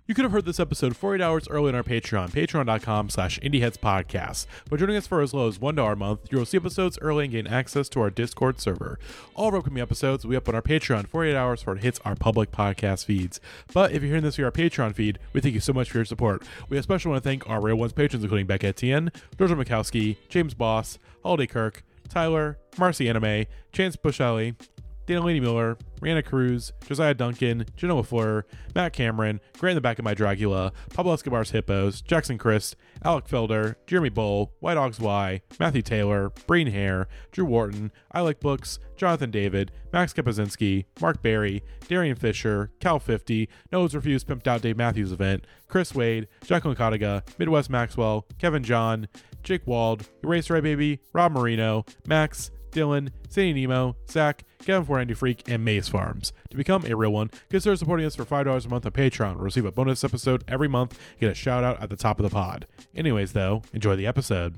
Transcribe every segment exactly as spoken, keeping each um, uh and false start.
You could have heard this episode forty-eight hours early on our Patreon, patreon.com slash indieheadspodcast. By joining us for as low as one dollar a month, you will see episodes early and gain access to our Discord server. All of our upcoming episodes will be up on our Patreon forty-eight hours before it hits our public podcast feeds. But if you're hearing this via our Patreon feed, we thank you so much for your support. We especially want to thank our Real Ones patrons, including Becca Etienne, Georgia Mikowski, James Boss, Holiday Kirk, Tyler, Marcy Anime, Chance Bushelli, Dana Lady Miller, Rihanna Cruz, Josiah Duncan, Jenna LaFleur, Matt Cameron, Grant in the Back of My Dracula, Pablo Escobar's Hippos, Jackson Christ, Alec Felder, Jeremy Bull, White Dogs Y, Matthew Taylor, Breen Hare, Drew Wharton, I Like Books, Jonathan David, Max Kapazinski, Mark Barry, Darian Fisher, Cal fifty, Noah's Refused Pimped Out Dave Matthews Event, Chris Wade, Jacqueline Cotiga, Midwest Maxwell, Kevin John, Jake Wald, Erase Right Baby, Rob Marino, Max, Dylan, Sandy Nemo, Zach, Kevin four ninety Freak, and Maze Farms. To become a real one, consider supporting us for five dollars a month on Patreon. We'll receive a bonus episode every month, get a shout out at the top of the pod. Anyways, though, enjoy the episode.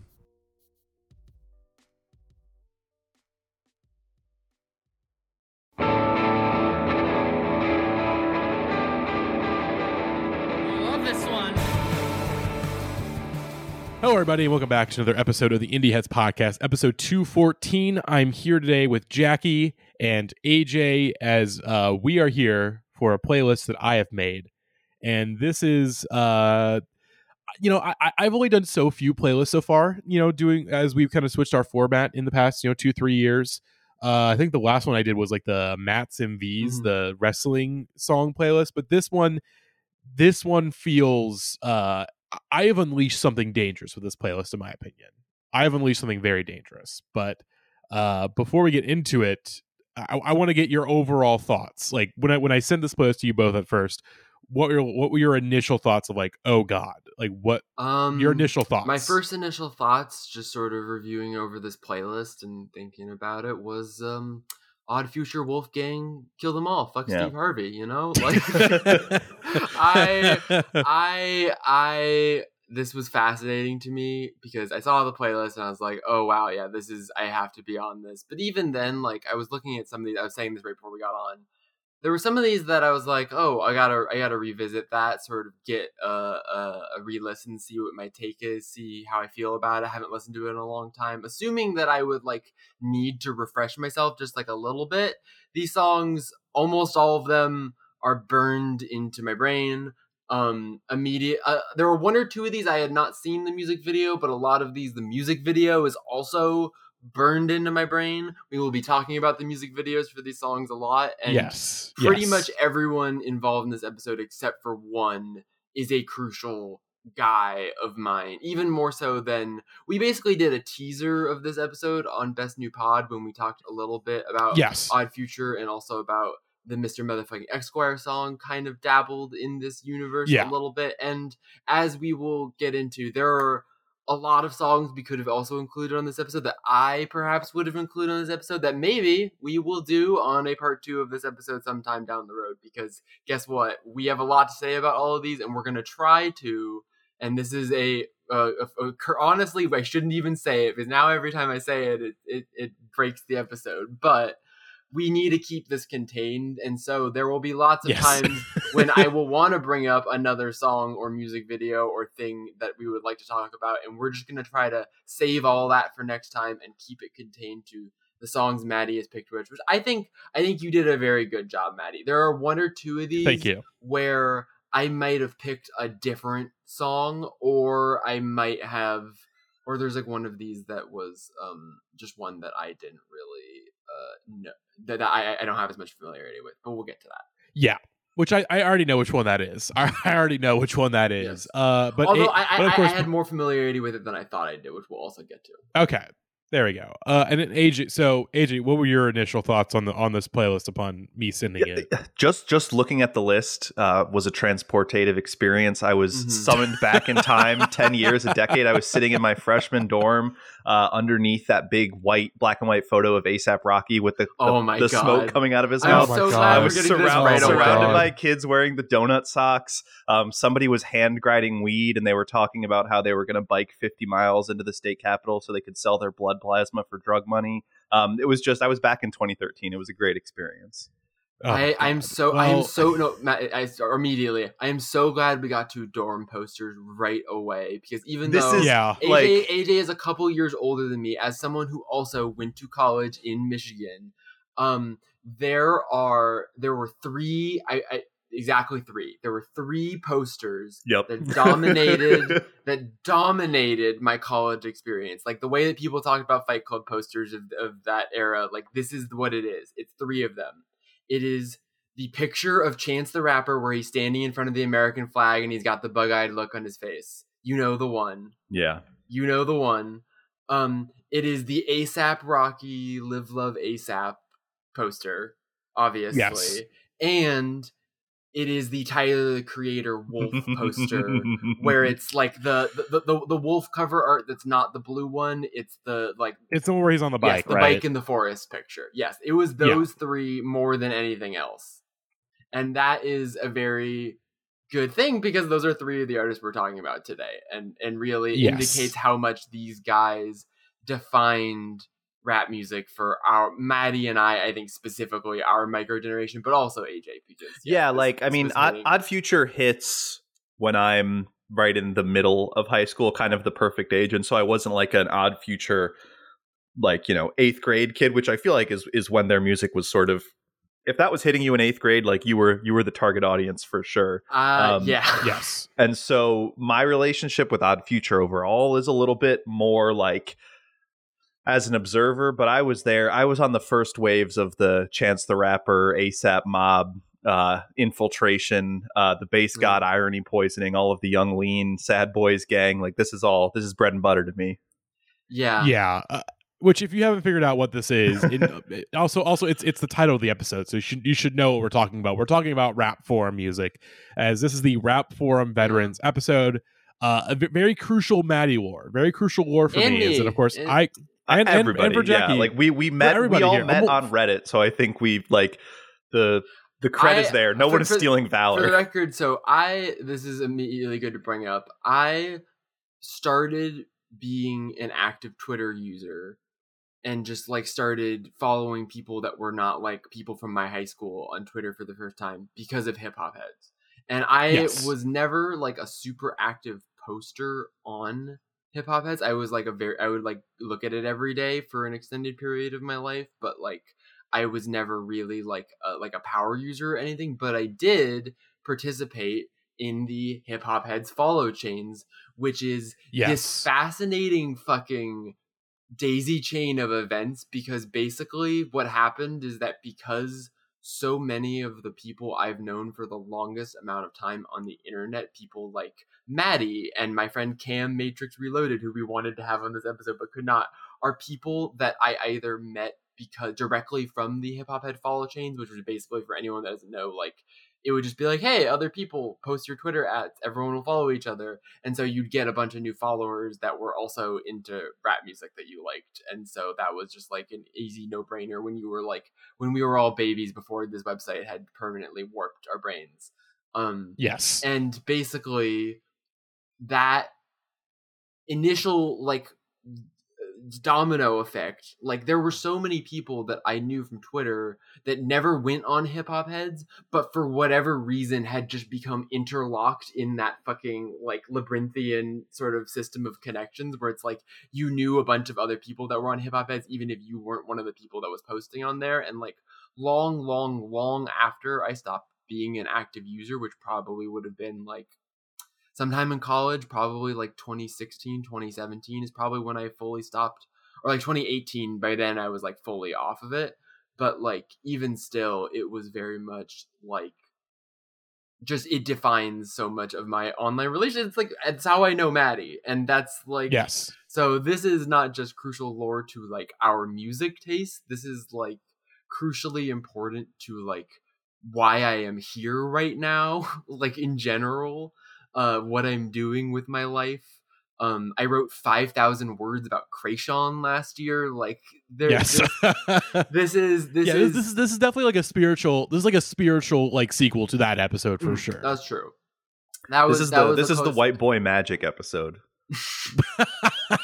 Hello, everybody, and welcome back to another episode of the Indie Heads Podcast, episode two fourteen. I'm here today with Jackie and A J as uh, we are here for a playlist that I have made. And this is, uh, you know, I, I've only done so few playlists so far, you know, doing as we've kind of switched our format in the past, you know, two, three years. Uh, I think the last one I did was like the Matt's M Vs, mm-hmm. the wrestling song playlist. But this one, this one feels... Uh, I have unleashed something dangerous with this playlist, in my opinion. I have unleashed something very dangerous. But uh, before we get into it, I, I want to get your overall thoughts. Like when I when I sent this playlist to you both at first, what were what were your initial thoughts of like, oh God, like what? Um, your initial thoughts. My first initial thoughts, just sort of reviewing over this playlist and thinking about it, was um, Odd Future Wolfgang, kill them all. Fuck yeah. Steve Harvey, you know? Like I I I this was fascinating to me because I saw the playlist and I was like, oh wow, yeah, this is I have to be on this. But even then, like I was looking at some of these, I was saying this right before we got on. There were some of these that I was like, oh, I gotta I gotta revisit that, sort of get a, a, a re-listen, see what my take is, see how I feel about it. I haven't listened to it in a long time. Assuming that I would like need to refresh myself just like a little bit. These songs, almost all of them are burned into my brain. Um, immediate. Uh, there were one or two of these I had not seen the music video, but a lot of these, the music video is also burned into my brain. We will be talking about the music videos for these songs a lot, and yes, pretty yes. much everyone involved in this episode except for one is a crucial guy of mine, even more so than we basically did a teaser of this episode on Best New Pod when we talked a little bit about yes. Odd Future and also about the Mister Motherfucking Esquire song. Kind of dabbled in this universe yeah. a little bit, and as we will get into, there are a lot of songs we could have also included on this episode that I perhaps would have included on this episode that maybe we will do on a part two of this episode sometime down the road, because guess what? We have a lot to say about all of these, and we're going to try to, and this is a, uh, a, a, honestly, I shouldn't even say it, because now every time I say it, it, it, it breaks the episode, but we need to keep this contained, and so there will be lots of yes. times when I will want to bring up another song or music video or thing that we would like to talk about, and we're just going to try to save all that for next time and keep it contained to the songs Maddie has picked, which, which I think I think you did a very good job, Maddie. There are one or two of these Thank you. where I might have picked a different song, or I might have, or there's like one of these that was um, just one that I didn't really uh, know. That I, I don't have as much familiarity with, but we'll get to that. Yeah, which I, I already know which one that is. I, I already know which one that is. Yes. Uh, but although it, I, but of I, course, I had more familiarity with it than I thought I did, which we'll also get to. Okay, there we go. Uh, and then A J, so A J, what were your initial thoughts on the on this playlist upon me sending yeah, it? Just just looking at the list uh, was a transportative experience. I was mm-hmm. summoned back in time, ten years, a decade. I was sitting in my freshman dorm uh, underneath that big white, black and white photo of ASAP Rocky with the, oh the, my the God. smoke coming out of his I'm mouth. So oh I was surround, right surrounded away. by kids wearing the donut socks. Um, somebody was hand grinding weed, and they were talking about how they were going to bike fifty miles into the state capitol so they could sell their blood plasma for drug money. Um, it was just, I was back in twenty thirteen. It was a great experience. Oh I, I'm so well, I am so no Matt, I, I immediately I am so glad we got to dorm posters right away, because even This though is yeah, A J like A J is a couple years older than me, as someone who also went to college in Michigan, um, there are there were three I, I exactly three. There were three posters Yep. that dominated that dominated my college experience. Like the way that people talked about Fight Club posters of, of that era, like this is what it is. It's three of them. It is the picture of Chance the Rapper where he's standing in front of the American flag and he's got the bug-eyed look on his face. You know the one. Yeah. You know the one. Um, it is the ASAP Rocky Live Love ASAP poster, obviously. Yes. And it is the Tyler the Creator Wolf poster where it's like the the, the the wolf cover art that's not the blue one. It's the like it's the one where he's on the bike, yes, the right? bike in the forest picture. Yes, it was those yeah. three more than anything else. And that is a very good thing, because those are three of the artists we're talking about today, and and really yes. indicates how much these guys defined rap music for our Maddie and I, I think specifically our micro generation, but also A J. Because yeah, yeah like I mean, Odd, Odd Future hits when I'm right in the middle of high school, kind of the perfect age, and so I wasn't like an Odd Future, like, you know, eighth grade kid, which I feel like is is when their music was sort of. If that was hitting you in eighth grade, like you were you were the target audience for sure. Uh, um, yeah. Yes. And so my relationship with Odd Future overall is a little bit more like as an observer, but I was there. I was on the first waves of the Chance the Rapper, ASAP Mob, uh, Infiltration, uh, the Bass God, mm. Irony Poisoning, all of the Young Lean, Sad Boys gang. Like this is all, this is bread and butter to me. Yeah. Yeah. Uh, which, if you haven't figured out what this is, it, also also it's it's the title of the episode, so you should you should know what we're talking about. We're talking about Rap Forum music, as this is the Rap Forum Veterans yeah. episode. Uh, a v- very crucial Maddie lore, very crucial lore for and me. me. Is that of course and, I and everybody, and, and for Jackie, yeah, like we we met, we all here. met Well, on Reddit, so I think we like the the credit is there. No for, one is for, stealing valor. For the record, so I this is immediately good to bring up. I started being an active Twitter user and just like started following people that were not like people from my high school on Twitter for the first time because of Hip Hop Heads. And I yes. was never like a super active poster on Hip Hop Heads. I was like a very, I would like look at it every day for an extended period of my life, but like I was never really like a, like a power user or anything, but I did participate in the Hip Hop Heads follow chains, which is yes. this fascinating fucking daisy chain of events, because basically what happened is that because so many of the people I've known for the longest amount of time on the internet, people like Maddie and my friend Cam Matrix Reloaded, who we wanted to have on this episode but could not, are people that I either met because directly from the Hip Hop Head follow chains, which was basically, for anyone that doesn't know, like it would just be like, hey, other people post your Twitter ads, everyone will follow each other. And so you'd get a bunch of new followers that were also into rap music that you liked. And so that was just like an easy no-brainer when you were like, when we were all babies before this website had permanently warped our brains. Um, yes. And basically that initial like domino effect, like there were so many people that I knew from Twitter that never went on Hip Hop Heads, but for whatever reason had just become interlocked in that fucking like labyrinthian sort of system of connections where it's like you knew a bunch of other people that were on Hip Hop Heads even if you weren't one of the people that was posting on there. And like long long long after I stopped being an active user, which probably would have been like sometime in college, probably like twenty sixteen, twenty seventeen is probably when I fully stopped, or like twenty eighteen. By then I was like fully off of it. But like, even still, it was very much like, just, it defines so much of my online relationship. It's like, it's how I know Maddie. And that's like, yes. So this is not just crucial lore to like our music taste. This is like crucially important to like why I am here right now, like in general. Uh, what I'm doing with my life. Um, I wrote five thousand words about Krayshawn last year. Like, there, yes. this, this is this yeah, is this is this is definitely like a spiritual. This is like a spiritual like sequel to that episode for mm, sure. That's true. That was this is that the was this the is post- the White Boy Magic episode.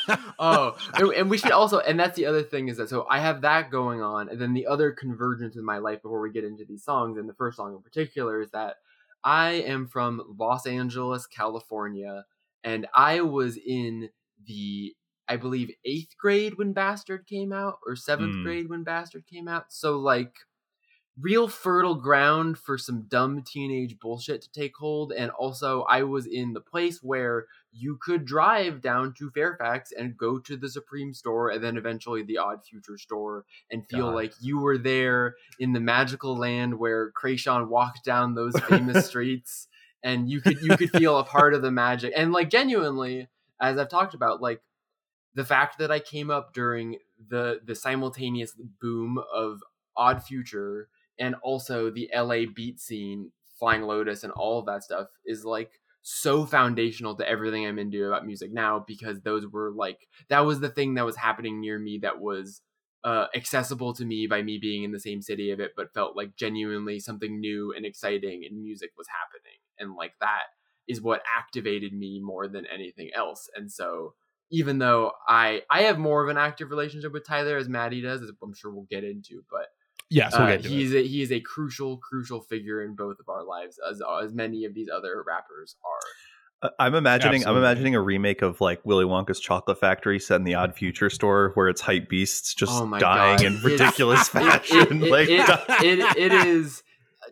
Oh, and, and we should also, and that's the other thing is that, so I have that going on. And then the other convergence in my life before we get into these songs, and the first song in particular, is that I am from Los Angeles, California. And I was in the, I believe, eighth grade when Bastard came out, or seventh mm. grade when Bastard came out. So, like, real fertile ground for some dumb teenage bullshit to take hold. And also, I was in the place where you could drive down to Fairfax and go to the Supreme store and then eventually the Odd Future store and feel God. like you were there in the magical land where Krayshawn walked down those famous streets, and you could you could feel a part of the magic. And like, genuinely, as I've talked about, like, the fact that I came up during the the simultaneous boom of Odd Future and also the L A beat scene, Flying Lotus, and all of that stuff is like so foundational to everything I'm into about music now, because those were like, that was the thing that was happening near me that was uh, accessible to me by me being in the same city of it, but felt like genuinely something new and exciting and music was happening. And like, that is what activated me more than anything else. And so even though I, I have more of an active relationship with Tyler as Maddie does, as I'm sure we'll get into, but Yes, we'll get uh, to he's it. a, he is a crucial, crucial figure in both of our lives, as as many of these other rappers are. I'm imagining, Absolutely. I'm imagining a remake of like Willy Wonka's Chocolate Factory set in the Odd Future store, where it's hype beasts just oh my dying God. in It's, ridiculous fashion. It, it, like, it, it, it, it is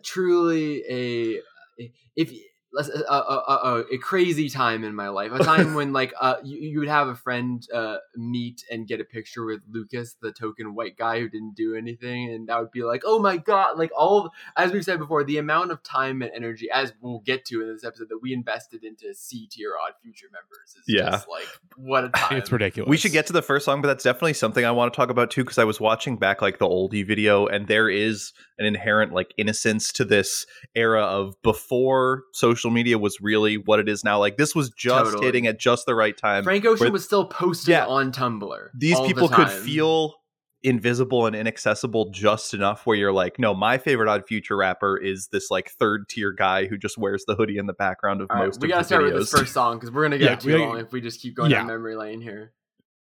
truly a if. A, a, a, a crazy time in my life, a time when like uh you, you would have a friend uh meet and get a picture with Lucas, the token white guy who didn't do anything, and that would be like, oh my God, like all of, as we've said before, the amount of time and energy, as we'll get to in this episode, that we invested into C tier Odd Future members is yeah. just like, what a time. It's ridiculous. We should get to the first song, but that's definitely something I want to talk about too, because I was watching back like the oldie video, and there is an inherent like innocence to this era of before social media was really what it is now. Like, this was just Totally. hitting at just the right time. Frank Ocean where, was still posting yeah, on Tumblr. These all people the could time. feel invisible and inaccessible just enough where you're like, no, my favorite Odd Future rapper is this like third tier guy who just wears the hoodie in the background of all most right, we of gotta the start videos. with this first song, because we're gonna get yeah, too we, long if we just keep going yeah. down memory lane here.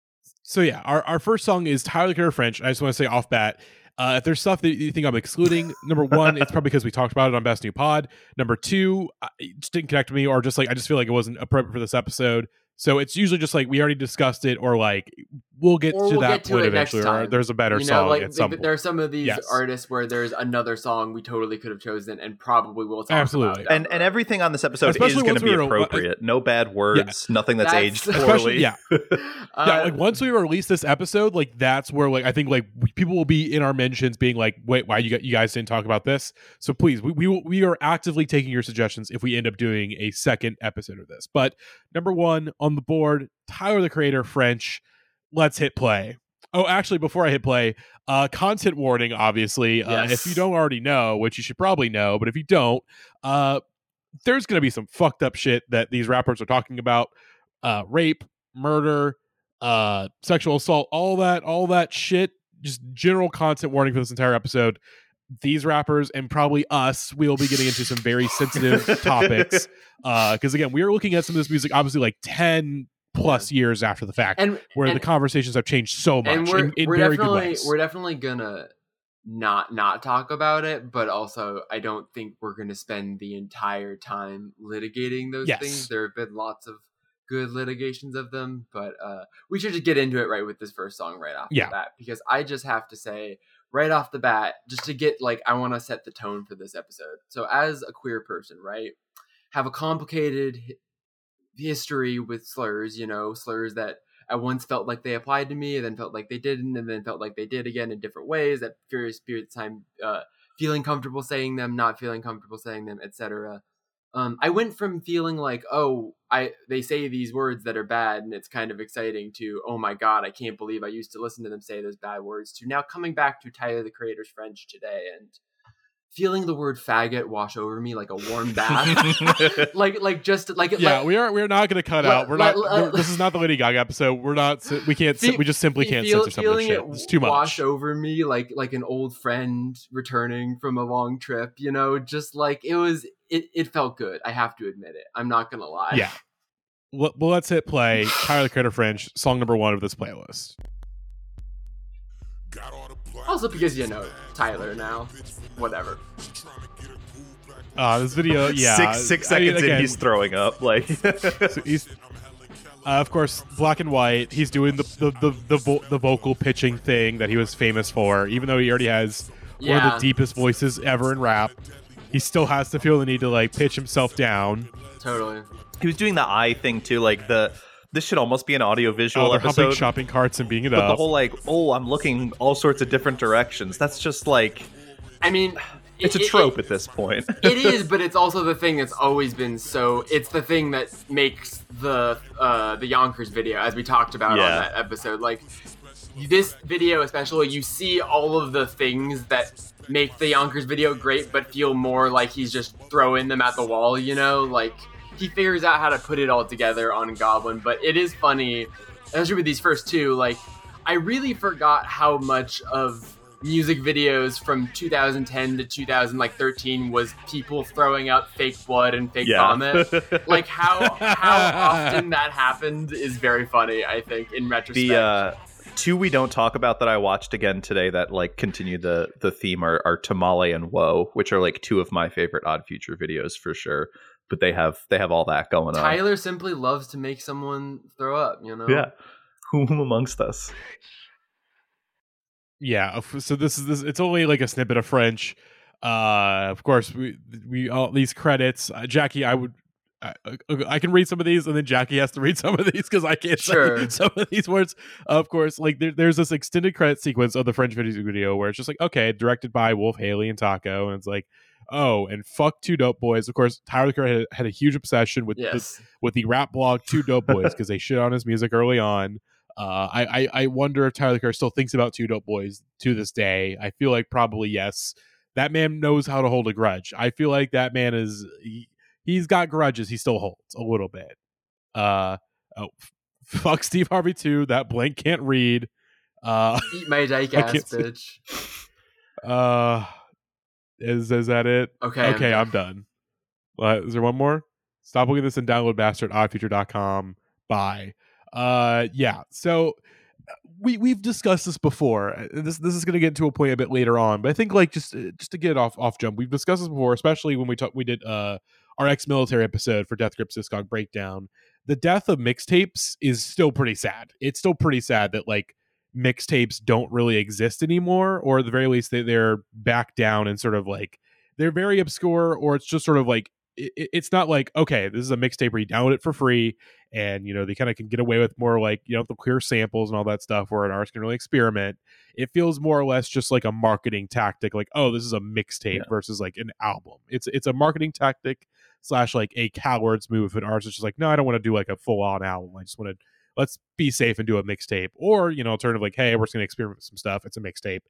So yeah, our, our first song is Tyler the Creator French. I just want to say off bat, uh, if there's stuff that you think I'm excluding, number one, it's probably because we talked about it on Best New Pod. Number two, it just didn't connect to me, or just like I just feel like it wasn't appropriate for this episode. So it's usually just like we already discussed it, or like we'll get or to we'll that get to point it eventually, next time. or there's a better you know, song like, at some point. There are some of these yes. artists where there's another song we totally could have chosen and probably will talk Absolutely. about. And and everything on this episode Especially is going to we be were, appropriate. Uh, no bad words, yeah. nothing that's, that's aged poorly. Especially, yeah. uh, yeah, like once we release this episode, like that's where like I think like people will be in our mentions being like, wait, why you got you guys didn't talk about this? So please, we we, we are actively taking your suggestions if we end up doing a second episode of this. But number one on the board, Tyler the Creator French. Let's hit play. Oh, actually, before I hit play, uh, content warning, obviously. Yes. Uh, if you don't already know, which you should probably know, but if you don't, uh, there's going to be some fucked up shit that these rappers are talking about. Uh, rape, murder, uh, sexual assault, all that, all that shit. Just general content warning for this entire episode. These rappers and probably us, we'll be getting into some very sensitive topics. Because, uh, again, we are looking at some of this music, obviously, like ten plus years after the fact, and, where and, the conversations have changed so much and we're, in, in we're very good definitely ways. we're definitely gonna not not talk about it, but also I don't think we're gonna spend the entire time litigating those yes. things. There have been lots of good litigations of them, but uh we should just get into it right with this first song right off yeah. the bat, because I just have to say right off the bat, just to get like, I want to set the tone for this episode. So as a queer person, right, have a complicated history with slurs, you know, slurs that I once felt like they applied to me, and then felt like they didn't, and then felt like they did again in different ways at various periods of time, uh, feeling comfortable saying them, not feeling comfortable saying them, et cetera. Um, I went from feeling like, oh, I they say these words that are bad and it's kind of exciting, to, oh my God, I can't believe I used to listen to them say those bad words, to now coming back to Tyler the Creator's French today and feeling the word faggot wash over me like a warm bath. like like just like yeah like, we are we're not going to cut let, out we're let, not let, we're, this is not the Lady Gaga episode. We're not we can't feel, we just simply can't feel, censor some of this shit. It It's too much. Wash over me like like an old friend returning from a long trip, you know, just like it was it, it felt good. I have to admit it. I'm not gonna lie. Yeah. well, well, let's hit play. Tyler, the Creator Fringe, song number one of this playlist. Also because, you know, Tyler now. Whatever. Uh, this video, yeah. Six, six I mean, seconds again, in, he's throwing up. Like, so he's, uh, of course, black and white. He's doing the the, the, the, vo- the vocal pitching thing that he was famous for, even though he already has yeah. one of the deepest voices ever in rap. He still has to feel the need to, like, pitch himself down. Totally. He was doing the eye thing, too. Like, the this should almost be an audio-visual oh, they're episode. Humping shopping carts and being it but up. the whole, like, oh, I'm looking all sorts of different directions. That's just, like... I mean... It's it, a trope it, at this point. It is, but it's also the thing that's always been so... It's the thing that makes the uh, the Yonkers video, as we talked about yeah. on that episode. Like, this video especially, you see all of the things that make the Yonkers video great, but feel more like he's just throwing them at the wall, you know? Like, he figures out how to put it all together on Goblin, but it is funny, especially with these first two. Like, I really forgot how much of... music videos from two thousand ten to two thousand thirteen was people throwing up fake blood and fake yeah. vomit. Like how how often that happened is very funny, I think, in retrospect. The uh, two we don't talk about that I watched again today that like continue the the theme are, are Tamale and Woe, which are like two of my favorite Odd Future videos for sure. But they have they have all that going Tyler on. Tyler simply loves to make someone throw up, you know? Yeah. Whom amongst us? Yeah, so this is this. It's only like a snippet of French. Uh, of course, we we all these credits. Uh, Jackie, I would, I, I can read some of these, and then Jackie has to read some of these because I can't sure. say some of these words. Of course, like there, there's this extended credit sequence of the French music video where it's just like, okay, directed by Wolf Haley and Taco, and it's like, oh, and fuck Two Dope Boys. Of course, Tyler Creator had, had a huge obsession with yes. the, with the rap blog Two Dope Boys because they shit on his music early on. Uh, I, I I wonder if Tyler Creator still thinks about Two Dope Boys to this day. I feel like probably yes. That man knows how to hold a grudge. I feel like that man is he, he's got grudges he still holds a little bit. Uh oh, f- fuck Steve Harvey too. That blank can't read. Uh, Eat my dyke ass bitch. Uh, is is that it? Okay. Okay, I'm done. I'm done. Uh, is there one more? Stop looking at this and download bastard odd future dot com. Bye. Uh, yeah. So we we've discussed this before. This this is going to get into a point a bit later on, but I think like just just to get off off jump, we've discussed this before, especially when we talk we did uh our ex-military episode for Death Grip Discog Breakdown. The death of mixtapes is still pretty sad. It's still pretty sad that like mixtapes don't really exist anymore, or at the very least they they're back down and sort of like they're very obscure, or it's just sort of like it, it's not like, okay, this is a mixtape where you download it for free and, you know, they kind of can get away with more like, you know, the clear samples and all that stuff where an artist can really experiment. It feels more or less just like a marketing tactic, like, oh, this is a mixtape yeah. versus like an album. It's it's a marketing tactic slash like a coward's move if an artist is just like, no, I don't want to do like a full on album. I just want to, let's be safe and do a mixtape. Or, you know, alternative like, hey, we're just going to experiment with some stuff. It's a mixtape.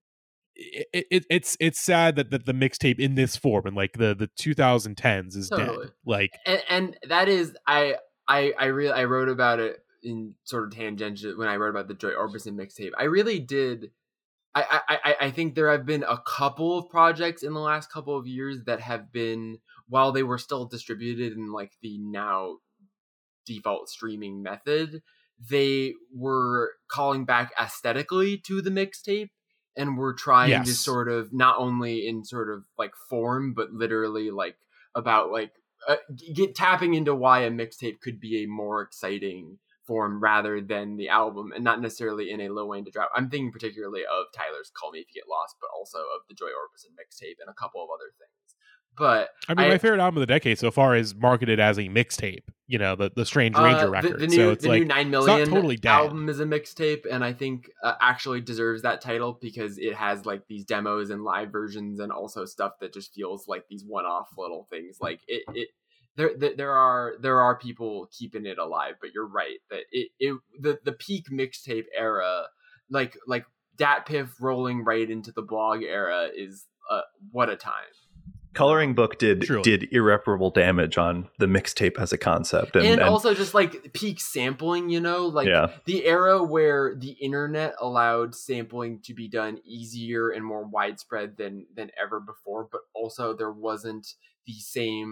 It, it, it's it's sad that, that the mixtape in this form and like the the twenty tens is totally dead. Like, and, and that is I I I really I wrote about it in sort of tangential when I wrote about the Joy Orbison mixtape. I really did. I, I I think there have been a couple of projects in the last couple of years that have been, while they were still distributed in like the now default streaming method, they were calling back aesthetically to the mixtape. And we're trying yes. to sort of not only in sort of like form, but literally like about like uh, get tapping into why a mixtape could be a more exciting form rather than the album, and not necessarily in a Lil Wayne to drop. I'm thinking particularly of Tyler's Call Me If You Get Lost, but also of the Joy Orbison mixtape and a couple of other things. But I mean, I, my favorite album of the decade so far is marketed as a mixtape. You know, the, the Strange Ranger uh, record. The, the new, so it's the like, new nine million it's not totally dead. Album is a mixtape, and I think uh, actually deserves that title because it has like these demos and live versions, and also stuff that just feels like these one-off little things. Like it, it there, there are there are people keeping it alive. But you're right that it, it the the peak mixtape era, like like Dat Piff rolling right into the blog era, is uh, what a time. Coloring Book did Truly. did irreparable damage on the mixtape as a concept, and, and, and also just like peak sampling, you know, like yeah. the era where the internet allowed sampling to be done easier and more widespread than than ever before, but also there wasn't the same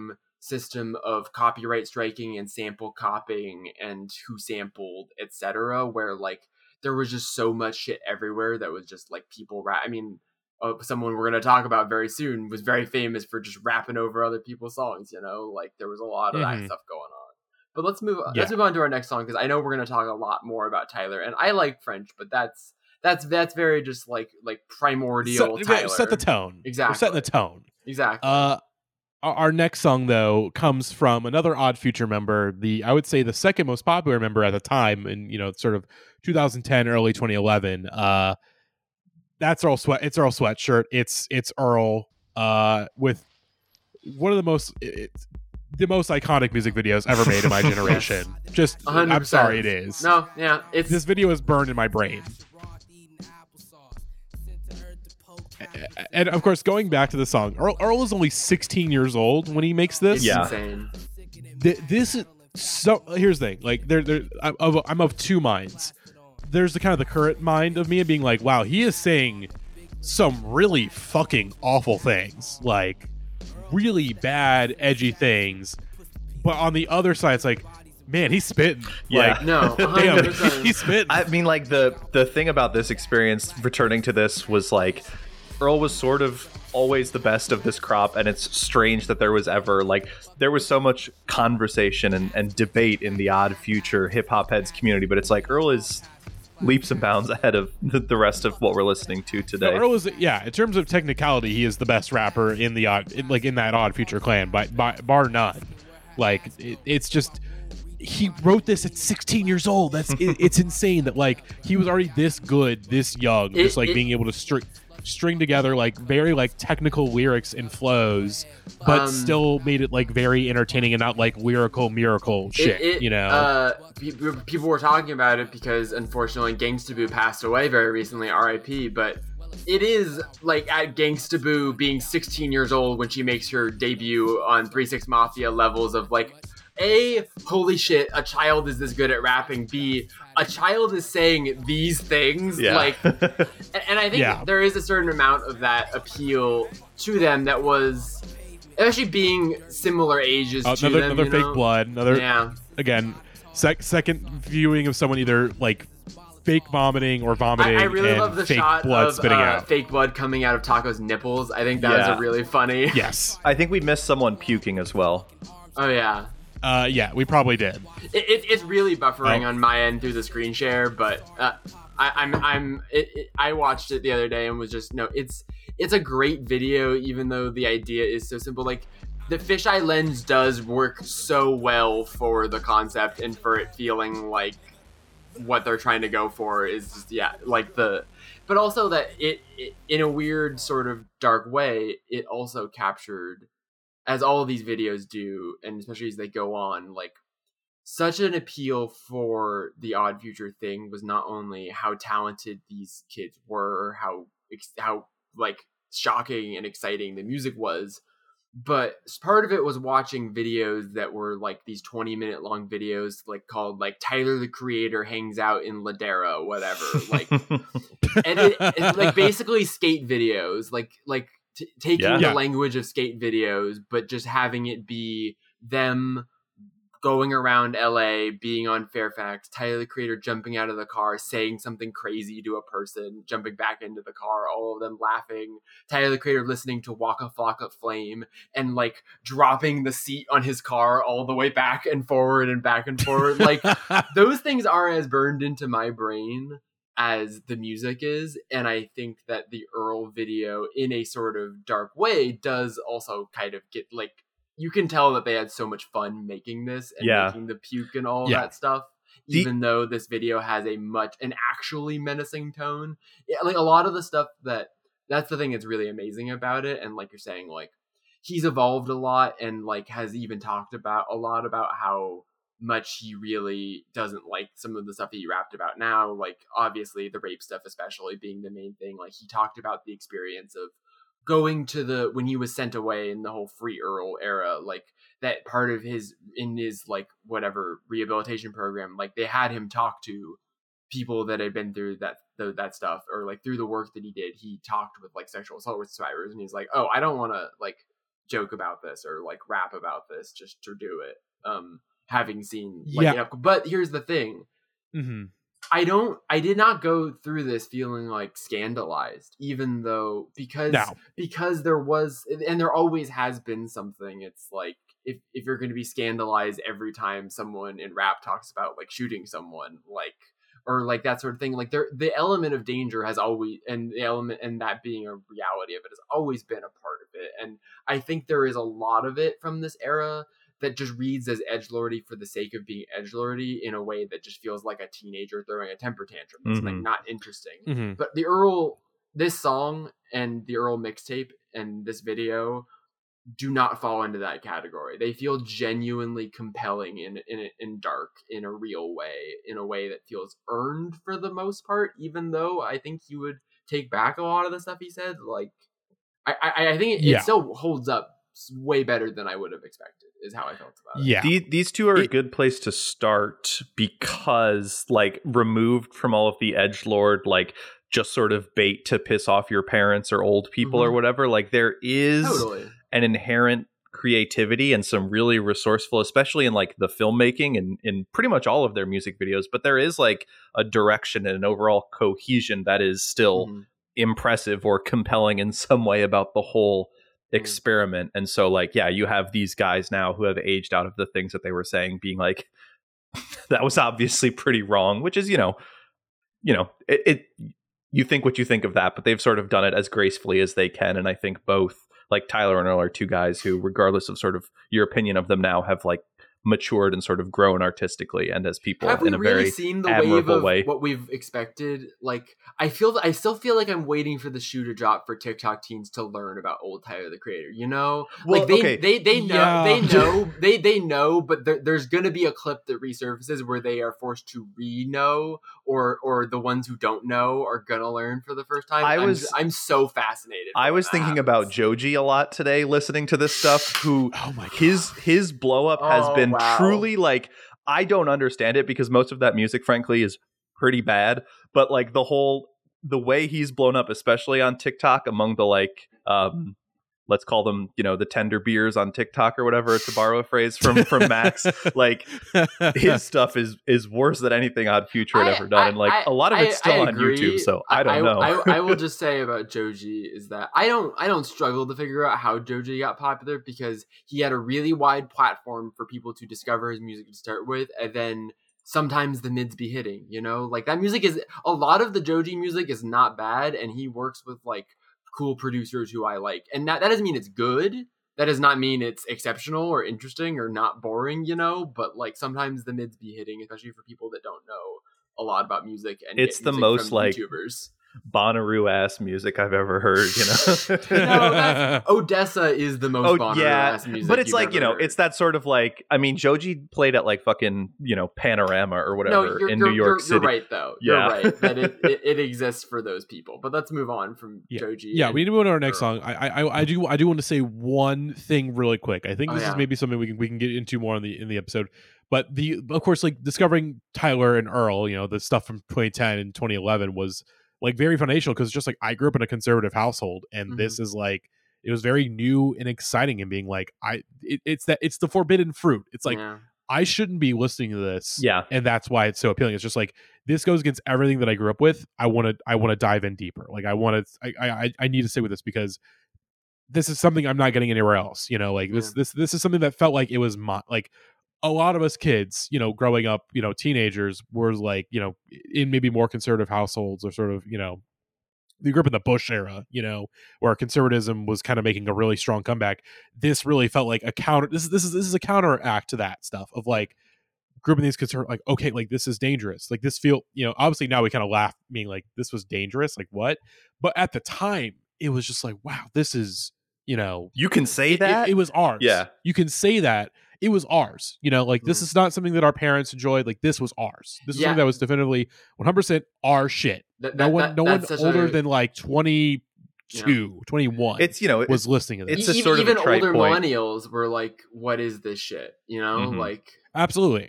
system of copyright striking and sample copying and who sampled, et cetera, where like there was just so much shit everywhere that was just like people rap. I mean, uh, someone we're going to talk about very soon was very famous for just rapping over other people's songs, you know, like there was a lot of mm-hmm. that stuff going on. But let's move on. Yeah. Let's move on to our next song, because I know we're going to talk a lot more about Tyler, and I like French, but that's that's that's very just like like primordial set, Tyler. Set the tone. Exactly. We're setting the tone. Exactly. Uh, our, our next song though comes from another Odd Future member. The I would say the second most popular member at the time, in you know sort of two thousand ten, early twenty eleven. Uh, that's Earl Sweat. It's Earl Sweatshirt. It's it's Earl. Uh, with one of the most. It's, the most iconic music videos ever made in my generation. Yes. Just, one hundred percent. I'm sorry, it is. No, yeah, it's this video is burned in my brain. And of course, going back to the song, Earl, Earl is only sixteen years old when he makes this. It's yeah. insane. Th- this is so. Here's the thing. Like, there, there. I'm of, I'm of two minds. There's the kind of the current mind of me being like, wow, he is saying some really fucking awful things. Like, really bad, edgy things. But on the other side, it's like, man, he's spitting. Yeah. Like, No, damn, he's spitting. I mean, like, the the thing about this experience, returning to this, was like, Earl was sort of always the best of this crop, and it's strange that there was ever, like, there was so much conversation and, and debate in the Odd Future hip-hop heads community, but it's like, Earl is leaps and bounds ahead of the, the rest of what we're listening to today. No, Earl is, yeah, in terms of technicality, he is the best rapper in the odd, in, like in that Odd Future clan, by, by bar none. Like, it, it's just, he wrote this at sixteen years old. That's it, it's insane that like he was already this good, this young, It- just like it- being able to string string together like very like technical lyrics and flows, but Um, still made it like very entertaining and not like lyrical miracle shit. It- it, you know. uh, pe- people were talking about it because unfortunately Gangsta Boo passed away very recently, R I P. But it is like at Gangsta Boo being sixteen years old when she makes her debut on three six Mafia levels of like, A, holy shit, a child is this good at rapping. B, a child is saying these things. Yeah. Like, and, and I think Yeah. there is a certain amount of that appeal to them that was, especially being similar ages Uh, to another them. another you fake know? blood. Another Yeah. again, sec- second viewing of someone either like fake vomiting or vomiting I, I really and love the fake shot blood of spitting uh, out. fake blood coming out of Taco's nipples. I think that was Yeah. a really funny. Yes. I think we missed someone puking as well. Oh yeah. Uh, yeah, we probably did. It, it, it's really buffering Oh. on my end through the screen share, but uh, I, I'm I'm it, it, I watched it the other day and was just no. It's it's a great video, even though the idea is so simple. Like the fisheye lens does work so well for the concept and for it feeling like what they're trying to go for is just yeah, like the. But also that it, it in a weird sort of dark way, it also captured, as all of these videos do, and especially as they go on, like such an appeal for the Odd Future thing was not only how talented these kids were, how how like shocking and exciting the music was, but part of it was watching videos that were like these twenty minute long videos, like called like Tyler the Creator hangs out in Ladera, whatever, like, and it, it's like basically skate videos, like like. T- taking Yeah. the Yeah. language of skate videos, but just having it be them going around L A, being on Fairfax, Tyler the Creator jumping out of the car, saying something crazy to a person, jumping back into the car, all of them laughing, Tyler the Creator listening to Waka Flocka Flame, and like dropping the seat on his car all the way back and forward and back and forward. Like those things are as burned into my brain as the music is, and I think that the Earl video in a sort of dark way does also kind of get like, you can tell that they had so much fun making this and Yeah. making the puke and all Yeah. that stuff, The- even though this video has a much an actually menacing tone. Yeah, like a lot of the stuff that that's the thing that's really amazing about it, and like you're saying, like he's evolved a lot and like has even talked about a lot about how much he really doesn't like some of the stuff that he rapped about now, like obviously the rape stuff especially being the main thing. Like he talked about the experience of going to the when he was sent away in the whole Free Earl era, like that part of his in his like whatever rehabilitation program, like they had him talk to people that had been through that the, that stuff, or like through the work that he did, he talked with like sexual assault survivors, and he's like, oh, I don't want to like joke about this or like rap about this just to do it. Um, having seen, like, yeah. You know, but here's the thing. Mm-hmm. I don't, I did not go through this feeling like scandalized, even though, because, no. because there was, and there always has been something. It's like, if, if you're going to be scandalized every time someone in rap talks about like shooting someone, like, or like that sort of thing, like there, the element of danger has always, and the element, and that being a reality of it has always been a part of it. And I think there is a lot of it from this era that just reads as edgelordy for the sake of being edgelordy in a way that just feels like a teenager throwing a temper tantrum. It's Mm-hmm. like not interesting. Mm-hmm. But the Earl, this song and the Earl mixtape and this video do not fall into that category. They feel genuinely compelling in in in dark, in a real way, in a way that feels earned for the most part. Even though I think you would take back a lot of the stuff he said, like I I, I think it, yeah. it still holds up way better than I would have expected, is how I felt about it. Yeah. These, these two are it, a good place to start because, like, removed from all of the edgelord, like, just sort of bait to piss off your parents or old people Mm-hmm. or whatever, like, there is Totally. an inherent creativity and some really resourceful, especially in, like, the filmmaking and in pretty much all of their music videos, but there is, like, a direction and an overall cohesion that is still mm-hmm. impressive or compelling in some way about the whole experiment. And so, like, yeah, you have these guys now who have aged out of the things that they were saying, being like, that was obviously pretty wrong, which is, you know, you know, it, it you think what you think of that, but they've sort of done it as gracefully as they can. And I think both, like, Tyler and Earl are two guys who, regardless of sort of your opinion of them now, have like matured and sort of grown artistically and as people have in we a really very seen the admirable wave of way. What we've expected? Like, I feel that I still feel like I'm waiting for the shoe to drop for TikTok teens to learn about old Tyler the Creator. You know, Well, like they okay. they they know Yeah. they know they they know, but there, there's gonna be a clip that resurfaces where they are forced to re-know, or or the ones who don't know are gonna learn for the first time. I I'm was just- I'm so fascinated. I by was when that thinking happens. about Joji a lot today, listening to this stuff. Who Oh my God. his his blow up has Oh, been wow. truly like, I don't understand it because most of that music, frankly, is pretty bad. But like the whole the way he's blown up, especially on TikTok, among the like um let's call them, you know, the tender beers on TikTok or whatever, to borrow a phrase from from Max. Like, his stuff is is worse than anything Odd Future had I- ever done, and like I- a lot of it's I- still I on agree. YouTube. So I don't know. I, I will just say about Joji is that I don't I don't struggle to figure out how Joji got popular, because he had a really wide platform for people to discover his music to start with, and then sometimes the mids be hitting. You know, like that music is a lot of the Joji music is not bad, and he works with like cool producers who I like, and that that doesn't mean it's good. That does not mean it's exceptional or interesting or not boring, you know, but like sometimes the mids be hitting, especially for people that don't know a lot about music. And It's get the music most, from like, YouTubers. Bonnaroo ass music I've ever heard, you know. No, that's, Odessa is the most Oh Bonnaroo yeah, ass music. but it's you've like, you ever know, heard. it's that sort of like, I mean, Joji played at like fucking, you know, Panorama or whatever no, you're, in you're, New York you're, City. You're right, though. Yeah. You're right that it, it, it exists for those people. But let's move on from Yeah. Joji. Yeah, and we need to move on to our next Earl. song. I, I I do I do want to say one thing really quick. I think Oh, this yeah. is maybe something we can we can get into more in the in the episode. But the of course, like discovering Tyler and Earl, you know, the stuff from twenty ten and twenty eleven was like very foundational, because it's just like I grew up in a conservative household, and Mhm. this is like it was very new and exciting, and being like I it, it's that it's the forbidden fruit. It's like Yeah. I shouldn't be listening to this. Yeah. And that's why it's so appealing. It's just like this goes against everything that I grew up with. I want to I want to dive in deeper. Like I want to I, I I need to stay with this, because this is something I'm not getting anywhere else. You know, like this Yeah. this this is something that felt like it was my like a lot of us kids, you know, growing up, you know, teenagers were like, you know, in maybe more conservative households, or sort of, you know, we grew up in the Bush era, you know, where conservatism was kind of making a really strong comeback. This really felt like a counter. This is this is this is a counteract to that stuff of like grouping these conservative, like, okay, like this is dangerous. Like this feel, you know, obviously now we kind of laugh, being like, this was dangerous, like what? But at the time, it was just like, wow, this is, you know, You can say it, it- that? it, was ours. Yeah. You can say that. It was ours, you know, like this Mm. is not something that our parents enjoyed. Like this was ours. This is Yeah. something that was definitively one hundred percent our shit. That, No that- one, that- no one that's such older a- than like twenty-two, twenty-one It's, you know, was it's, listening to this. it's a E- sort of a even trite older point. millennials were like, "What is this shit?" You know, Mhm. like. Absolutely.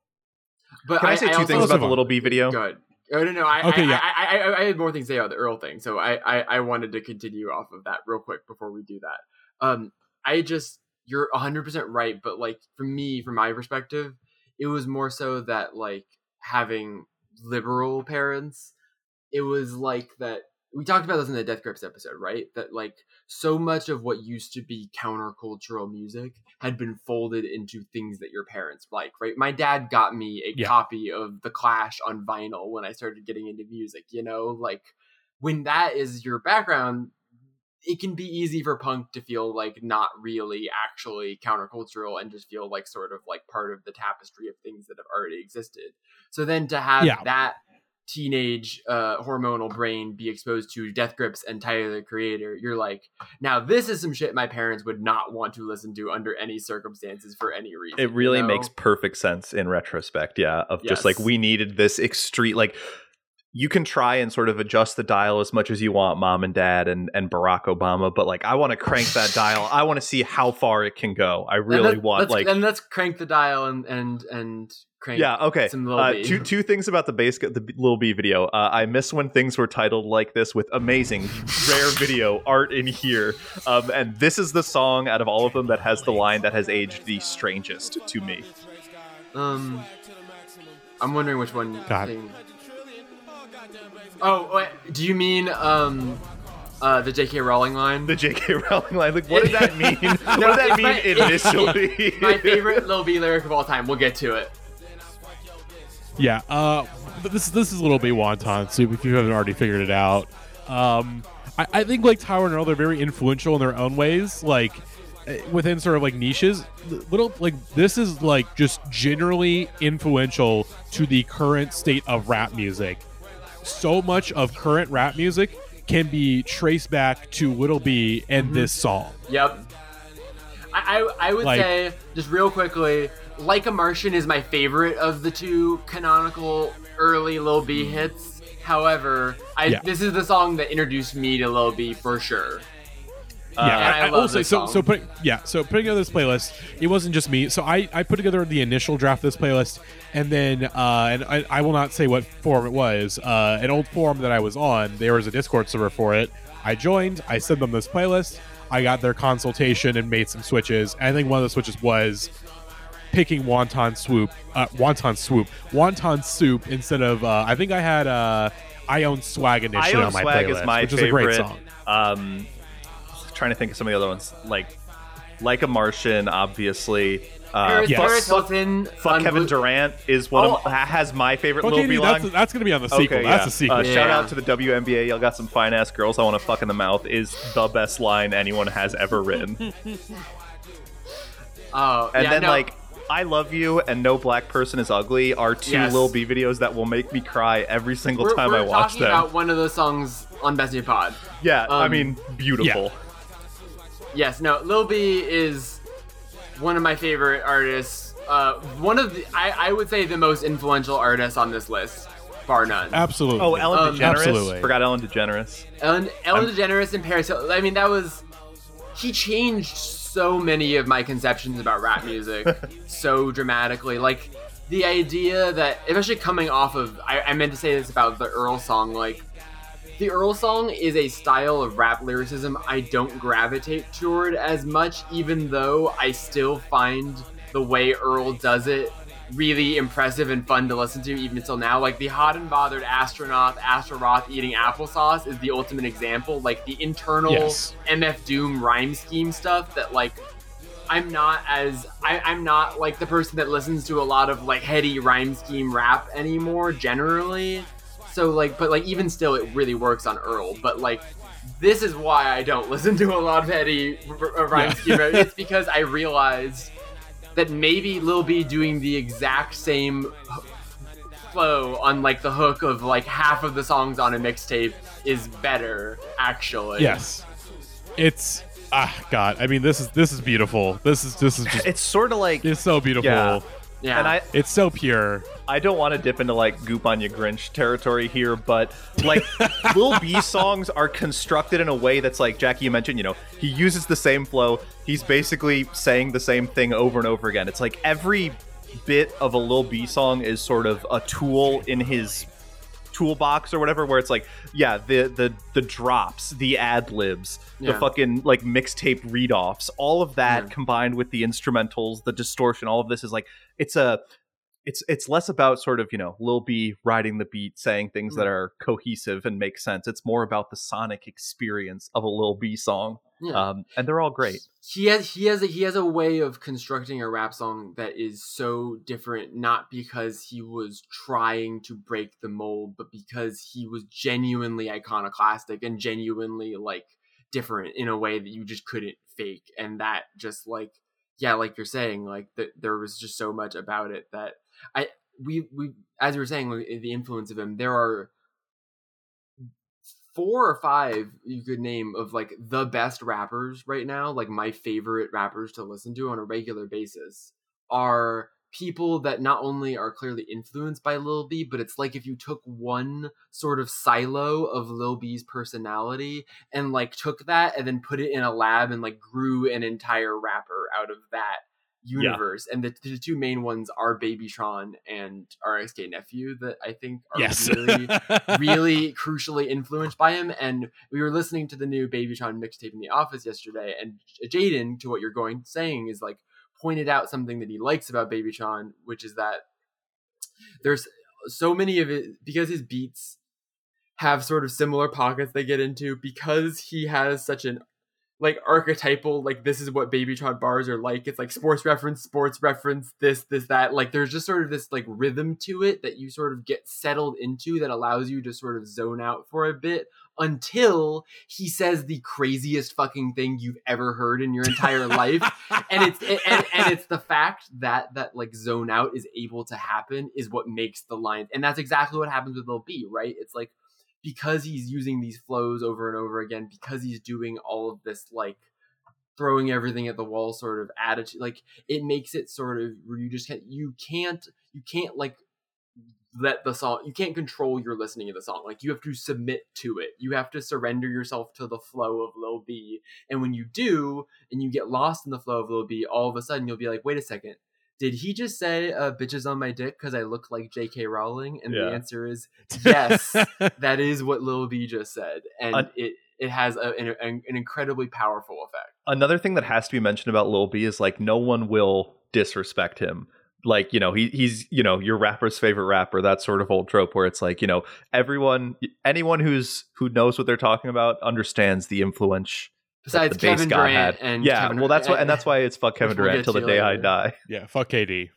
But Can I, say two also- things also- about the Little B video? Good. Oh no, no. I, Okay, I, yeah. I, I, I, I had more things to say about the Earl thing, so I, I, I wanted to continue off of that real quick before we do that. Um, I just, you're one hundred percent right. But like for me, from my perspective, it was more so that like having liberal parents, it was like that. We talked about this in the Death Grips episode, right? That like so much of what used to be countercultural music had been folded into things that your parents like, right? My dad got me a yeah. copy of The Clash on vinyl when I started getting into music, you know? Like when that is your background, it can be easy for punk to feel like not really actually countercultural and just feel like sort of like part of the tapestry of things that have already existed. So then to have yeah. that teenage uh, hormonal brain be exposed to Death Grips and Tyler the Creator, you're like, now this is some shit my parents would not want to listen to under any circumstances for any reason. It really you know? makes perfect sense in retrospect, yeah, of Yes. just like we needed this extreme, like you can try and sort of adjust the dial as much as you want, mom and dad and, and Barack Obama, but like I want to crank that dial. I want to see how far it can go. I really let, want let's, like and let's crank the dial and and and crank yeah okay some Lil uh, B. two two things about the bass the Lil B video. uh, I miss when things were titled like this with amazing rare video art in here, um, and this is the song out of all of them that has the line that has aged the strangest to me. Um, I'm wondering which one. God. Thing... Oh, wait, do you mean um, uh, the J K Rowling line? The J K Rowling line, like what does that mean? No, what does that it's mean my, initially? It's my favorite Lil B lyric of all time. We'll get to it. Yeah, uh, but this this is a little bit wonton soup if you haven't already figured it out. Um, I, I think like Tower and Earl, they're very influential in their own ways, like within sort of like niches. Little like this is like just generally influential to the current state of rap music. So much of current rap music can be traced back to Little B and mm-hmm. this song. Yep. I I, I would like, say just real quickly. Like a Martian is my favorite of the two canonical early Lil B hits. However, I yeah. this is the song that introduced me to Lil B for sure. Uh, yeah, I, I, I will say so. Song. So putting yeah, so putting together this playlist, it wasn't just me. So I, I put together the initial draft of this playlist, and then uh, and I, I will not say what forum it was. Uh, an old forum that I was on, there was a Discord server for it. I joined. I sent them this playlist. I got their consultation and made some switches. And I think one of the switches was picking wonton swoop, uh, wonton swoop, wonton soup instead of. Uh, I think I had uh, I Own Swag initially I Own on my Swag playlist, is my which favorite. is a great song. Um, trying to think of some of the other ones, like like a Martian, obviously. Uh, Paris, yes. Paris Hilton. Fuck Kevin Blue- Durant is one oh. of has my favorite Okay, Lil B line. that's, that's going to be on the sequel. Okay, that's yeah. a sequel. Uh, Yeah. Shout out to the W N B A. Y'all got some fine ass girls I want to fuck in the mouth is the best line anyone has ever written. Oh, and yeah, then no. like I Love You and No Black Person is Ugly are two Yes. Lil B videos that will make me cry every single we're, time we're I watch talking them. about one of those songs on Best New Pod. Yeah, Um, I mean, beautiful. yeah. Yes, no, Lil B is one of my favorite artists. Uh, one of the, I, I would say the most influential artist on this list, bar none. Absolutely. Oh, Ellen Um, DeGeneres. absolutely. Forgot Ellen DeGeneres. Ellen, Ellen I'm- DeGeneres and Paris Hilton. I mean, that was, he changed so many of my conceptions about rap music so dramatically. Like, the idea that, especially coming off of, I, I meant to say this about the Earl song, like, the Earl song is a style of rap lyricism I don't gravitate toward as much, even though I still find the way Earl does it really impressive and fun to listen to even until now. Like the hot and bothered astronaut, Astro Roth eating applesauce is the ultimate example. Like the internal Yes. M F Doom rhyme scheme stuff that like I'm not as I, I'm not like the person that listens to a lot of like heady rhyme scheme rap anymore generally. So like, but like even still, it really works on Earl. But like, this is why I don't listen to a lot of heady r- r- rhyme Yeah. scheme rap. It's because I realized that maybe Lil B doing the exact same h- flow on like the hook of like half of the songs on a mixtape is better, actually. Yes. It's ah God. I mean, this is this is beautiful. This is this is just It's sort of like it's so beautiful. Yeah. Yeah. And I, It's so pure. I don't want to dip into like Goop on Ya Grinch territory here, but like Lil B songs are constructed in a way that's like Jackie, you mentioned, you know, he uses the same flow. He's basically saying the same thing over and over again. It's like every bit of a Lil B song is sort of a tool in his toolbox or whatever, where it's like, yeah, the the the drops, the ad libs, yeah. the fucking like mixtape read offs, all of that yeah. combined with the instrumentals, the distortion, all of this is like, it's a it's it's less about sort of, you know, Lil B riding the beat, saying things mm. that are cohesive and make sense. It's more about the sonic experience of a Lil B song. Yeah. Um, and they're all great. He has he has a, he has a way of constructing a rap song that is so different, not because he was trying to break the mold, but because he was genuinely iconoclastic and genuinely like different in a way that you just couldn't fake. And that just like, yeah, like you're saying, like that there was just so much about it that I we we as you were saying, the influence of him, there are four or five you could name of like the best rappers right now, like my favorite rappers to listen to on a regular basis are people that not only are clearly influenced by Lil B, but it's like if you took one sort of silo of Lil B's personality and like took that and then put it in a lab and like grew an entire rapper out of that universe. Yeah. And the, the two main ones are Babytron and R X K Nephew that I think are yes. really really crucially influenced by him. And we were listening to the new Babytron mixtape in the office yesterday, and Jaden, to what you're going saying, is like pointed out something that he likes about Babytron, which is that there's so many of it because his beats have sort of similar pockets they get into, because he has such an like archetypal, like this is what Babytron bars are like. It's like sports reference, sports reference, this, this, that. Like there's just sort of this like rhythm to it that you sort of get settled into that allows you to sort of zone out for a bit until he says the craziest fucking thing you've ever heard in your entire life. And it's and, and it's the fact that that like zone out is able to happen is what makes the line. And that's exactly what happens with Lil B, right? It's like, because he's using these flows over and over again, because he's doing all of this, like throwing everything at the wall sort of attitude, like it makes it sort of where you just can't, you can't, you can't like let the song, you can't control your listening to the song. Like you have to submit to it. You have to surrender yourself to the flow of Lil B. And when you do, and you get lost in the flow of Lil B, all of a sudden you'll be like, wait a second. Did he just say uh, bitches on my dick because I look like J K Rowling? And yeah. the answer is yes. That is what Lil B just said. And uh, it, it has a, an, an incredibly powerful effect. Another thing that has to be mentioned about Lil B is like no one will disrespect him. Like, you know, he he's, you know, your rapper's favorite rapper, that sort of old trope where it's like, you know, everyone, anyone who's who knows what they're talking about understands the influence. Besides Kevin Durant and yeah, Kevin well, that's what, and that's why it's fuck Kevin Durant till the day I die. Yeah, fuck K D.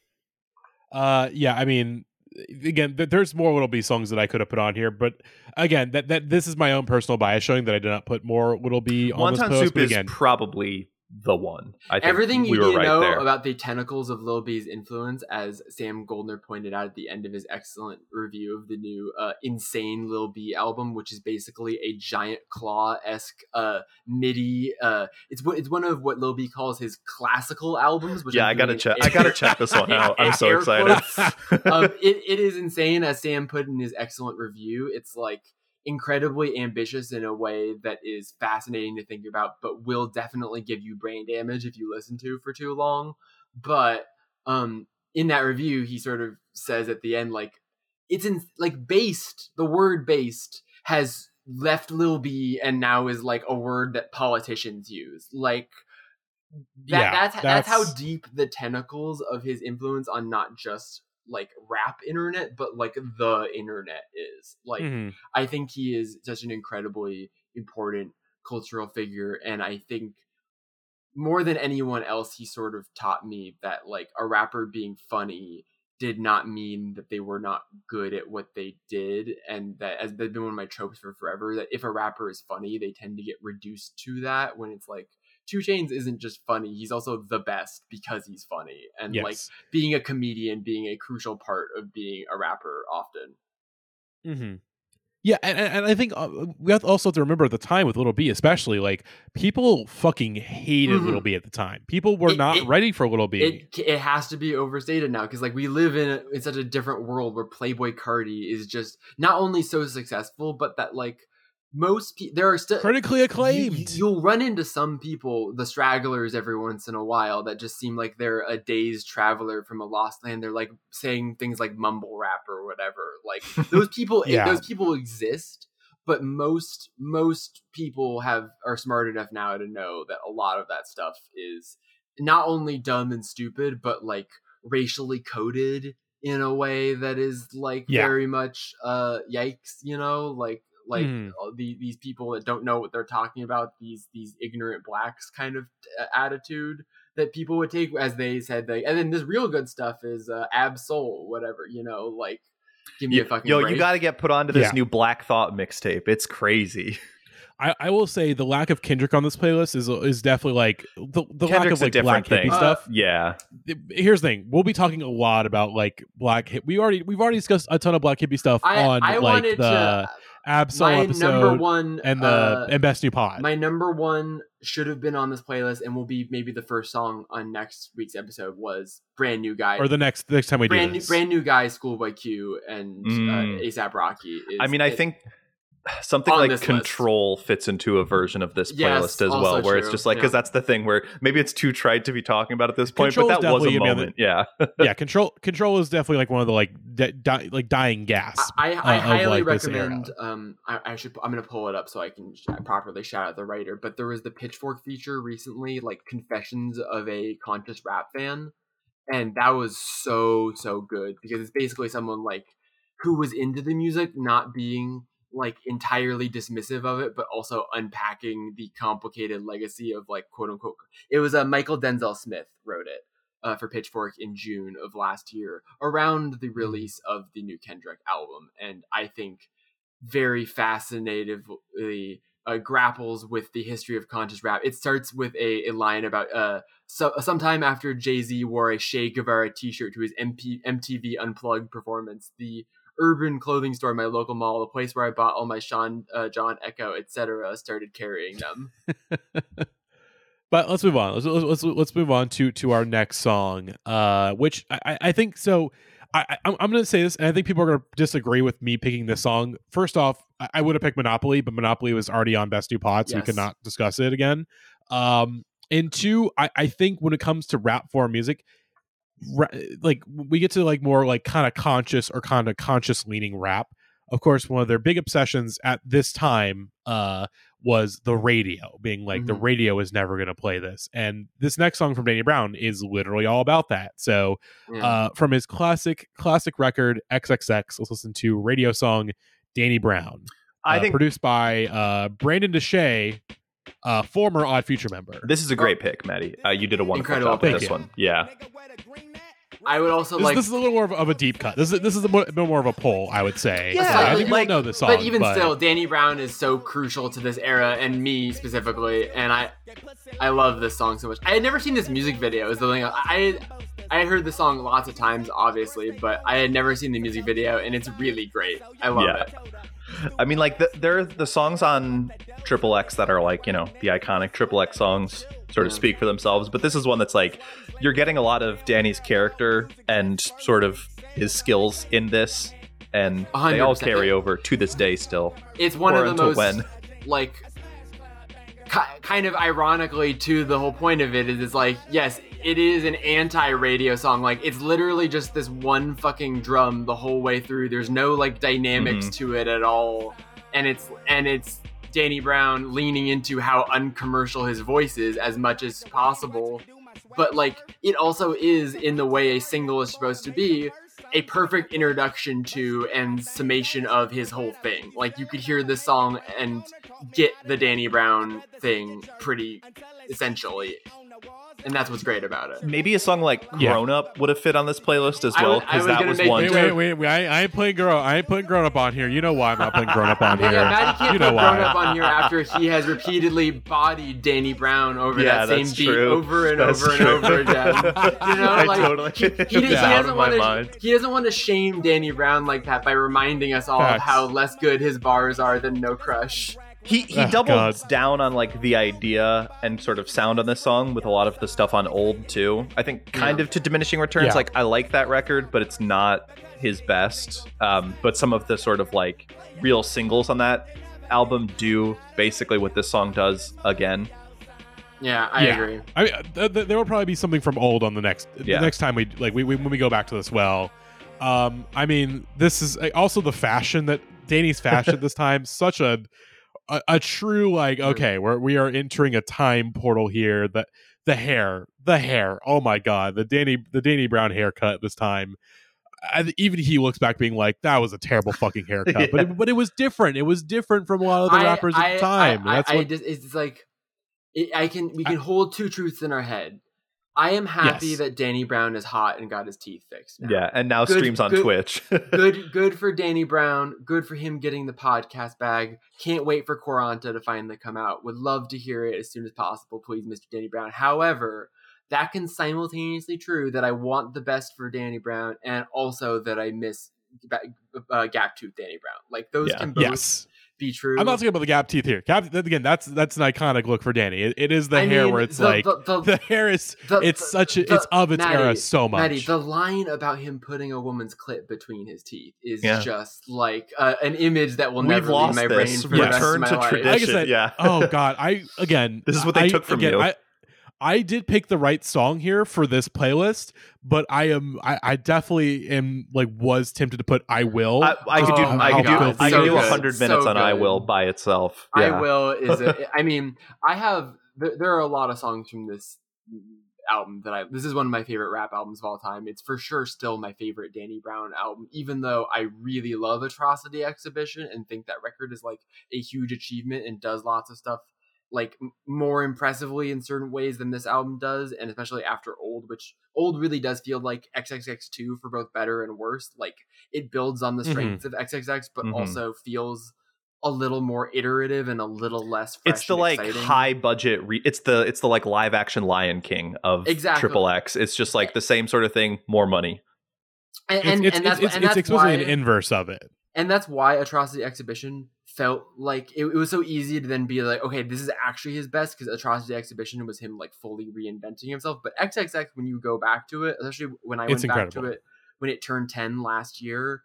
Uh, yeah, I mean, again, th- there's more Little B songs that I could have put on here, but again, that that this is my own personal bias showing that I did not put more Little B on this post. Wonton Soup but is again, probably the one. I think everything you we need to right know there. about the tentacles of Lil B's influence, as Sam Goldner pointed out at the end of his excellent review of the new uh, Insane Lil B album, which is basically a giant claw-esque uh, MIDI. Uh, it's it's one of what Lil B calls his classical albums. Which yeah, I'm I gotta check. I gotta check this one out. I'm so excited. um, it it is insane, as Sam put in his excellent review. It's like incredibly ambitious in a way that is fascinating to think about, but will definitely give you brain damage if you listen to for too long. But um in that review, he sort of says at the end, like it's in like based the word based has left Lil B and now is like a word that politicians use. Like that, yeah, that's, that's that's how deep the tentacles of his influence on not just like rap internet, but like the internet is. Like mm-hmm. I think he is such an incredibly important cultural figure, and I think more than anyone else, he sort of taught me that like a rapper being funny did not mean that they were not good at what they did, and that has been one of my tropes for forever, that if a rapper is funny, they tend to get reduced to that, when it's like two Chainz isn't just funny, he's also the best because he's funny. And yes. like being a comedian being a crucial part of being a rapper often. Mm-hmm. Yeah, and, and I think uh, we have to also have to remember at the time with Lil B, especially, like people fucking hated mm-hmm. Lil B at the time. People were it, not it, ready for Lil B. It, it has to be overstated now, because like we live in, a, in such a different world where Playboi Carti is just not only so successful, but that like most pe- there are still critically acclaimed. You, you'll run into some people, the stragglers, every once in a while that just seem like they're a day's traveler from a lost land. They're like saying things like mumble rap or whatever. Like those people, yeah. those people exist. But most most people have are smart enough now to know that a lot of that stuff is not only dumb and stupid, but like racially coded in a way that is like yeah. very much uh, yikes, you know, like like mm. the, these people that don't know what they're talking about, these these ignorant blacks kind of attitude that people would take as they said. Like, and then this real good stuff is uh, Ab-Soul, whatever, you know, like. Give me you, a fucking yo, break. You got to get put onto this yeah. new Black Thought mixtape. It's crazy. I, I will say the lack of Kendrick on this playlist is is definitely like the, the lack of like black thing. hippie stuff. Uh, yeah. Here's the thing: we'll be talking a lot about like black. Hip- we already we've already discussed a ton of black hippie stuff I, on I like the to, Ab-Soul episode number one, and the uh, and Best New Pod. My number one should have been on this playlist and will be maybe the first song on next week's episode was Brand New Guy. Or the next next time we brand do this. New, Brand New Guy, Schoolboy Q, and mm. uh, ASAP Rocky. Is, I mean, I it, think something like Control list. fits into a version of this playlist yes, as well, where true. it's just like, because yeah. that's the thing where maybe it's too trite to be talking about at this point, Control but that was a moment. The, yeah. yeah. Control Control is definitely like one of the like di- di- like dying gasps. I, I, I uh, highly of, like, recommend, um, I, I should, I'm going to pull it up so I can sh- properly shout out the writer, but there was the Pitchfork feature recently, like Confessions of a Conscious Rap Fan. And that was so, so good because it's basically someone like who was into the music, not being like entirely dismissive of it, but also unpacking the complicated legacy of like quote unquote. It was a uh, Michael Denzel Smith wrote it uh, for Pitchfork in June of last year around the release of the new Kendrick album. And I think very fascinatingly uh, grapples with the history of conscious rap. It starts with a, a line about uh, so sometime after Jay-Z wore a Che Guevara t-shirt to his M P- M T V Unplugged performance, the urban clothing store in my local mall, the place where I bought all my Sean, uh, John Echo, et cetera, started carrying them. But let's move on. Let's, let's let's move on to to our next song, uh, which I, I think so. I, I'm, I'm going to say this, and I think people are going to disagree with me picking this song. First off, I, I would have picked Monopoly, but Monopoly was already on Best New Pod, so yes. we could not discuss it again. Um, and two, I, I think when it comes to rap form music, ra- like we get to like more like kind of conscious or kind of conscious leaning rap. Of course, one of their big obsessions at this time uh, was the radio, being like, mm-hmm. the radio is never going to play this. And this next song from Danny Brown is literally all about that. So yeah. uh, from his classic classic record, X X X, let's listen to radio song Danny Brown, uh, I think produced by uh, Brandon Deshay, uh, former Odd Future member. This is a great oh. pick, Maddie. Uh, you did a wonderful Incredible. job with this you. one. Yeah. I would also this, like. This is a little more of, of a deep cut. This is this is a more, a more of a pull, I would say. Yeah, so I think like, you know this song. But even but... still, Danny Brown is so crucial to this era and me specifically, and I, I love this song so much. I had never seen this music video. Is the thing I, I had heard the song lots of times, obviously, but I had never seen the music video, and it's really great. I love yeah. it. I mean, like the, there are the songs on Triple X that are like, you know, the iconic Triple X songs sort of yeah. speak for themselves. But this is one that's like, you're getting a lot of Danny's character and sort of his skills in this. And one hundred percent. They all carry over to this day still. It's one or of the most, when. like, ki- kind of ironically to the whole point of it is it's like, yes, it is an anti-radio song. Like, it's literally just this one fucking drum the whole way through. There's no like dynamics mm-hmm. to it at all, and it's and it's Danny Brown leaning into how uncommercial his voice is as much as possible. But like, it also is, in the way a single is supposed to be, a perfect introduction to and summation of his whole thing. Like, you could hear this song and get the Danny Brown thing pretty essentially. And that's what's great about it. Maybe a song like "Grown yeah. Up" would have fit on this playlist as well, because that was one. Wait, wait, wait, wait! I, I ain't playing "Grown." I ain't putting "Grown Up" on here. You know why I'm not putting "Grown Up" on here? Yeah, Maddie can't you know put why. "Grown Up" on here after he has repeatedly bodied Danny Brown over yeah, that same beat true. over and that's over true. and over again. You know, I like totally he, he, he out doesn't of want my to. mind. He doesn't want to shame Danny Brown like that by reminding us all Facts. of how less good his bars are than "No Crush." He he oh, doubles God. down on like the idea and sort of sound on this song with a lot of the stuff on Old too. I think kind yeah. of to diminishing returns. Yeah. Like, I like that record, but it's not his best. Um, but some of the sort of like real singles on that album do basically what this song does again. Yeah, I yeah. agree. I mean, th- th- there will probably be something from old on the next Yeah. the next time we like we, we when we go back to this well. Um, I mean, this is uh, also the fashion that Danny's fashion this time. Such a, a a true like okay, we're we are entering a time portal here. That the hair, the hair. Oh my god, the Danny the Danny Brown haircut this time. I, even he looks back being like, that was a terrible fucking haircut. Yeah. But it, but it was different. It was different from a lot of the I, rappers I, at the time. I, That's I, what. I just, it's like it, I can we can I, hold two truths in our head. I am happy yes. that Danny Brown is hot and got his teeth fixed now. Yeah, and now good, streams on good, Twitch. good, good for Danny Brown. Good for him getting the podcast bag. Can't wait for Quaranta to finally come out. Would love to hear it as soon as possible, please, Mister Danny Brown. However, that can simultaneously true that I want the best for Danny Brown and also that I miss uh, Gap Tooth Danny Brown. Like those yeah. can both yes. be true. I'm not talking about the gap teeth here. Gap again. That's that's an iconic look for Danny. It, it is the I hair mean, where it's the, like the, the, the hair is. The, it's the, such a, the, it's of its Maddie, era so much. Maddie, the line about him putting a woman's clit between his teeth is yeah. just like uh, an image that will We've never lost leave my this. brain for Return the rest of my to life. tradition. Like I said, yeah. oh god. I again. This is what they I, took from again, you. I, I did pick the right song here for this playlist, but I am I, I definitely am like was tempted to put I Will. I, I could do Oh I could do God, I so could do good. a hundred minutes So on I good. Will by itself. Yeah. I Will is a, I mean, I have there, there are a lot of songs from this album that I this is one of my favorite rap albums of all time. It's for sure still my favorite Danny Brown album, even though I really love Atrocity Exhibition and think that record is like a huge achievement and does lots of stuff like m- more impressively in certain ways than this album does, and especially after Old, which Old really does feel like X X X two for both better and worse. Like it builds on the strengths mm-hmm. of X X X, but mm-hmm. also feels a little more iterative and a little less fresh. It's the like exciting. high budget re- it's the it's the like live action Lion King of exactly. Triple X. It's just like the same sort of thing, more money. And, and, it's, and that's, it's, and it's that's explicitly why, an inverse of it. And that's why Atrocity Exhibition felt like it, it was so easy to then be like, okay, this is actually his best, because Atrocity Exhibition was him like fully reinventing himself. But X X X, when you go back to it, especially when I it's went incredible. back to it when it turned ten last year,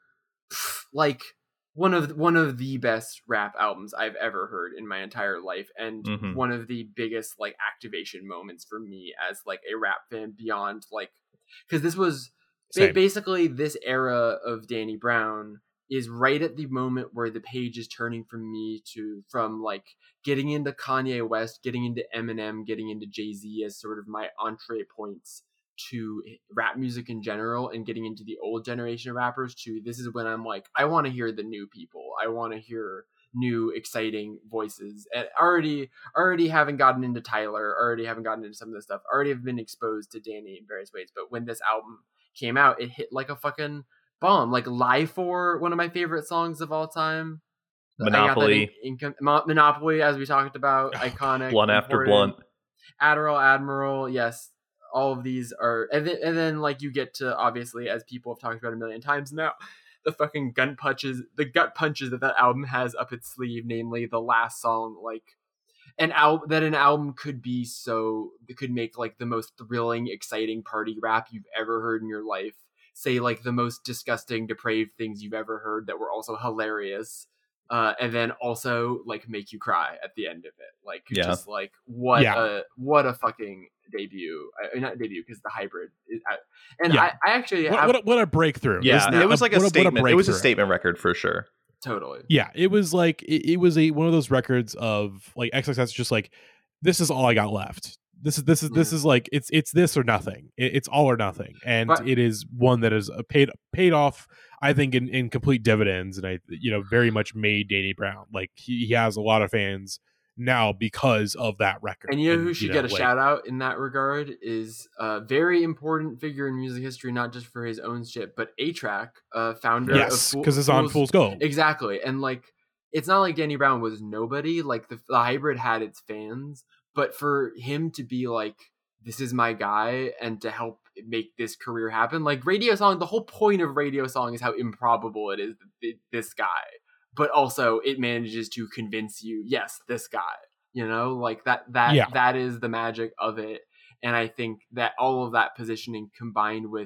like one of one of the best rap albums I've ever heard in my entire life, and mm-hmm. one of the biggest like activation moments for me as like a rap fan beyond like, because this was ba- basically this era of Danny Brown is right at the moment where the page is turning from me to from like getting into Kanye West, getting into Eminem, getting into Jay-Z as sort of my entree points to rap music in general, and getting into the old generation of rappers to this is when I'm like, I want to hear the new people. I want to hear new exciting voices. And already already haven't gotten into Tyler, already haven't gotten into some of this stuff, already have been exposed to Danny in various ways. But when this album came out, it hit like a fucking bomb. Like Lie For, one of my favorite songs of all time. Monopoly. In, in, Monopoly, as we talked about, iconic. Blunt after blunt. Adderall Admiral, yes. All of these are, and then, and then like you get to, obviously, as people have talked about a million times now, the fucking gun punches, the gut punches that that album has up its sleeve, namely the last song, like an album that an album could be so, it could make like the most thrilling, exciting party rap you've ever heard in your life. Say like the most disgusting, depraved things you've ever heard that were also hilarious. Uh, and then also like make you cry at the end of it. Like yeah. just like what yeah. a what a fucking debut. I, not debut because the hybrid is out. And yeah. I, I actually what, have, what, a, what a breakthrough. Yeah, it, it was like a what statement. A, what a it was a statement record for sure. Totally. Yeah, it was like it, it was a one of those records of like X X X just like, this is all I got left. This is this is this is like it's it's this or nothing. It, it's all or nothing, and but, it is one that is paid paid off. I think in, in complete dividends, and I you know very much made Danny Brown like he, he has a lot of fans now because of that record. And you know who and, should you know, get a like, shout out in that regard is a very important figure in music history, not just for his own shit, but A-Trak, uh, founder. Yes, of because it's on Fool's Gold. Exactly, and like it's not like Danny Brown was nobody. Like the, the hybrid had its fans. But for him to be like, this is my guy, and to help make this career happen, like Radio Song, the whole point of Radio Song is how improbable it is that this guy, but also it manages to convince you, yes, this guy, you know, like that, that, yeah. that is the magic of it. And I think that all of that positioning combined with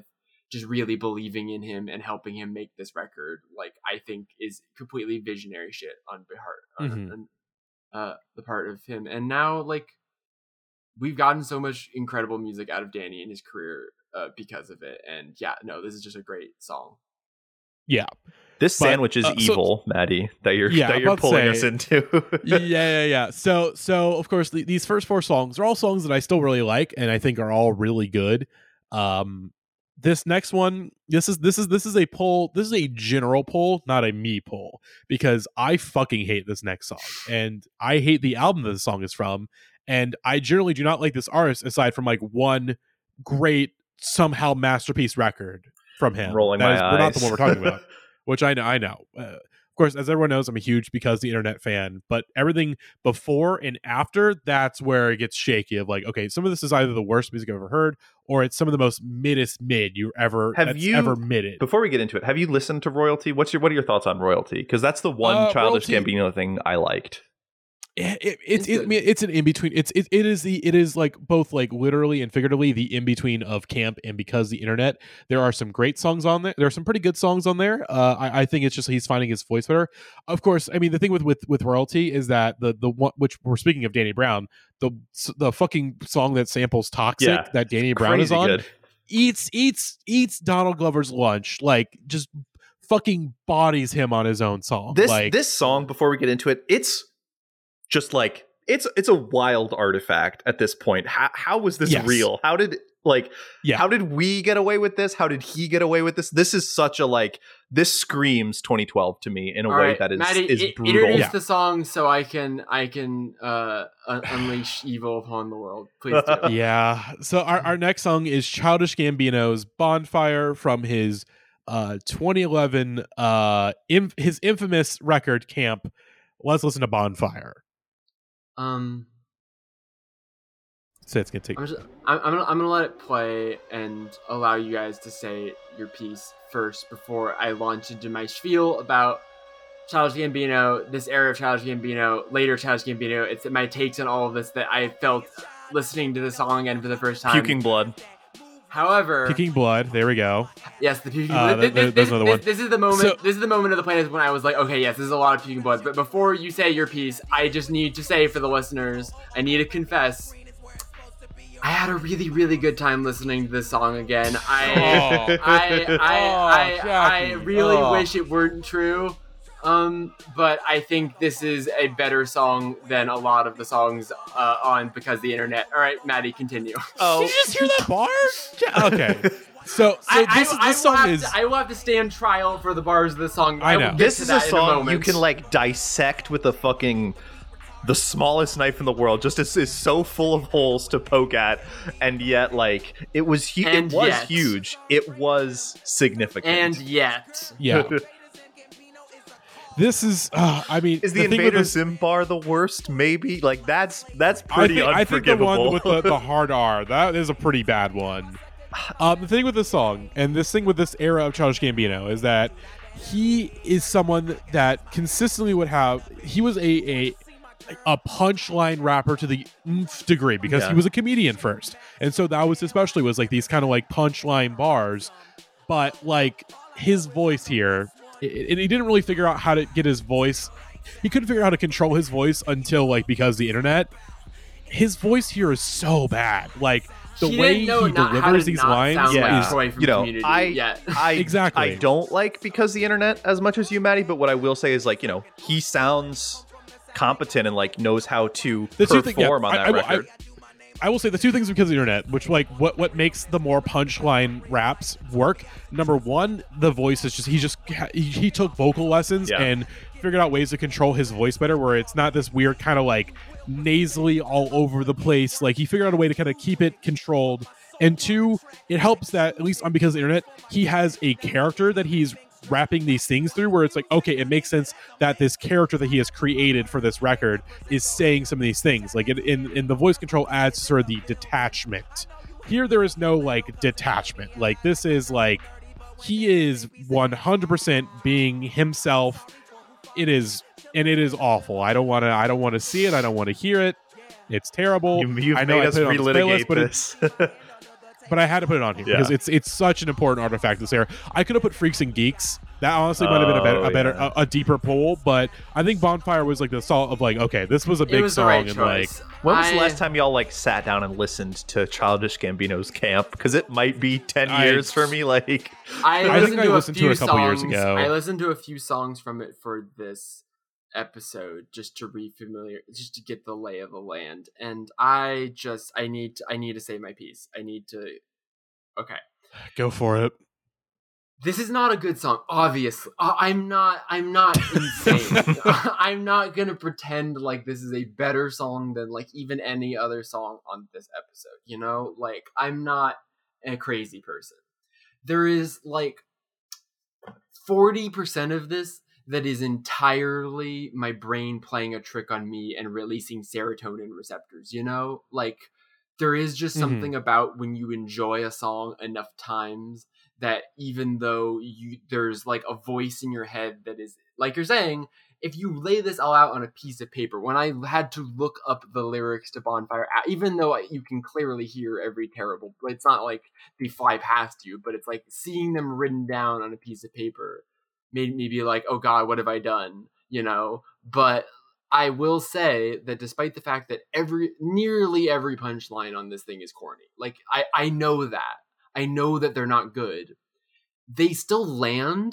just really believing in him and helping him make this record, like, I think is completely visionary shit on behalf mm-hmm. on, uh, the part of him. And now, like, we've gotten so much incredible music out of Danny in his career uh, because of it. And yeah, no, this is just a great song. Yeah. This but, sandwich is uh, evil, so, Maddie, that you're yeah, that you're pulling say, us into. yeah, yeah, yeah. So, so of course, the, these first four songs are all songs that I still really like, and I think are all really good. Um, this next one, this is this is this is a poll. This is a general poll, not a me poll, because I fucking hate this next song, and I hate the album that the song is from, and I generally do not like this artist aside from like one great somehow masterpiece record from him. Rolling that my is, eyes. We're not the one we're talking about. Which I know, I know. Uh, of course, as everyone knows, I'm a huge Because the Internet fan. But everything before and after, that's where it gets shaky. Of like, okay, some of this is either the worst music I've ever heard, or it's some of the most middest mid you ever have that's you ever midded. Before we get into it, have you listened to Royalty? What's your what are your thoughts on Royalty? Because that's the one uh, Childish Royalty, Gambino thing I liked. It, it, it's it, I mean, it's an in between. It's it, it is the it is like both like literally and figuratively the in between of Camp and Because the Internet. There are some great songs on there. There are some pretty good songs on there. Uh, I, I think it's just he's finding his voice better. Of course, I mean the thing with with with Royalty is that the the one which we're speaking of Danny Brown, the the fucking song that samples Toxic yeah, that Danny Brown is on good. eats eats eats Donald Glover's lunch, like just fucking bodies him on his own song. This like, this song, before we get into it, it's just like it's it's a wild artifact at this point. How how was this yes. real? How did like yeah. how did we get away with this? How did he get away with this? This is such a like this screams twenty twelve to me in a All way right, that is Maddie, is it, brutal. Introduce Yeah. the song so I can I can uh, un- unleash evil upon the world. Please do. Yeah. So our our next song is Childish Gambino's Bonfire from his uh twenty eleven uh inf- his infamous record Camp. Let's listen to Bonfire. Um, so it's gonna take. I'm, just, I'm, I'm gonna I'm gonna let it play and allow you guys to say your piece first before I launch into my spiel about Childish Gambino, this era of Childish Gambino, later Childish Gambino. It's my takes on all of this that I felt listening to the song again for the first time. Puking blood. However, Puking blood. There we go. Yes, the puking uh, blood. Th- th- this, this, this, this is the moment. So, this is the moment of the playlist when I was like, okay, yes, this is a lot of puking blood. But before you say your piece, I just need to say for the listeners, I need to confess, I had a really, really good time listening to this song again. I, oh. I, I, I, oh, I, I really oh. wish it weren't true. Um, but I think this is a better song than a lot of the songs uh, on Because the Internet. All right, Maddie, continue. Oh, did you just hear that bar? Okay. So, so I, this, I, this I song will is. To, I will have to stand trial for the bars of the song. I know. I will get this to is that a song in a you can like dissect with a fucking the smallest knife in the world. Just is, is so full of holes to poke at, and yet like it was hu- and it was yet. huge. It was significant. And yet, yeah. This is, uh, I mean, is the, the Invader Zim bar the worst? Maybe like that's that's pretty I think, unforgivable. I think the one with the, the hard R, that is a pretty bad one. Um, the thing with this song and this thing with this era of Childish Gambino is that he is someone that consistently would have. He was a a, a punchline rapper to the nth degree because yeah. he was a comedian first, and so that was especially was like these kind of like punchline bars, but like his voice here. And he didn't really figure out how to get his voice. He couldn't figure out how to control his voice until like Because the Internet. His voice here is so bad. Like the he way he delivers these lines, yeah, like you know, I, yet. I exactly. I don't like Because the Internet as much as you, Maddie. But what I will say is like you know he sounds competent and like knows how to the perform thing, yeah, on that I, I, record. I, I will say the two things Because of the Internet, which like what what makes the more punchline raps work. Number one, the voice is just he just he, he took vocal lessons yeah. and figured out ways to control his voice better, where it's not this weird kind of like nasally all over the place. Like he figured out a way to kind of keep it controlled. And two, it helps that at least on Because of the Internet, he has a character that he's rapping these things through where it's like, okay, it makes sense that this character that he has created for this record is saying some of these things. Like in, in, in the voice control adds sort of the detachment. Here there is no like detachment. Like this is like he is one hundred percent being himself. It is and it is awful. I don't want to I don't want to see it. I don't want to hear it. It's terrible. You, you've I know made I us put it on relitigate this, playlist, but this. but I had to put it on here Yeah. because it's it's such an important artifact this era. I could have put Freaks and Geeks. That honestly might have been a better, a, better yeah. a, a deeper pull, but I think Bonfire was like the salt of like, okay, this was a big was song, right and choice. like, when was I, the last time y'all like sat down and listened to Childish Gambino's Camp? Because it might be ten I, years for me. Like, I, I listened think I to listened a few to it a couple songs, years ago. I listened to a few songs from it for this episode just to refamiliar, just to get the lay of the land, and I just I need to, I need to say my piece. I need to. Okay, go for it. this is not a good song. Obviously, uh, I'm not. I'm not insane. I'm not gonna pretend like this is a better song than like even any other song on this episode. You know, like I'm not a crazy person. There is like forty percent of this that is entirely my brain playing a trick on me and releasing serotonin receptors. You know, like there is just something mm-hmm. about when you enjoy a song enough times that even though you there's like a voice in your head that is like you're saying, if you lay this all out on a piece of paper, when I had to look up the lyrics to Bonfire, even though you can clearly hear every terrible, it's not like they fly past you, but it's like seeing them written down on a piece of paper made me be like, oh God, what have I done? You know, but I will say that despite the fact that every, nearly every punchline on this thing is corny, like I, I know that. I know that they're not good. They still land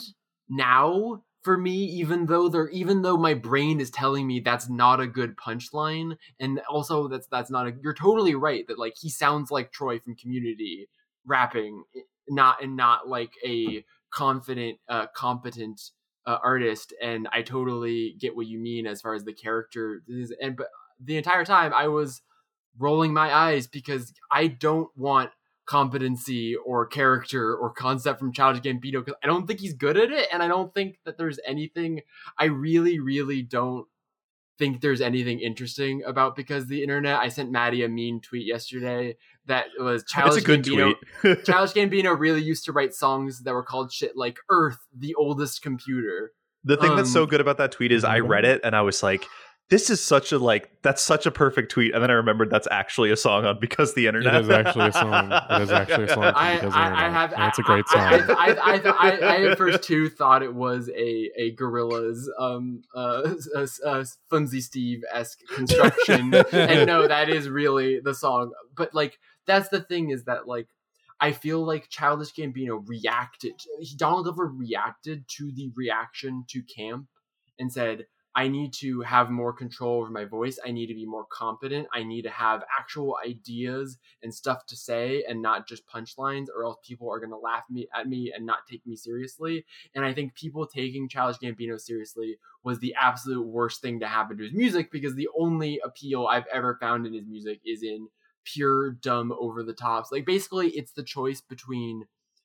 now for me, even though they're even though my brain is telling me that's not a good punchline, and also that's that's not a. You're totally right that like he sounds like Troy from Community rapping, not and not like a confident, uh, competent uh, artist. And I totally get what you mean as far as the character is. And but the entire time I was rolling my eyes because I don't want competency or character or concept from Childish Gambino because I don't think he's good at it, and I don't think that there's anything I really really don't think there's anything interesting about because the internet. I sent Maddie a mean tweet yesterday that was Childish it's a good Gambino tweet. Childish Gambino really used to write songs that were called shit like Earth, the oldest computer. The thing um, that's so good about that tweet is I read it and I was like, this is such a like that's such a perfect tweet, and then I remembered that's actually a song on Because the Internet. It is actually a song. It is actually a song. I, Because I, the I have. It's a great song. I, I, I, I, I at first too thought it was a a Gorillaz um uh, uh, uh Flimsy Steve esque construction, and no, that is really the song. But like that's the thing is that like I feel like Childish Gambino reacted. Donald Glover reacted to the reaction to Camp and said, I need to have more control over my voice. I need to be more confident. I need to have actual ideas and stuff to say and not just punchlines, or else people are going to laugh me at me and not take me seriously. And I think people taking Childish Gambino seriously was the absolute worst thing to happen to his music, because the only appeal I've ever found in his music is in pure dumb over the tops. Like basically it's the choice between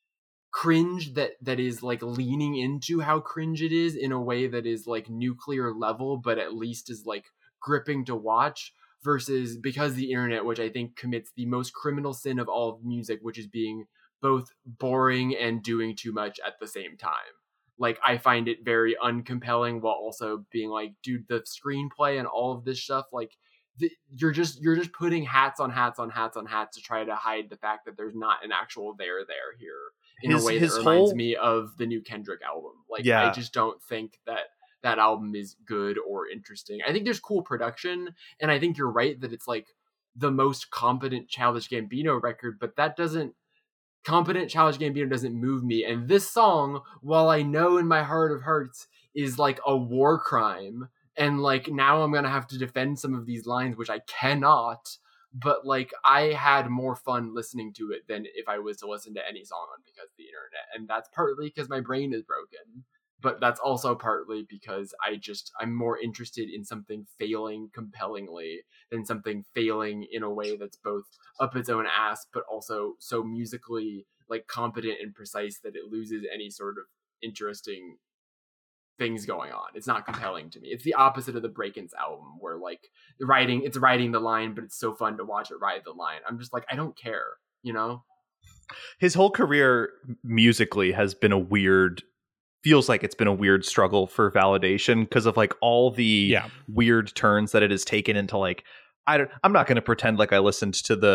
cringe that that is like leaning into how cringe it is in a way that is like nuclear level but at least is like gripping to watch, versus Because the Internet, which I think commits the most criminal sin of all of music, which is being both boring and doing too much at the same time. Like I find it very uncompelling while also being like, dude, the screenplay and all of this stuff, like the, you're just you're just putting hats on hats on hats on hats to try to hide the fact that there's not an actual there there here. In his, a way that reminds whole... me of the new Kendrick album. Like, yeah. I just don't think that that album is good or interesting. I think there's cool production, and I think you're right that it's like the most competent Childish Gambino record, but that doesn't, competent Childish Gambino doesn't move me. And this song, while I know in my heart of hearts is like a war crime, and like now I'm going to have to defend some of these lines, which I cannot, but like I had more fun listening to it than if I was to listen to any song on Because the Internet. And that's partly because my brain is broken, but that's also partly because I just I'm more interested in something failing compellingly than something failing in a way that's both up its own ass but also so musically like competent and precise that it loses any sort of interesting things going on. It's not compelling to me. It's the opposite of the Break-Ins album, where like the writing, it's writing the line, but it's so fun to watch it ride the line. I'm just like, I don't care, you know? His whole career musically has been a weird, feels like it's been a weird struggle for validation because of like all the yeah. weird turns that it has taken into like, I don't, I'm not going to pretend like I listened to the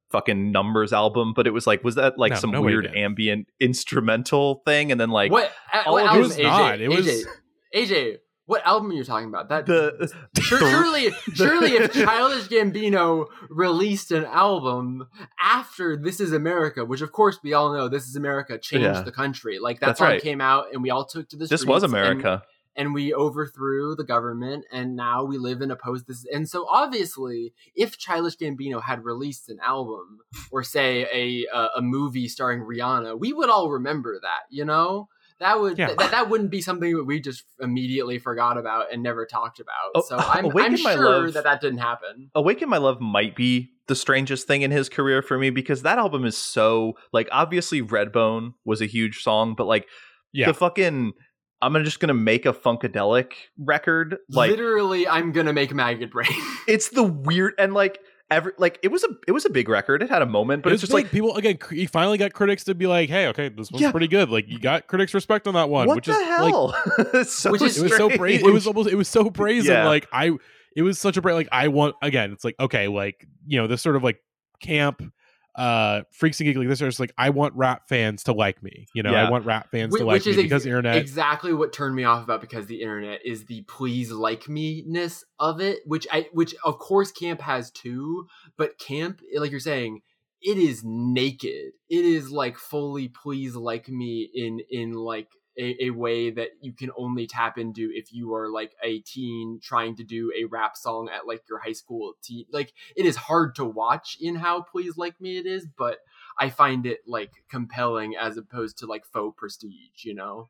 fucking Numbers album, but it was like, was that like No, some no way, weird man. ambient instrumental thing? And then like What? uh, all what of It album, was A J? not. It A J, was- A J, what album are you talking about? That the Sure, surely, surely, if Childish Gambino released an album after "This Is America," which of course we all know "This Is America" changed Yeah. the country, like that That's song right. came out and we all took to the streets. this was and- America. and we overthrew the government, and now we live in a post this. And so, obviously, if Childish Gambino had released an album or say a a, a movie starring Rihanna, we would all remember that, you know. That would Yeah. th- that that wouldn't be something that we just immediately forgot about and never talked about. Oh, so I'm, Awaken I'm My sure Love- that that didn't happen. Awaken My Love might be the strangest thing in his career for me, because that album is so like, obviously Redbone was a huge song, but like Yeah. the fucking I'm gonna just gonna make a funkadelic record, like Literally, I'm gonna make Maggot Brain. it's the weird and like every like it was a it was a big record. It had a moment, but It it's was just big. like, people again. cr- You finally got critics to be like, "Hey, okay, this one's Yeah. pretty good." Like you got critics' respect on that one, what which the is like hell? It's so Which is- it was so strange. brazen. It was almost it was so brazen. Yeah. Like I, it was such a bra Like I want again. It's like okay, like you know this sort of like camp, uh, freaks and geeks like this are just like I want rap fans to like me. You know, Yeah. I want rap fans Which, to like which me is ex- because the internet. exactly what turned me off about Because the Internet is the please like me ness of it, which I which of course Camp has too, but Camp, like you're saying, it is naked. It is like fully please like me in in like a, a way that you can only tap into if you are like a teen trying to do a rap song at like your high school teen. Like it is hard to watch in how please like me it is, but I find it like compelling as opposed to like faux prestige, you know?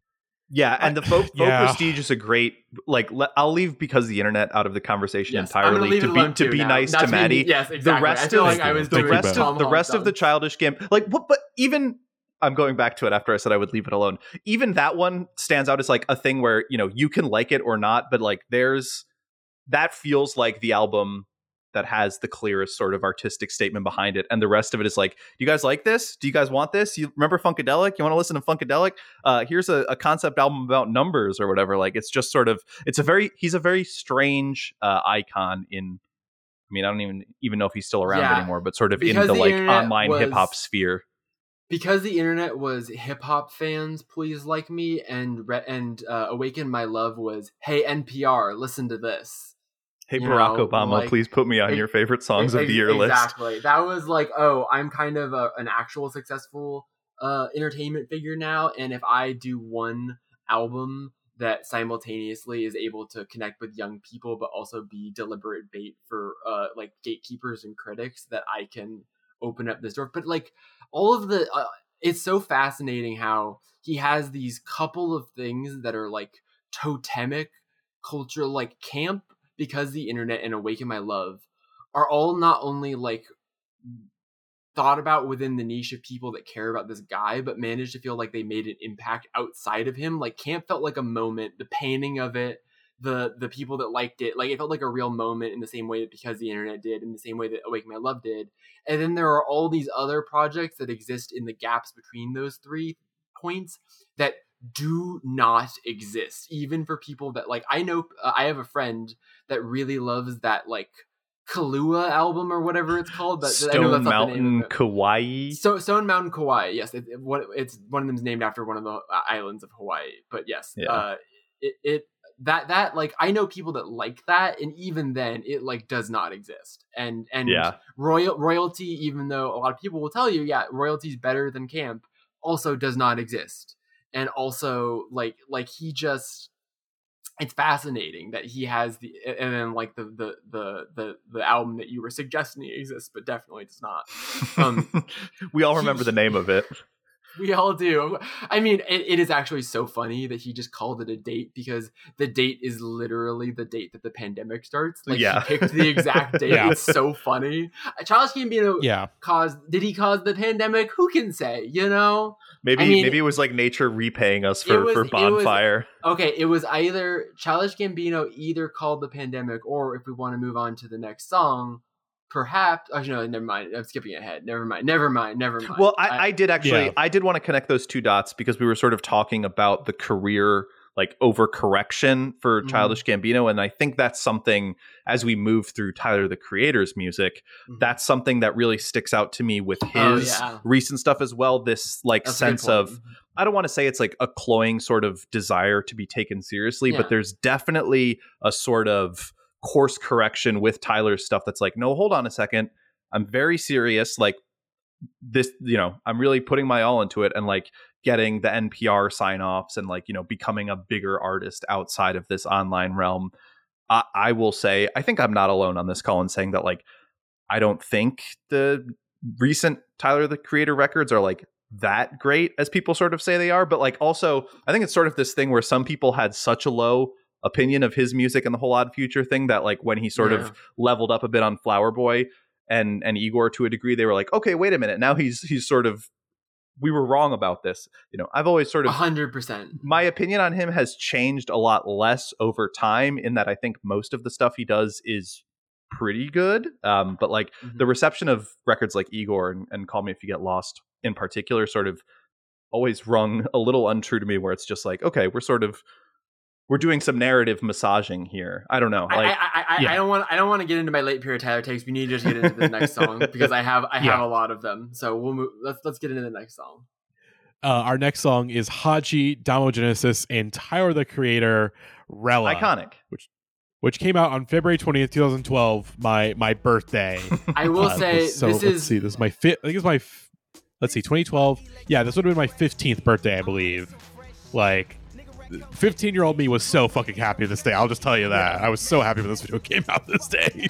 Yeah, and the faux, faux Yeah. prestige is a great like. Le- I'll leave Because the Internet out of the conversation Yes, I'm gonna entirely leave to it be alone to too be now. nice Not to be- Maddie. Yes, exactly. The rest I feel of like I was the doing rest Tom of the Holland rest of the done. Childish Gambino, like what? But even I'm going back to it after I said I would leave it alone. Even that one stands out as like a thing where you know you can like it or not, but like there's that feels like the album that has the clearest sort of artistic statement behind it, and the rest of it is like, do you guys like this? Do you guys want this? You remember Funkadelic? You want to listen to Funkadelic? Uh, here's a, a concept album about numbers or whatever. Like it's just sort of, it's a very, he's a very strange uh, icon in. I mean, I don't even even know if he's still around Yeah, anymore, but sort of in because the the like internet online was- hip hop sphere. Because the internet was hip hop fans, please like me, and re- and uh, Awaken My Love was, hey N P R, listen to this. Hey, You Barack know, Obama, like- please put me on Ex- your favorite songs of Ex- the year list. Exactly. That was like, oh, I'm kind of a, an actual successful uh, entertainment figure now, and if I do one album that simultaneously is able to connect with young people, but also be deliberate bait for uh, like gatekeepers and critics, that I can open up this door. But like all of the, uh, it's so fascinating how he has these couple of things that are like totemic culture, like Camp, Because the Internet, and Awaken My Love are all not only like thought about within the niche of people that care about this guy, but managed to feel like they made an impact outside of him. Like Camp felt like a moment, the painting of it, the the people that liked it, like it felt like a real moment in the same way that Because the Internet did, in the same way that Awaken My Love did. And then there are all these other projects that exist in the gaps between those three points that do not exist, even for people that like, I know uh, I have a friend that really loves that like Kahlua album or whatever it's called, but I know Stone that's not the name Mountain of it. Kauai. So, Stone Mountain Kauai, yes, it, it, what, it's one of them's named after one of the uh, islands of Hawaii. But yes, Yeah. uh, it, it that that like I know people that like that, and even then, it like does not exist. And and Yeah. royal royalty, even though a lot of people will tell you, yeah, royalty's better than Camp, also does not exist. And also, like like he just. It's fascinating that he has the, and then like the the the the, the album that you were suggesting exists, but definitely does not. Um, we all he- remember the name of it. We all do. I mean, it, it is actually so funny that he just called it a date, because the date is literally the date that the pandemic starts. Like Yeah. he picked the exact date. Yeah. It's so funny. Childish Gambino Yeah, caused. Did he cause the pandemic? Who can say? You know. Maybe I mean- maybe it was like nature repaying us It for, was- for it was- Bonfire. Okay, it was either Childish Gambino either called the pandemic, or if we want to move on to the next song, perhaps. Oh no, never mind. I'm skipping ahead. Never mind. Never mind. Never mind. Well, I, I did actually, Yeah. I did want to connect those two dots because we were sort of talking about the career like overcorrection for Mhm. Childish Gambino. And I think that's something, as we move through Tyler the Creator's music, Mhm. that's something that really sticks out to me with Oh, his yeah. recent stuff as well. This like That's a good sense of, point. I don't want to say it's like a cloying sort of desire to be taken seriously, Yeah. but there's definitely a sort of course correction with Tyler's stuff that's like, no, hold on a second. I'm very serious. Like this, you know, I'm really putting my all into it, and like getting the N P R sign offs and like, you know, becoming a bigger artist outside of this online realm. I, I will say, I think I'm not alone on this call in saying that like, I don't think the recent Tyler the Creator records are like that great as people sort of say they are. But like also, I think it's sort of this thing where some people had such a low opinion of his music and the whole Odd Future thing that like when he sort Yeah. of leveled up a bit on Flower Boy and and Igor to a degree, they were like, okay, wait a minute, now he's he's sort of, we were wrong about this. You know, I've always sort A of, hundred percent. my opinion on him has changed a lot less over time, in that I think most of the stuff he does is pretty good. Um, but like Mhm. the reception of records like Igor and, and Call Me If You Get Lost in particular sort of always rung a little untrue to me, where it's just like, okay, we're sort of, we're doing some narrative massaging here. I don't know. I, Like, I, I, yeah. I don't want I don't want to get into my late period Tyler takes. We need to just get into the next song because I have I have Yeah. a lot of them. So we'll move. Let's let's get into the next song. Uh, our next song is Haji, Damogenesis, and Tyler the Creator, Rella, iconic. which came out on February twentieth, twenty twelve, my my birthday. I will Uh, say so this let's is see, this is my fifth. I think it's my. F- let's see, twenty twelve. Yeah, this would have been my fifteenth birthday, I believe. Like, fifteen-year-old me was so fucking happy this day. I'll just tell you that. I was so happy when this video came out this day.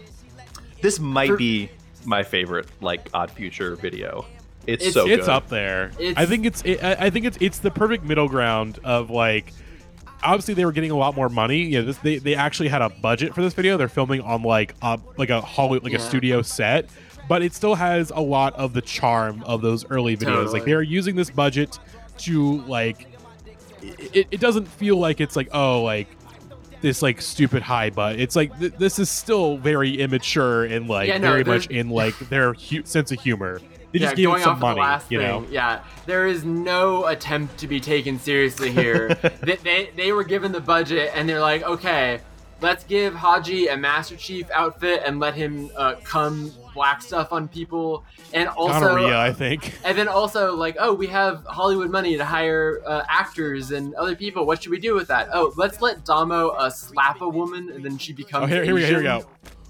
This might For- be my favorite like Odd Future video. It's, It's- so It's good. up there. It's- I think it's. It, I I think it's. It's the perfect middle ground of like. Obviously, they were getting a lot more money. Yeah, this, they they actually had a budget for this video. They're filming on like a like a Hollywood like Yeah. a studio set, but it still has a lot of the charm of those early videos. Totally. Like they're using this budget to like. It, it doesn't feel like it's like oh like this like stupid high, but it's like th- this is still very immature and like Yeah, no, very there's- much in like their hu- sense of humor. They yeah, just gave going it some off money, of the last you know. thing. Yeah, there is no attempt to be taken seriously here. they, they they were given the budget and they're like, okay, let's give Haji a Master Chief outfit and let him uh, come black stuff on people, and also Gonorrhea, I think. And then also, like, oh, we have Hollywood money to hire uh, actors and other people. What should we do with that? Oh, let's let Damo uh, slap a woman, and then she becomes Oh, here, here we go. Here we go.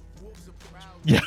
Yeah,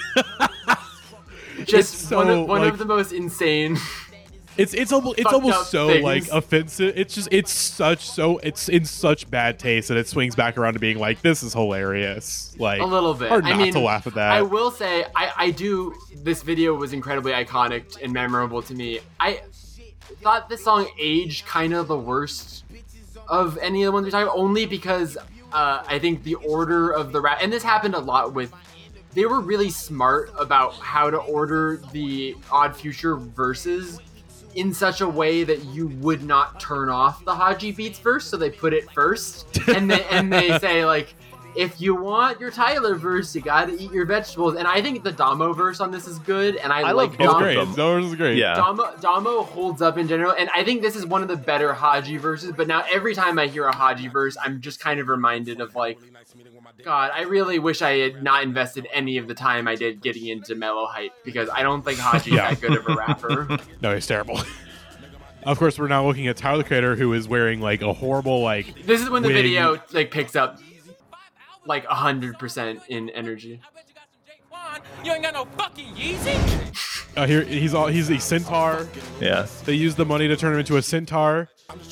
Just It's so, one, of, one like- of the most insane. it's it's almost it's Fucked up almost so things. like offensive. It's just it's such so it's in such bad taste that it swings back around to being like this is hilarious. Like A little bit. hard I not mean, to laugh at that. I will say, I, I do. This video was incredibly iconic and memorable to me. I thought this song aged kind of the worst of any of the ones we talked about, only because uh, I think the order of the rap, and this happened a lot with. They were really smart about how to order the Odd Future verses in such a way that you would not turn off the Haji beats first, so they put it first, and they and they say like, if you want your Tyler verse, you gotta eat your vegetables. And I think the Damo verse on this is good, and I, I like love it's both Damo. of great. them. Zoers is great. Yeah. Damo, Damo holds up in general, and I think this is one of the better Haji verses. But now every time I hear a Haji verse, I'm just kind of reminded of like, God, I really wish I had not invested any of the time I did getting into Mellow Hype, because I don't think Haji's Yeah. that good of a rapper. No, he's terrible. Of course, we're now looking at Tyler the Creator, who is wearing like a horrible like. This is when the wig. video like picks up like a hundred percent in energy. You ain't got no fucking Yeezy. Uh, here he's all he's a centaur. Yeah. They use the money to turn him into a centaur.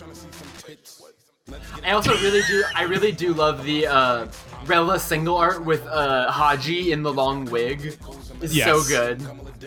I also really do. I really do love the uh, Rella single art with uh, Haji in the long wig. It's Yes. so good.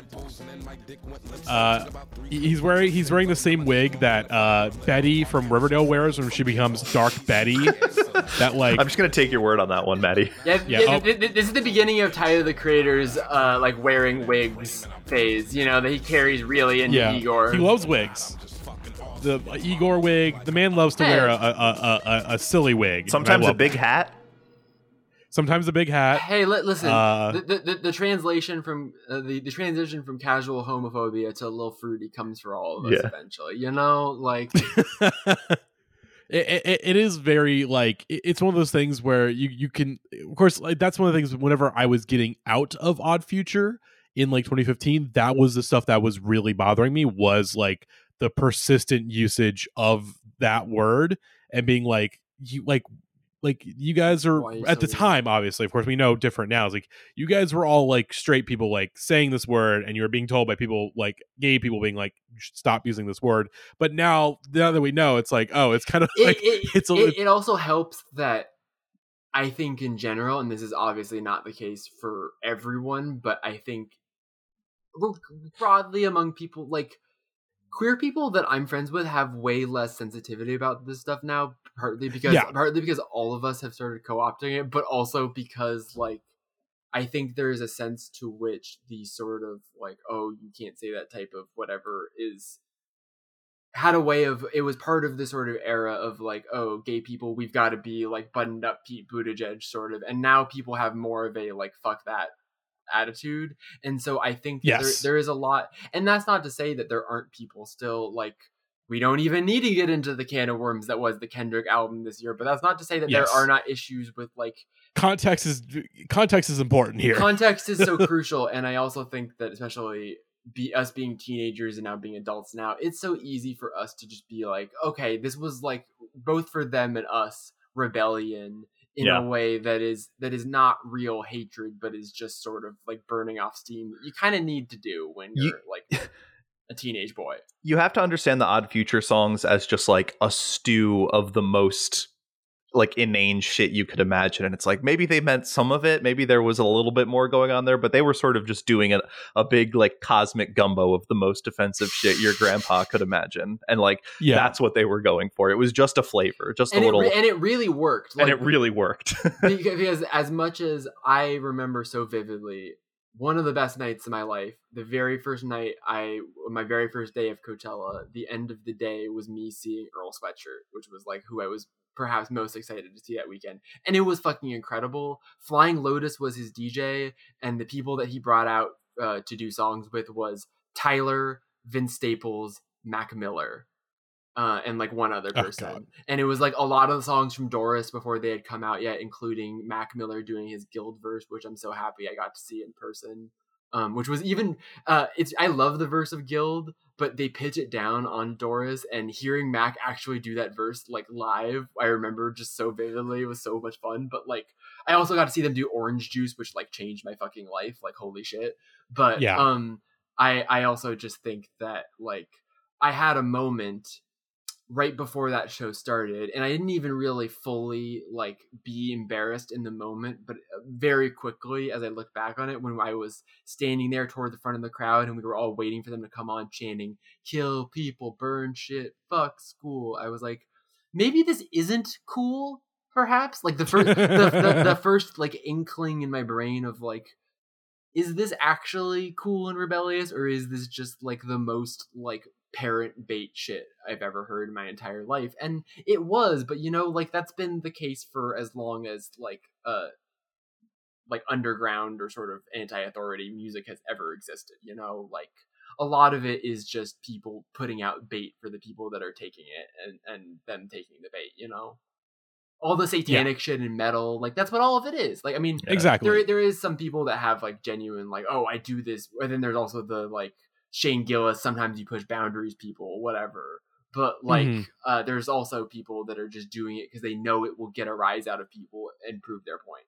Uh, he's wearing he's wearing the same wig that uh, Betty from Riverdale wears when she becomes Dark Betty. That like I'm just gonna take your word on that one, Maddie. Yeah, Yeah, yeah, oh. th- th- this is the beginning of Tyler the Creator's uh, like wearing wigs phase. You know that he carries really into yeah, Igor. he loves wigs. The uh, Igor wig. The man loves to Hey. wear a a, a, a, a silly wig. and I Sometimes a love big it. hat. Sometimes a big hat. Hey, li- listen. Uh, the, the, the the translation from uh, the the transition from casual homophobia to a little fruity comes for all of us Yeah. eventually. You know, like It, it, it is very like it, it's one of those things where you you can, of course, like that's one of the things. Whenever I was getting out of Odd Future in like twenty fifteen, that was the stuff that was really bothering me, was like the persistent usage of that word and being like you like like you guys are Why are you at so the weird? time, obviously, of course, we know different now. It's like you guys were all like straight people like saying this word, and you were being told by people like gay people being like, you should stop using this word. But now, now that we know, it's like, oh, it's kind of It, like it, it's a it, it also helps that I think in general, and this is obviously not the case for everyone, but I think broadly among people, like queer people that I'm friends with have way less sensitivity about this stuff now, partly because Yeah. partly because all of us have started co-opting it, but also because like I think there is a sense to which the sort of like, oh, you can't say that type of whatever is had a way of, it was part of the sort of era of like, oh, gay people, we've got to be like buttoned up Pete Buttigieg sort of, and now people have more of a like fuck that attitude. And so I think that Yes. there, there is a lot, and that's not to say that there aren't people still like, we don't even need to get into the can of worms that was the Kendrick album this year, but that's not to say that Yes. there are not issues with like context is context is important here. context is so crucial. And I also think that especially be us being teenagers and now being adults now, it's so easy for us to just be like, okay, this was like both for them and us rebellion in Yeah. a way that is that is not real hatred, but is just sort of like burning off steam that you kind of need to do when you're You- like a teenage boy. You have to understand the Odd Future songs as just like a stew of the most like inane shit you could imagine, and it's like maybe they meant some of it, maybe there was a little bit more going on there, but they were sort of just doing a, a big like cosmic gumbo of the most offensive shit your grandpa could imagine, and like Yeah. that's what they were going for. It was just a flavor, just And a it, little, re- and it really worked. and Like, it really worked. because, because as much as I remember so vividly, one of the best nights of my life, the very first night I, my very first day of Coachella, the end of the day was me seeing Earl Sweatshirt, which was like who I was perhaps most excited to see that weekend. And it was fucking incredible. Flying Lotus was his D J, and the people that he brought out uh, to do songs with was Tyler, Vince Staples, Mac Miller. Uh, and like one other Oh, person. God. And it was like a lot of the songs from Doris before they had come out yet, including Mac Miller doing his Guild verse, which I'm so happy I got to see in person. Um, which was even, uh, it's, I love the verse of Guild, but they pitch it down on Doris, and hearing Mac actually do that verse like live, I remember just so vividly. It was so much fun. But like, I also got to see them do Orange Juice, which like changed my fucking life. Like, holy shit. But, Yeah. um, I, I also just think that like, I had a moment right before that show started, and I didn't even really fully like be embarrassed in the moment, but very quickly as I look back on it, when I was standing there toward the front of the crowd and we were all waiting for them to come on chanting kill people, burn shit, fuck school, I was like, maybe this isn't cool, perhaps. Like the first the, the, the first like inkling in my brain of like, is this actually cool and rebellious, or is this just like the most like parent bait shit I've ever heard in my entire life? And it was, but you know, like that's been the case for as long as like uh like underground or sort of anti-authority music has ever existed, you know. Like a lot of it is just people putting out bait for the people that are taking it, and and them taking the bait, you know. All the satanic yeah. shit in metal, like that's what all of it is. Like, I mean, exactly. There, there is some people that have like genuine, like, oh, I do this, and then there's also the like Shane Gillis, sometimes you push boundaries, people, whatever. But like, mm-hmm. uh, there's also people that are just doing it because they know it will get a rise out of people and prove their point.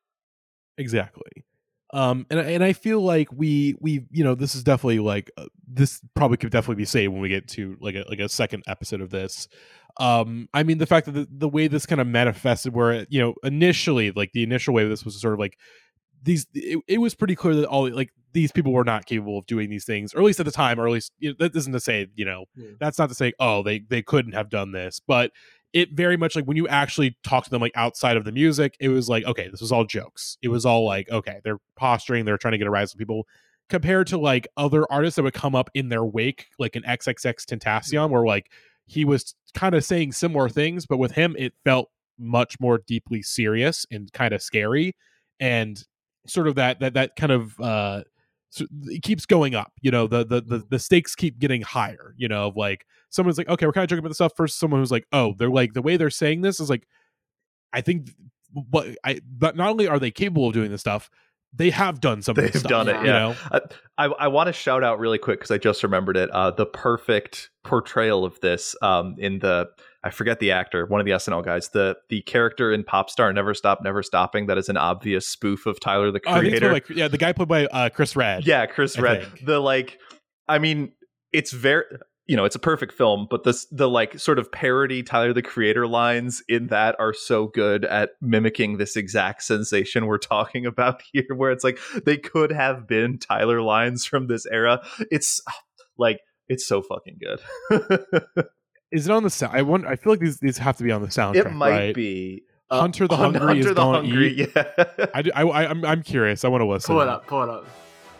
Exactly. Um, and and I feel like we we you know, this is definitely like uh, this probably could definitely be saved when we get to like a like a second episode of this. Um, I mean, the fact that the, the way this kind of manifested, where you know initially like the initial way this was sort of like these, it, it was pretty clear that all like these people were not capable of doing these things, or at least at the time, or at least you know, that isn't to say you know yeah. that's not to say oh they they couldn't have done this, but it very much like when you actually talk to them like outside of the music, it was like, okay, this was all jokes. It was all like, okay, they're posturing, they're trying to get a rise of people, compared to like other artists that would come up in their wake, like an X X X Tentacion, where like he was kind of saying similar things, but with him it felt much more deeply serious and kind of scary, and sort of that that that kind of uh so it keeps going up. You know, the the the, the stakes keep getting higher. You know, of like someone's like, okay, we're kind of joking about this stuff. First, someone who's like, oh, they're like the way they're saying this is like, I think, but I but not only are they capable of doing this stuff, they have done some. They've of this stuff, done it. You Yeah. know? I I, I want to shout out really quick because I just remembered it. Uh, the perfect portrayal of this um, in the. I forget the actor, one of the S N L guys, the the character in Popstar Never Stop Never Stopping that is an obvious spoof of Tyler the Oh, I think it's Creator. like, yeah, the guy played by uh, Chris Redd. Yeah, Chris I Redd. think. The like, I mean, it's very, you know, it's a perfect film, but this the like sort of parody Tyler the Creator lines in that are so good at mimicking this exact sensation we're talking about here, where it's like they could have been Tyler lines from this era. It's like it's so fucking good. Is it on the sound? I wonder. I feel like these these have to be on the soundtrack. It might right? be. Hunter the Hun- Hungry Hunter is the gonna Hungry, eat. yeah. I, do- I, I, I'm I'm curious. I want to listen. Pull it up. Pull it up.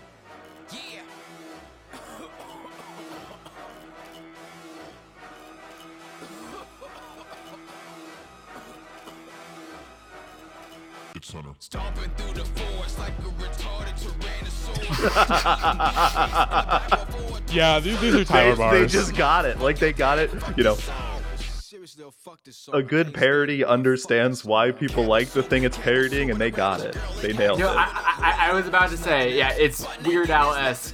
Stomping through the forest like a retarded tyrannosaurus. Yeah, these, these are Tyler they, bars. they just got it. Like they got it. You know, a good parody understands why people like the thing it's parodying, and they got it. They nailed You know, it. I, I, I was about to say, yeah, it's Weird Al-esque.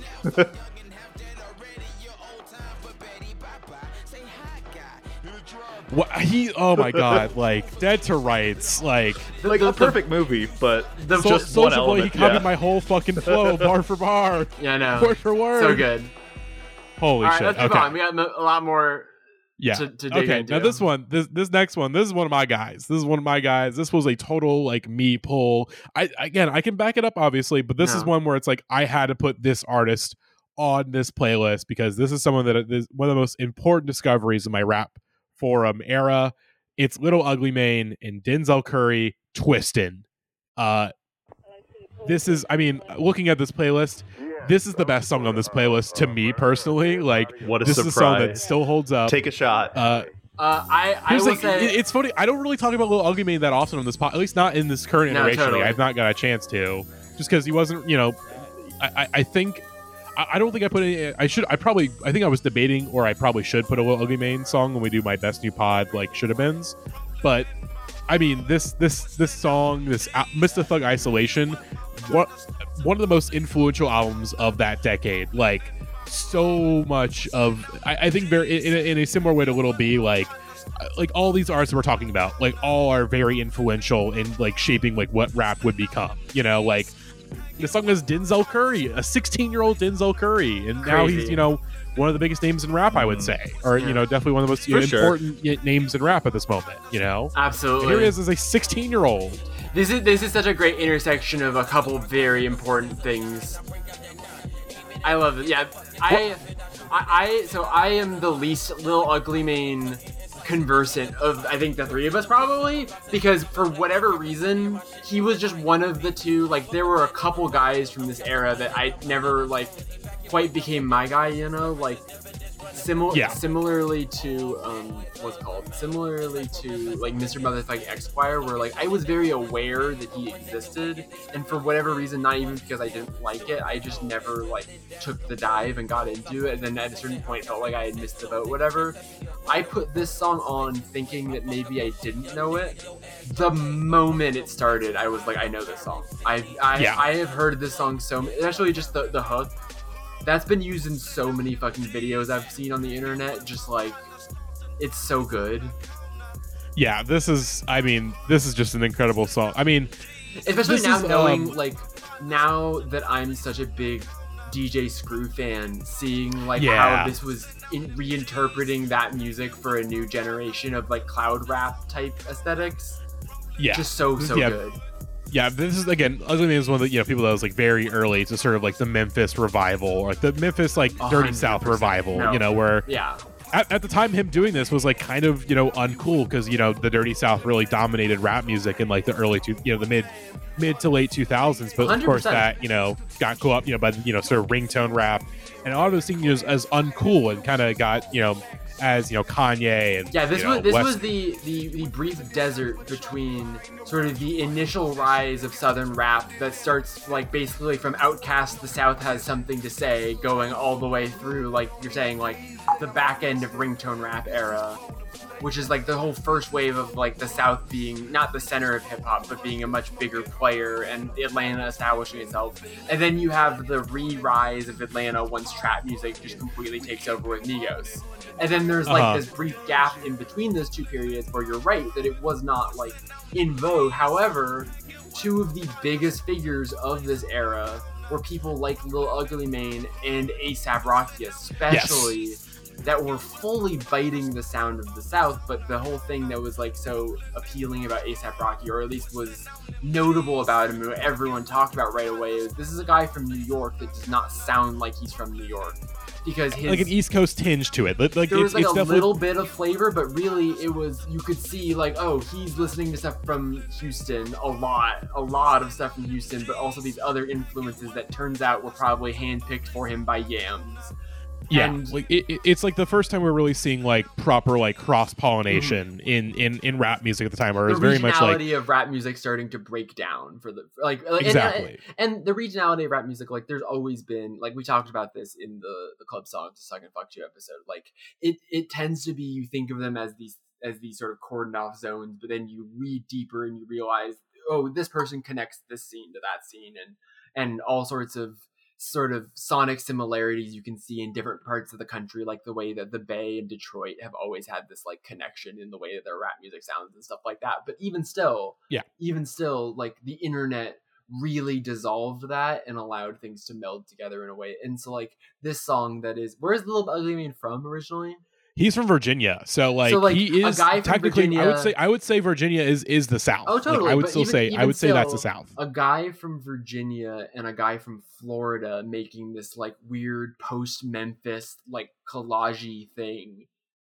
What he? Oh my god! Like Dead to Rights. Like Like the- a perfect movie, but the- so, just one Soulja Boy. He element. copied Yeah. my whole fucking flow, bar for bar, Yeah, I know. word for word. So good. Holy All right, shit! let's move Okay, on. We got mo- a lot more. yeah. to- to dig okay, into. now this one, this this next one, this is one of my guys. This is one of my guys. This was a total like me pull. I again, I can back it up obviously, but this is No. one where it's like I had to put this artist on this playlist because this is someone that is one of the most important discoveries in my rap forum era. It's Little Ugly Mane and Denzel Curry, Twistin'. Uh, this is, I mean, looking at this playlist, this is the best song on this playlist to me personally. Like, What a this is a song that surprise. still holds up. Take a shot. Uh, Uh, I, I here's will like, say, it- it's funny. I don't really talk about Little Ugly Mane that often on this pod, at least not in this current No, iteration. totally. I've not got a chance to, just because he wasn't. You know, I, I, I think. I I don't think I put any. I should. I probably. I think I was debating, or I probably should put a Little Ugly Mane song when we do my best new pod, like should have beens. But I mean, this this this song, this uh, Mister Thug Isolation, what one of the most influential albums of that decade. Like so much of, I, I think very in a, in a similar way to Little B, like. Like all these artists we're talking about, like all are very influential in like shaping like what rap would become. You know, like the song is Denzel Curry, a sixteen-year-old Denzel Curry, and now he's Crazy. you know one of the biggest names in rap, I would say, or Yeah. you know definitely one of the most you For know, sure. important y- names in rap at this moment. You know, and absolutely. here he is as a sixteen-year-old. This is this is such a great intersection of a couple very important things. I love it. Yeah, I, I, I so I am the least Little Ugly Mane conversant of I think the three of us probably, because for whatever reason he was just one of the two. Like there were a couple guys from this era that I never like quite became my guy. You know, like similar Yeah. similarly to um what's it called similarly to like Mister Motherfucking Esquire, where like I was very aware that he existed, and for whatever reason, not even because I didn't like it, I just never like took the dive and got into it, and then at a certain point felt like I had missed the boat, whatever. I put this song on thinking that maybe I didn't know it. The moment it started, I was like, I know this song. I I, Yeah. I have heard this song so m- especially just the, the hook. That's been used in so many fucking videos I've seen on the internet. Just like, it's so good. Yeah, this is. I mean, this is just an incredible song. I mean, Especially This now is, knowing, um, like, now that I'm such a big D J Screw fan, seeing like Yeah. how this was in reinterpreting that music for a new generation of like cloud rap type aesthetics. yeah, Just so so Yeah. good. yeah. This is again, Ugly Mane is one of the you know people that was like very early to sort of like the Memphis revival or the Memphis like A Dirty hundred South percent. revival. No. You know where. Yeah. At, at the time, him doing this was like kind of you know uncool because you know the Dirty South really dominated rap music in like the early two you know the mid mid to late two thousands. But of course, one hundred percent. that you know got cool up you know by you know sort of ringtone rap and a lot of those things as, as uncool and kind of got you know as you know Kanye and yeah, this you was know, this West- was the, the the brief desert between sort of the initial rise of Southern rap that starts like basically from Outkast, the South has something to say, going all the way through like you're saying like the back end of ringtone rap era, which is like the whole first wave of like the South being not the center of hip hop, but being a much bigger player and Atlanta establishing itself. And then you have the re-rise of Atlanta once trap music just completely takes over with Migos. And then there's like Uh-huh. this brief gap in between those two periods where you're right that it was not like in vogue. However, two of the biggest figures of this era were people like Lil Ugly Mane and A$AP Rocky, especially. Yes. That were fully biting the sound of the South, but the whole thing that was like so appealing about A$AP Rocky, or at least was notable about him, what everyone talked about right away, is this is a guy from New York that does not sound like he's from New York. Because his, like an East Coast tinge to it. Like there was it's, like it's a definitely... little bit of flavor, but really it was, you could see like, oh, he's listening to stuff from Houston a lot, a lot of stuff from Houston, but also these other influences that turns out were probably handpicked for him by Yams. Yeah, and, like it, it, it's like the first time we're really seeing like proper like cross pollination mm-hmm. in, in in rap music at the time, where it was very much like the regionality of rap music starting to break down for the like exactly, and, and, and the regionality of rap music. Like, there's always been, like we talked about this in the the Club Songs Suck and Fuck You episode. Like it it tends to be, you think of them as these as these sort of cordoned off zones, but then you read deeper and you realize, oh, this person connects this scene to that scene, and and all sorts of sort of sonic similarities you can see in different parts of the country, like the way that the Bay and Detroit have always had this like connection in the way that their rap music sounds and stuff like that. But even still, yeah, even still, like the internet really dissolved that and allowed things to meld together in a way. And so like this song that is, where's Lil Ugly Mane from originally? He's from Virginia, so like, so, like he is a guy from technically. Virginia, I would say I would say Virginia is is the South. Oh, totally. Like, I would but still even, say even I would still, say that's the South. A guy from Virginia and a guy from Florida making this like weird post Memphis like collage-y thing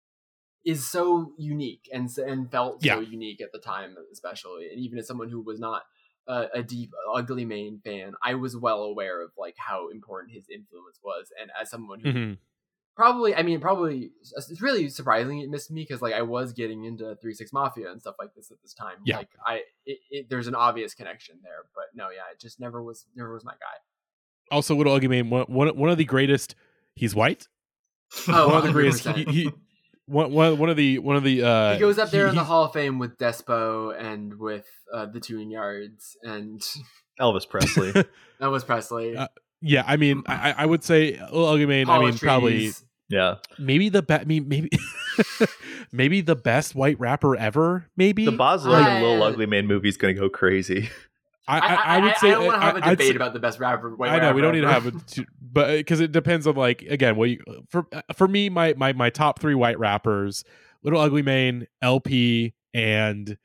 is so unique and and felt yeah. so unique at the time, especially. And even as someone who was not a, a deep Ugly Mane fan, I was well aware of like how important his influence was. And as someone who Mm-hmm. Probably, I mean, probably, it's really surprising it missed me because, like, I was getting into three six Mafia and stuff like this at this time. Yeah. Like, I, it, it, there's an obvious connection there, but no, yeah, it just never was, never was my guy. Also, Little Ugly Mane, one, one, one of the greatest, he's white. Oh, one of the greatest, he, he, one, one, one of the, one of the, uh, he goes up there he, in the Hall of Fame with Despo and with uh, the Tune Yards and Elvis Presley. Elvis Presley. Uh, yeah, I mean, I, I would say Little Ugly Mane, I mean, Trees. probably... Yeah, maybe the best. I mean, maybe, maybe the best white rapper ever. Maybe the Bosley I, and Lil Ugly Mane movie is going to go crazy. I, I, I, I would say I don't want to have a I, debate say, about the best rapper. White I know rapper we don't need to ever. have it, but because it depends on like again, what you, for for me, my my my top three white rappers: Little Ugly Mane, L P, and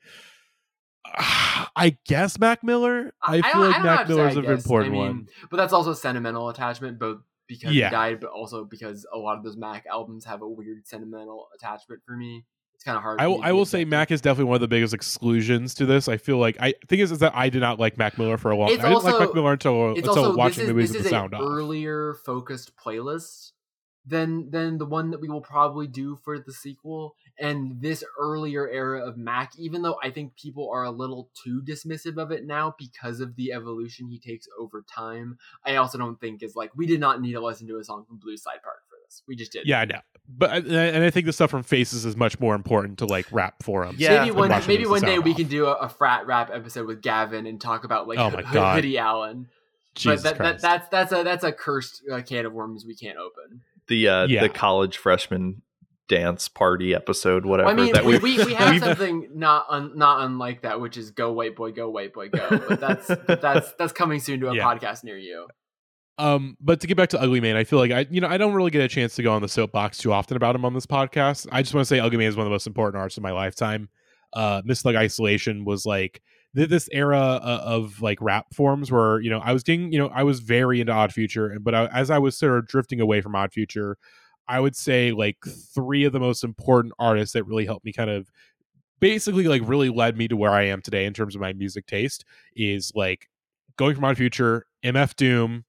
uh, I guess Mac Miller. I, I feel like Mac Miller's an important I mean, one, but that's also sentimental attachment, both. Because yeah. he died, but also because a lot of those Mac albums have a weird sentimental attachment for me. It's kind of hard. I will, I will say Mac is definitely one of the biggest exclusions to this. I feel like I think is, is that I did not like Mac Miller for a long time. I didn't like Mac Miller until, until also, watching is, movies this with is the sound an off. Earlier focused playlist than than the one that we will probably do for the sequel. And this earlier era of Mac, even though I think people are a little too dismissive of it now because of the evolution he takes over time, I also don't think is like, we did not need to listen to a song from Blue Side Park for this. We just did. Yeah, I know. But and I think the stuff from Faces is much more important to like rap forums. Yeah, maybe one maybe one day off. we can do a, a frat rap episode with Gavin and talk about like oh my God. Hoodie Allen. Jesus but that, Christ. That, that's that's a that's a cursed uh, can of worms we can't open. The uh, yeah. the college freshman dance party episode, whatever. Well, I mean, that we, we we, we have something not un, not unlike that, which is "Go White Boy, Go White Boy, Go." But that's but that's that's coming soon to a yeah. podcast near you. Um, but to get back to Ugly Mane, I feel like I, you know, I don't really get a chance to go on the soapbox too often about him on this podcast. I just want to say Ugly Mane is one of the most important artists of my lifetime. Uh, Miss Like Isolation was like th- this era uh, of like rap forms where, you know, I was getting, you know, I was very into Odd Future, and but I, as I was sort of drifting away from Odd Future, I would say like three of the most important artists that really helped me kind of basically like really led me to where I am today in terms of my music taste is like going from Odd Future, M F Doom,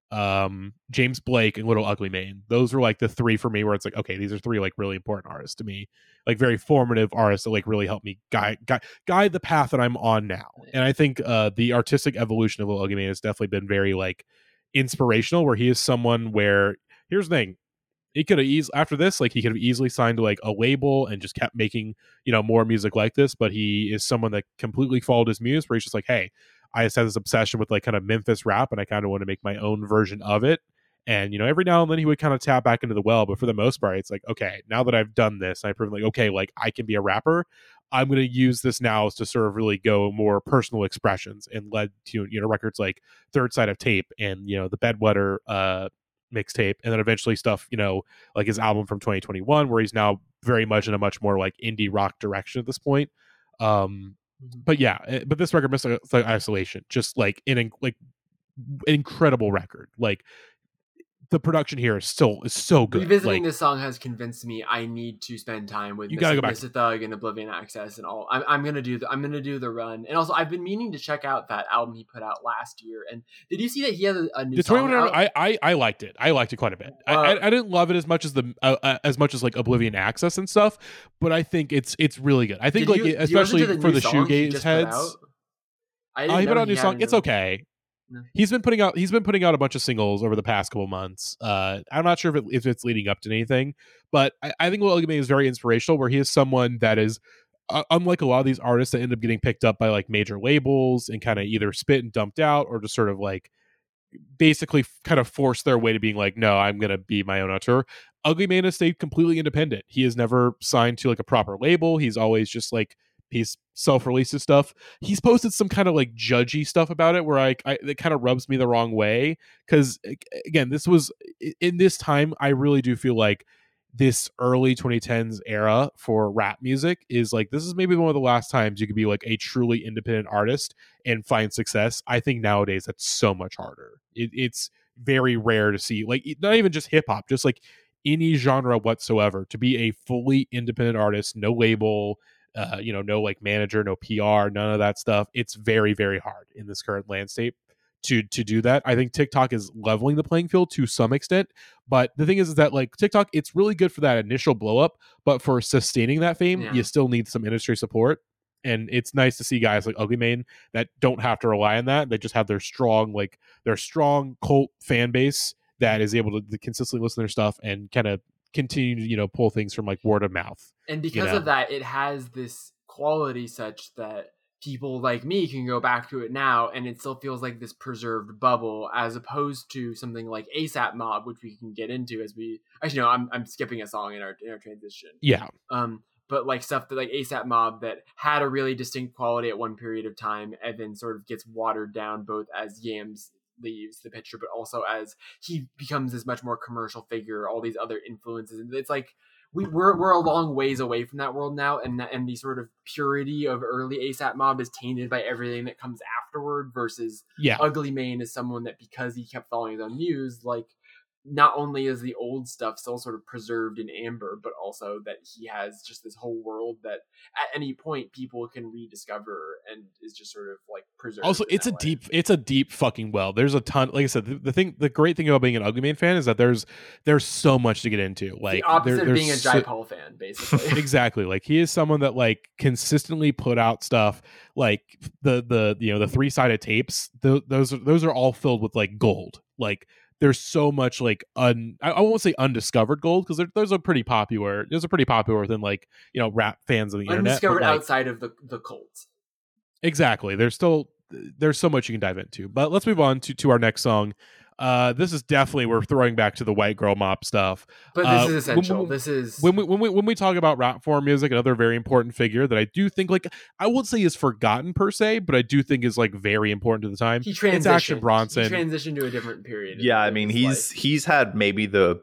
um, James Blake, and Little Ugly Mane. Those were like the three for me where it's like, okay, these are three like really important artists to me, like very formative artists that like really helped me guide guide, guide the path that I'm on now. And I think uh, the artistic evolution of Little Ugly Mane has definitely been very like inspirational, where he is someone where here's the thing. He could have easily after this, like he could have easily signed to like a label and just kept making, you know, more music like this. But he is someone that completely followed his muse, where he's just like, hey, I just had this obsession with like kind of Memphis rap, and I kind of want to make my own version of it. And you know, every now and then he would kind of tap back into the well, but for the most part, it's like, okay, now that I've done this, I've proven like, okay, like I can be a rapper. I'm going to use this now to sort of really go more personal expressions, and led to, you know, records like Third Side of Tape and, you know, the Bedwetter uh mixtape, and then eventually stuff, you know, like his album from twenty twenty-one, where he's now very much in a much more like indie rock direction at this point. Um, but yeah, but this record, Mystic Isolation, just like an like incredible record. Like the production here is still is so good. Revisiting like, this song has convinced me I need to spend time with you gotta go back. Mister Thug and Oblivion Access and all. I'm, I'm gonna do the I'm gonna do the run. And also, I've been meaning to check out that album he put out last year. And did you see that he has a, a new the song out? I, I I liked it. I liked it quite a bit. Uh, I, I I didn't love it as much as the uh, uh, as much as like Oblivion Access and stuff, but I think it's it's really good. I think like you, especially the for the shoegaze heads heads. I uh, he put out a new song. Any... It's okay. No. He's been putting out he's been putting out a bunch of singles over the past couple months. Uh, I'm not sure if, it, if it's leading up to anything, but I, I think Lil Ugly Mane is very inspirational, where he is someone that is uh, unlike a lot of these artists that end up getting picked up by like major labels and kind of either spit and dumped out, or just sort of like basically f- kind of force their way to being like, no, I'm going to be my own auteur. Ugly Mane has stayed completely independent. He has never signed to like a proper label. He's always just like, he's self-releases stuff. He's posted some kind of like judgy stuff about it, where I, I it kind of rubs me the wrong way, because again, this was in this time. I really do feel like this early twenty tens era for rap music is like, this is maybe one of the last times you could be like a truly independent artist and find success. I think nowadays that's so much harder. It, it's very rare to see, like, not even just hip hop, just like any genre whatsoever, to be a fully independent artist, no label, Uh, you know, no like manager, no P R, none of that stuff. It's very, very hard in this current landscape to to do that. I think TikTok is leveling the playing field to some extent, but the thing is, is that like TikTok, it's really good for that initial blow up, but for sustaining that fame, yeah. you still need some industry support. And it's nice to see guys like Ugly Mane that don't have to rely on that. They just have their strong, like their strong cult fan base that is able to, to consistently listen to their stuff and kind of continue to, you know, pull things from like word of mouth. And because you know? of that, it has this quality such that people like me can go back to it now and it still feels like this preserved bubble, as opposed to something like ASAP Mob, which we can get into as we actually no, I'm I'm skipping a song in our in our transition. Yeah. Um, but like stuff that like ASAP Mob that had a really distinct quality at one period of time and then sort of gets watered down, both as Yams leaves the picture, but also as he becomes this much more commercial figure, all these other influences. It's like we, we're we're a long ways away from that world now, and and the sort of purity of early ASAP Mob is tainted by everything that comes afterward, versus yeah. Ugly Mane is someone that, because he kept following his own muse, like, not only is the old stuff still sort of preserved in amber, but also that he has just this whole world that at any point people can rediscover and is just sort of like preserved. Also, it's a way. deep, it's a deep fucking well. There's a ton, like I said, the, the thing, the great thing about being an Ugly Mane fan is that there's, there's so much to get into. Like the opposite there, of being a so, Jai Paul fan, basically. Exactly. Like he is someone that like consistently put out stuff like the, the, you know, the three sided tapes. The, those, those are all filled with like gold. Like, there's so much like un I, I won't say undiscovered gold, because those are pretty popular. Those are pretty popular within like, you know, rap fans of the internet. Undiscovered like, outside of the the cult. Exactly. There's still there's so much you can dive into. But let's move on to to our next song. Uh, this is definitely, we're throwing back to the white girl mop stuff. But this uh, is essential. When we, this is when we when we when we talk about rap form music, another very important figure that I do think, like, I won't say is forgotten per se, but I do think is like very important to the time. He transitioned. It's Action Bronson. He transitioned to a different period. Yeah, I mean, he's life. he's had maybe the,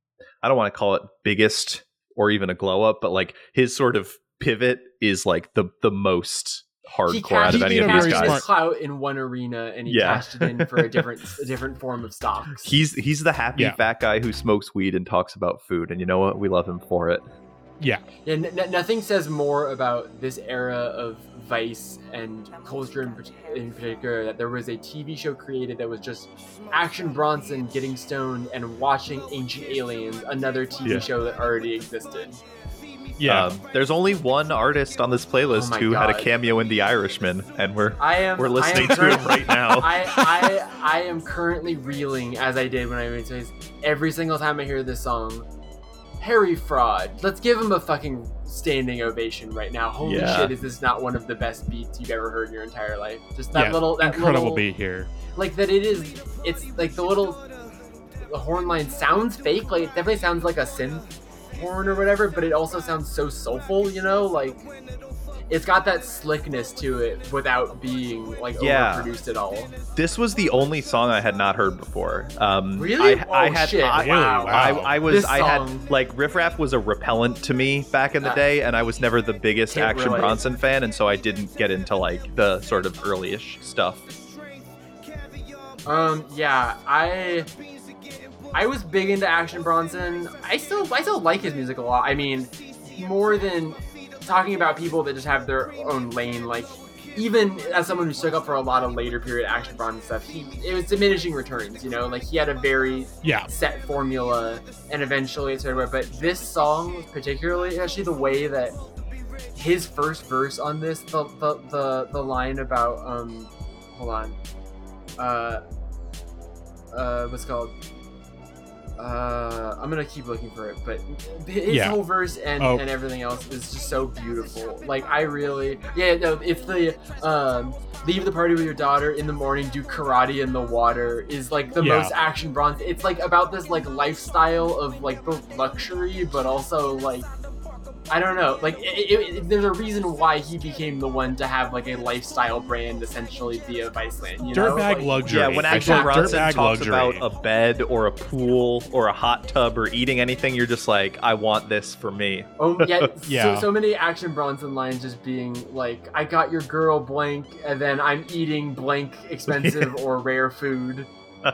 I don't want to call it biggest or even a glow up, but like his sort of pivot is like the the most hardcore out of any of these guys. His clout in one arena, and he yeah. cashed it in for a different a different form of stocks. He's he's the happy yeah. fat guy who smokes weed and talks about food, and you know what? We love him for it. Yeah. Yeah, n- n- nothing says more about this era of Vice and culture in, par- in particular that there was a T V show created that was just Action Bronson getting stoned and watching Ancient Aliens, another T V Yeah. show that already existed. Yeah. Um, there's only one artist on this playlist Oh my who had a God. cameo in The Irishman, and we're I am. we're listening I am to him curr- right now. I, I I am currently reeling as I did when I made this. Every single time I hear this song, Harry Fraud. Let's give him a fucking standing ovation right now. Holy Yeah. shit, is this not one of the best beats you've ever heard in your entire life? Just that yeah. little, that incredible little, beat here. like that. It is. It's like the little, the horn line sounds fake. Like it definitely sounds like a synth horn or whatever, but it also sounds so soulful. You know, like. It's got that slickness to it without being like Yeah. overproduced at all. This was the only song I had not heard before. Um, Really? I, I Oh, had, shit. I, Really? Wow. I, Wow. I was, This I song- had like Riff Raff was a repellent to me back in the Uh, day, and I was never the biggest can't Action relate. Bronson fan, and so I didn't get into like the sort of early-ish stuff. Um, yeah, I I was big into Action Bronson. I still I still like his music a lot. I mean, more than talking about people that just have their own lane. Like, even as someone who stuck up for a lot of later period Action Bronson stuff, he it was diminishing returns. You know, like he had a very Yeah. set formula, and eventually it started. But this song, particularly, actually the way that his first verse on this, the the the, the line about um, hold on, uh, uh, what's it called? Uh, I'm gonna keep looking for it, but his Yeah. whole verse and, Oh. and everything else is just so beautiful. Like I really, yeah, no, if the um, leave the party with your daughter in the morning, do karate in the water is like the Yeah. most Action Bronson. It's like about this like lifestyle of like both luxury, but also like. I don't know. Like, it, it, it, there's a reason why he became the one to have like a lifestyle brand essentially via Viceland. You know? Dirtbag Like, luxury. Yeah, when I Action thought Bronson dirtbag talks luxury. about a bed or a pool or a hot tub or eating anything, you're just like, I want this for me. Oh yeah, Yeah. So, so many Action Bronson lines just being like, "I got your girl blank, and then I'm eating blank expensive or rare food."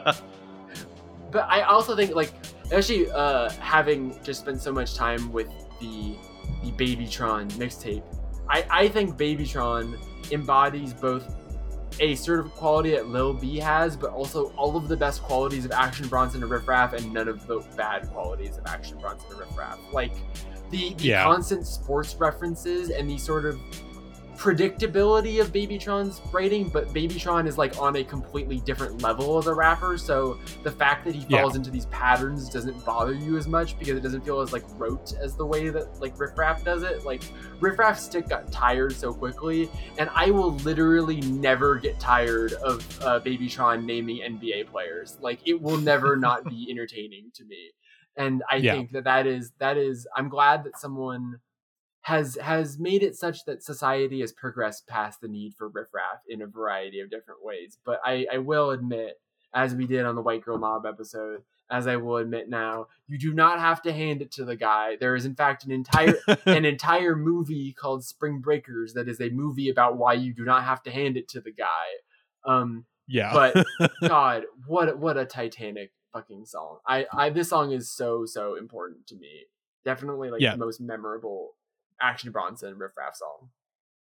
But I also think like, actually, uh, having just spent so much time with the the Babytron mixtape, I I think Babytron embodies both a sort of quality that Lil B has, but also all of the best qualities of Action Bronson and Riff Raff, and none of the bad qualities of Action Bronson and Riff Raff. Like the, the Yeah. constant sports references and the sort of predictability of Babytron's writing, but Babytron is like on a completely different level as a rapper, so the fact that he Yeah. falls into these patterns doesn't bother you as much because it doesn't feel as like rote as the way that like Riff Raff does it. Like Riff Raff's stick got tired so quickly, and I will literally never get tired of uh, Babytron naming N B A players. Like it will never not be entertaining to me. And I Yeah. think that that is that is I'm glad that someone has has made it such that society has progressed past the need for Riff Raff in a variety of different ways. But I, I will admit, as we did on the White Girl Mob episode, as I will admit now, you do not have to hand it to the guy. There is in fact an entire an entire movie called Spring Breakers that is a movie about why you do not have to hand it to the guy. Um, Yeah. but God, what what a Titanic fucking song. I, I this song is so so important to me. Definitely like Yeah. the most memorable Action Bronson Riff Raff song.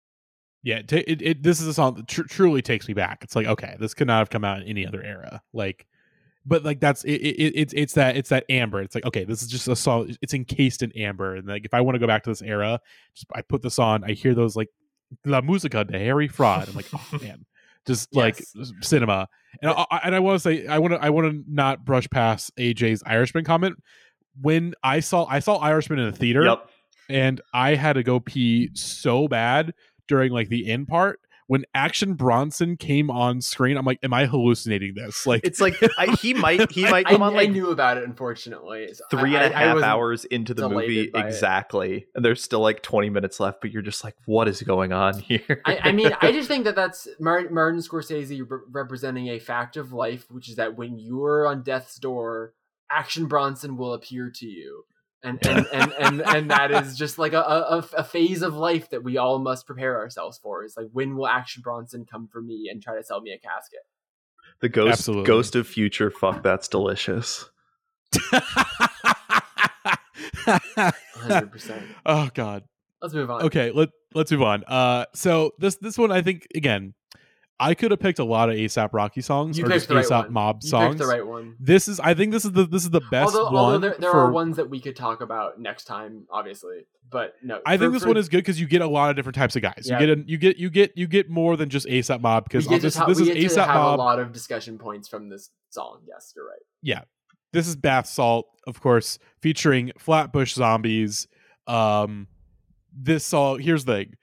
Yeah, t- it, it this is a song that tr- truly takes me back. It's like, okay, this could not have come out in any other era. Like, but like that's it, it, it's it's that it's that amber. It's like, okay, this is just a song. It's encased in amber, and like if I want to go back to this era, just I put this on. I hear those like La Musica de Harry Fraud. I'm like, oh man, just like Yes. cinema. And I, I and I want to say, I want to I want to not brush past A J's Irishman comment. When I saw I saw Irishman in the theater. Yep. And I had to go pee so bad during like the end part when Action Bronson came on screen. I'm like, am I hallucinating this? Like, It's like I, he might he might I, come on I like knew about it, unfortunately. So three I- and a I- I half wasn't- hours into the movie delighted by it. exactly, and there's still like twenty minutes left, but you're just like, what is going on here? I, I mean, I just think that that's Martin, Martin Scorsese re- representing a fact of life, which is that when you're on death's door, Action Bronson will appear to you. And and, and, and and that is just like a, a, a phase of life that we all must prepare ourselves for. It's like, when will Action Bronson come for me and try to sell me a casket? the ghost Absolutely. ghost of future. Fuck, that's delicious. hundred percent. Oh God. Let's move on. Okay, let let's move on. Uh, so this this one I think again, I could have picked a lot of ASAP Rocky songs You or picked just the right ASAP one. Mob You songs. picked the right one. This is I think this is the this is the best although, one. although there, there for, are ones that we could talk about next time, obviously. But no, I for, think this for, one is good because you get a lot of different types of guys. Yeah. You get a, you get you get you get more than just ASAP Mob we because get to, this, ta- this we is get to ASAP have Mob. a lot of discussion points from this song. Yes, you're right. Yeah, this is Bath Salt, of course, featuring Flatbush Zombies. Um, this song. Here's the thing.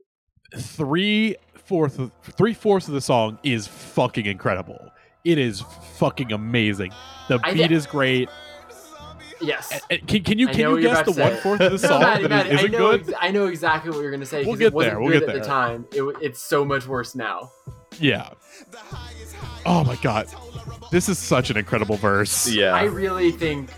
Three fourth of, three fourths of the song is fucking incredible. It is fucking amazing. The I beat thi- is great. Yes. Uh, Can, can you I can know you what you're guess about the to say. one fourth of the No, song Maddie, that Maddie, is, I isn't know. good? Ex- I know exactly what you're going to say. We'll 'cause get it wasn't there, we'll good get at there. the time. It, w- it's so much worse now. Yeah. Oh my God, this is such an incredible verse. Yeah. I really think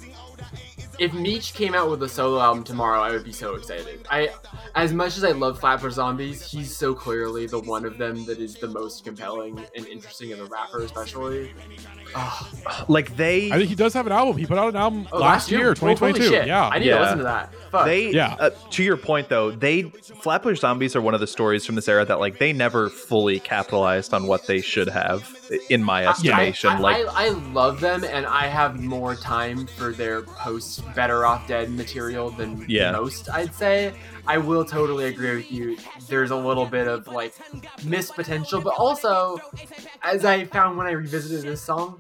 if Meech came out with a solo album tomorrow, I would be so excited. I, as much as I love Flatbush Zombies, he's so clearly the one of them that is the most compelling and interesting as a rapper, especially. Oh, like they I think he does have an album. He put out an album oh, last year, Oh, twenty holy twenty-two. shit. Yeah. I need Yeah. to listen to that. Fuck. They, Yeah. uh, to your point though, they Flatbush Zombies are one of the stories from this era that like they never fully capitalized on what they should have, in my estimation. I, I, like, I, I love them, and I have more time for their post Better Off Dead material than Yeah. most, I'd say. I will totally agree with you. There's a little bit of like missed potential, but also, as I found when I revisited this song,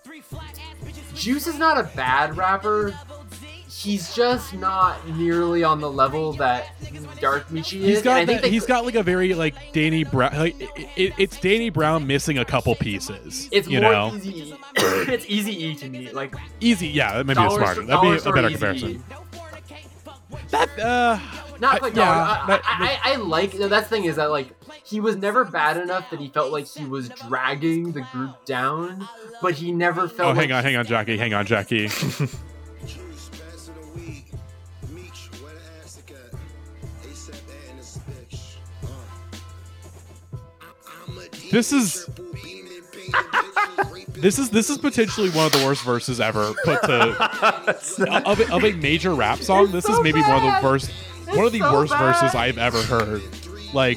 Juice is not a bad rapper. He's just not nearly on the level that Dark Michi is. He's and got I think that, they he's could- got like a very like Danny Brown. Like it, it, it's Danny Brown missing a couple pieces. It's you more know, easy. It's easy E to me. Like easy. Yeah, that may be a dollar smarter. store- That'd dollar be a store better Easy comparison. E. That uh, Not I- quite yeah, dollar. I, that- I, I, I like. No, that's the thing is that like he was never bad enough that he felt like he was dragging the group down, but he never felt. oh, hang like on, hang on, Jackie, hang on, Jackie. This is this is this is potentially one of the worst verses ever put to of a, of a major rap song. It's this so is maybe one of the bad. worst one of the so worst bad. verses I've ever heard. Like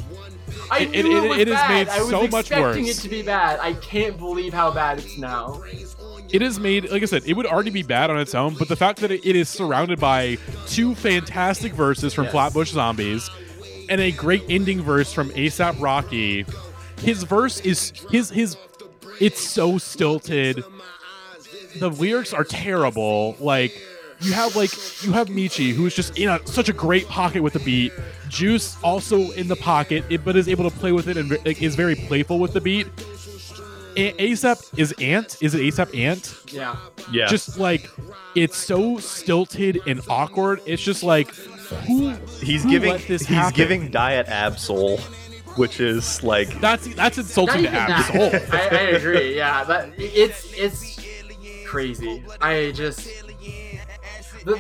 I it- knew it- it, was it is bad. made I was so much expecting worse. it to be bad. I can't believe how bad it's now. it is made, like I said, it would already be bad on its own, but the fact that it, it is surrounded by two fantastic verses from Yes. Flatbush Zombies and a great ending verse from ASAP Rocky. His verse is his his it's so stilted. The lyrics are terrible. Like you have like you have Michi, who is just in a, such a great pocket with the beat. Juice also in the pocket, it, but is able to play with it and like, is very playful with the beat. A- ASAP is Ant. Is it ASAP Ant? Yeah. yeah, Just like it's so stilted and awkward. It's just like who he's who giving let this he's happen? giving Diet Absol, which is like That's that's Not insulting to even Ab's that. soul. I, I agree. Yeah, that it's it's crazy. I just the,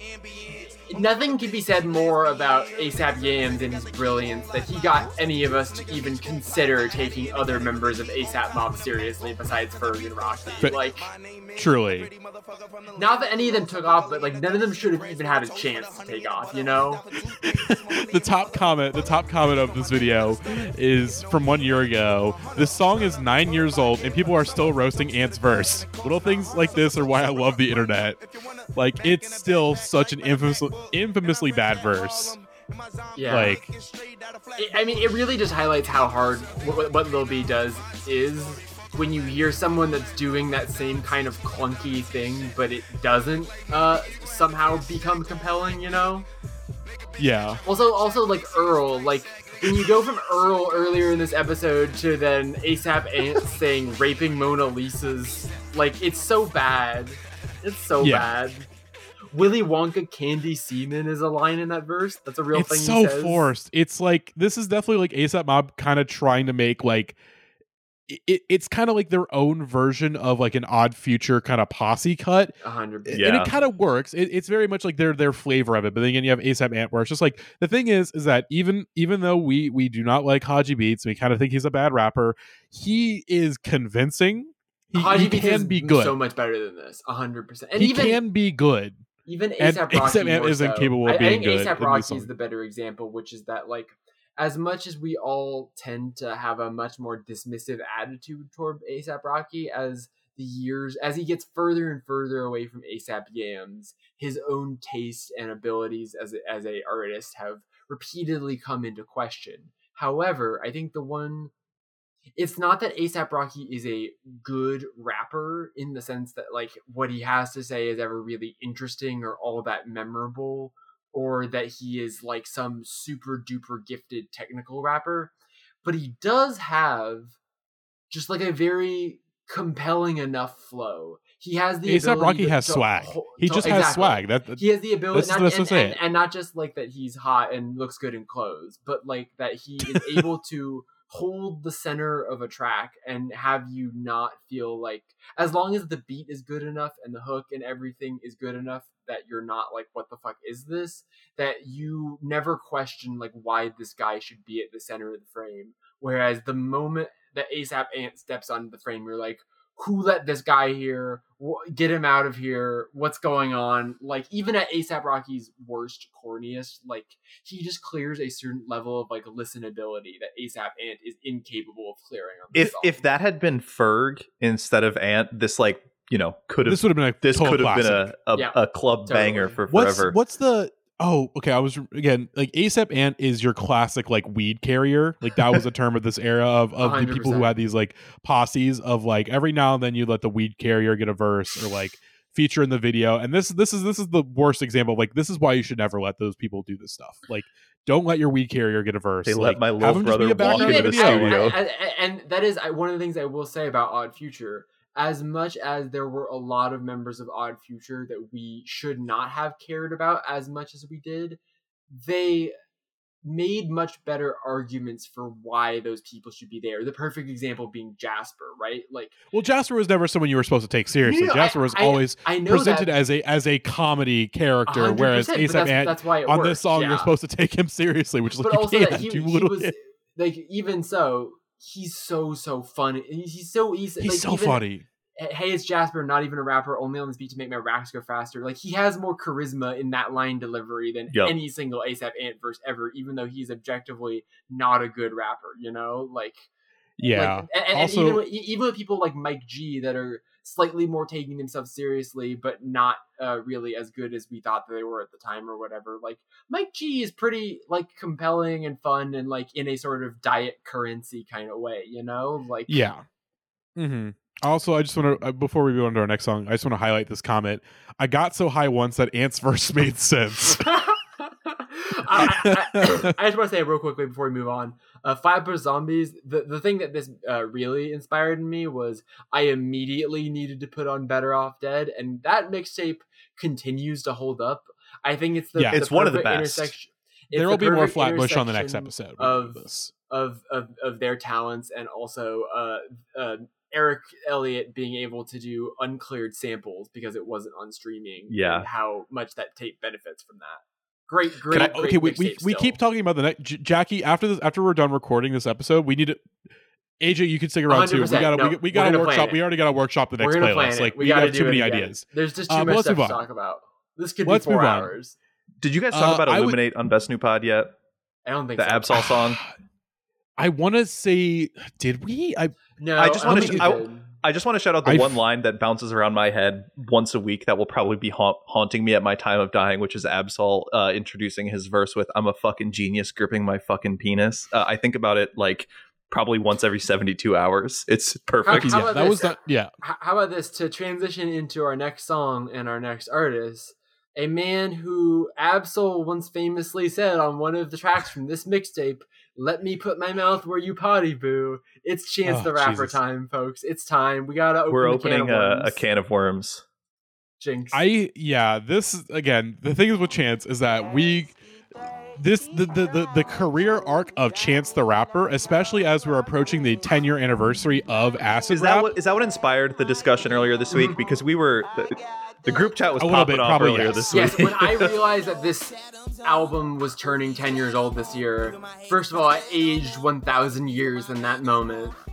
nothing can be said more about ASAP Yams and his brilliance that he got any of us to even consider taking other members of ASAP Mob seriously besides Ferg and Rocky. But- like, Truly. not that any of them took off, but like none of them should have even had a chance to take off. You know? The top comment, the top comment of this video is from one year ago. This song is nine years old and people are still roasting Ant's verse. Little things like this are why I love the internet. Like it's still such an infamous, infamously bad verse. Yeah. Like It, I mean, it really just highlights how hard what, what Lil B does is when you hear someone that's doing that same kind of clunky thing, but it doesn't uh, somehow become compelling, you know? yeah. Also, also like Earl, like when you go from Earl earlier in this episode to then ASAP Ant saying raping Mona Lisa's, like it's so bad. It's so Yeah. bad. Willy Wonka Candy Seaman is a line in that verse. That's a real thing It's he so says. forced. It's like this is definitely like ASAP Mob kind of trying to make like it, it's kind of like their own version of like an Odd Future kind of posse cut. A hundred percent. Yeah. And it kind of works. It, it's very much like their their flavor of it. But then again, you have ASAP Ant, where it's just like the thing is, is that even even though we we do not like Haji Beats, we kind of think he's a bad rapper. He is convincing. He, Haji he Beats can is be good. so much better than this. A hundred percent. And he even can be good. even And A$AP Rocky A$AP Ant more isn't so. capable of I, being I good think A$AP in Rocky this song. is the better example, which is that like as much as we all tend to have a much more dismissive attitude toward A$AP Rocky as the years as he gets further and further away from A$AP Yams, his own taste and abilities as a, as a artist have repeatedly come into question. However, I think the one it's not that A$AP Rocky is a good rapper in the sense that like what he has to say is ever really interesting or all that memorable, or that he is like some super duper gifted technical rapper, but he does have just like a very compelling enough flow. He has the A$AP Rocky to, has to, swag. To, he to, just exactly. has swag. That, that he has the ability, that's, not, that's and, to say and, it. and not just like that he's hot and looks good in clothes, but like that he is able to hold the center of a track and have you not feel like, as long as the beat is good enough and the hook and everything is good enough that you're not like, what the fuck is this? That you never question like why this guy should be at the center of the frame. Whereas the moment that A$AP Ant steps onto the frame, you're like, who let this guy here? Get him out of here. What's going on? Like, even at A$AP Rocky's worst, corniest, like, he just clears a certain level of, like, listenability that A$AP Ant is incapable of clearing on this If song. if that had been Ferg instead of Ant, this, like, you know, could have This would have been a this total could have been classic. a, a, Yeah, a club totally. banger for What's forever. what's the oh okay? I was again like A$AP Ant is your classic like weed carrier. Like that was a term of this era of of the people who one hundred percent. had these like posses of like every now and then you let the weed carrier get a verse or like feature in the video. And this this is this is the worst example. Like this is why you should never let those people do this stuff. Like don't let your weed carrier get a verse. They like, let my have little him just be brother a background walk in into the the video. studio. And, and, and that is one of the things I will say about Odd Future. As much as there were a lot of members of Odd Future that we should not have cared about as much as we did, they made much better arguments for why those people should be there. The perfect example being Jasper, right? Like, Well, Jasper was never someone you were supposed to take seriously. No, no, Jasper I- was I- always I know presented that- as a as a comedy character, one hundred whereas percent, A$AP but that's, Ant that's why it on works, this song yeah. you're supposed to take him seriously, which is But like also you that can't. he, you he literally- was like, even so, he's so so funny. He's so easy. he's like, so even, funny. Hey, it's Jasper, not even a rapper, only on this beat to make my racks go faster. Like, he has more charisma in that line delivery than Yep. any single A$AP Ant verse ever, even though he's objectively not a good rapper, you know? Like, Yeah. like, and, and Also- even, with, even with people like Mike G that are slightly more taking themselves seriously, but not uh, really as good as we thought that they were at the time or whatever. Like, Mike G is pretty, like, compelling and fun and, like, in a sort of diet currency kind of way, you know? Like, Yeah. Mm-hmm. Also, I just want to uh, before we go on to our next song, I just want to highlight this comment. I got so high once that Ant's verse made sense. I, I, I just want to say real quickly before we move on. Uh, Five Plus Zombies. The the thing that this uh, really inspired in me was I immediately needed to put on Better Off Dead, and that mixtape continues to hold up. I think it's the Yeah. the It's one of the perfect best. intersection- it's There the will be more perfect Flatbush on the next intersection episode. We know of this. of of of their talents, and also uh, uh, Eric Elliott being able to do uncleared samples because it wasn't on streaming. Yeah. and how much that tape benefits from that. Great, great. Can I- great okay, we, we, mixtape we still. keep talking about the next. J- Jackie, after this, after we're done recording this episode, we need to. A J, you can stick around too. We one hundred percent. got to No, we, we we're got to gonna plan workshop. it. We already got to workshop the We're next gonna plan playlist. it. Like we, we, gotta have do too it many again. ideas. There's just too Uh, but much let's stuff move to on. talk about. This could Let's be four move on. hours. Did you guys talk Uh, about I would- Illuminate on Best New Pod yet? I don't think The so. Absol song? I want to say, did we? I No, I just don't wanna think sh- we I- did. I just want to shout out the I one f- line that bounces around my head once a week that will probably be haunt- haunting me at my time of dying, which is Absol uh, introducing his verse with "I'm a fucking genius gripping my fucking penis." Uh, I think about it like probably once every seventy-two hours. It's perfect. How yeah, about that was this? not. Yeah, H- How about this to transition into our next song and our next artist? A man who Absol once famously said on one of the tracks from this mixtape, "Let me put my mouth where you potty, boo." It's Chance Oh, the Rapper Jesus. time, folks. It's time. We gotta open We're the opening can of a, worms. a can of worms. Jinx. I yeah. This is- again, the thing is with Chance is that we. This the, the the the career arc of Chance the Rapper, especially as we're approaching the ten year anniversary of Acid Is that Rap. what is that what inspired the discussion earlier this week? Because we were the, the group chat was A little popping bit, off probably, earlier yes. this Yes, week. when I realized that this album was turning ten years old this year, first of all, I aged one thousand years in that moment.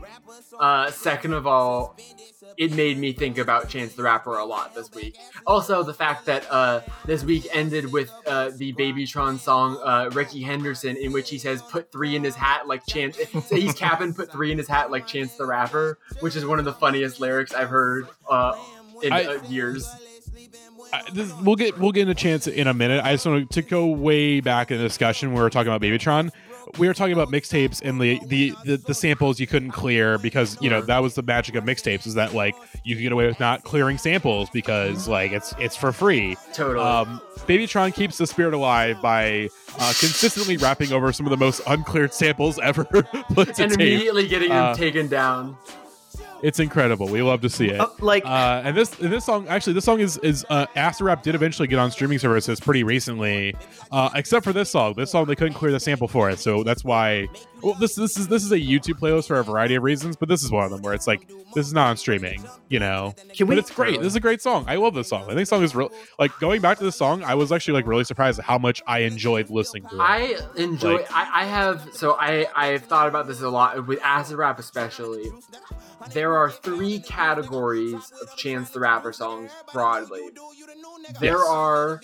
Uh, second of all, it made me think about Chance the Rapper a lot this week. Also, the fact that uh, this week ended with uh, the Babytron song uh, Ricky Henderson, in which he says, put three in his hat like Chance. So he's capping, put three in his hat like Chance the Rapper, which is one of the funniest lyrics I've heard uh, in I- uh, years. Uh, this, we'll get we'll get into Chance in a minute. I just want to go way back in the discussion where we were talking about Babytron. We were talking about mixtapes and the, the the the samples you couldn't clear because you know that was the magic of mixtapes, is that like you can get away with not clearing samples because like it's it's for free. Totally. Um, Babytron keeps the spirit alive by uh, consistently rapping over some of the most uncleared samples ever put to and tape. immediately getting them Uh, taken down. It's incredible. We love to see it. Uh, like Uh, and this and this song, actually, this song is is uh, Acid Rap did eventually get on streaming services pretty recently, uh, except for this song. This song they couldn't clear the sample for it, so that's why. Well, this this is this is a YouTube playlist for a variety of reasons, but this is one of them where it's like this is not on streaming, you know. Can but we- it's great. This is a great song. I love this song. I think this song is real. Like going back to this song, I was actually like really surprised at how much I enjoyed listening to it. I enjoy. Like- I, I have. So I I've thought about this a lot with Acid Rap especially. There are three categories of Chance the Rapper songs broadly. There Yes. are.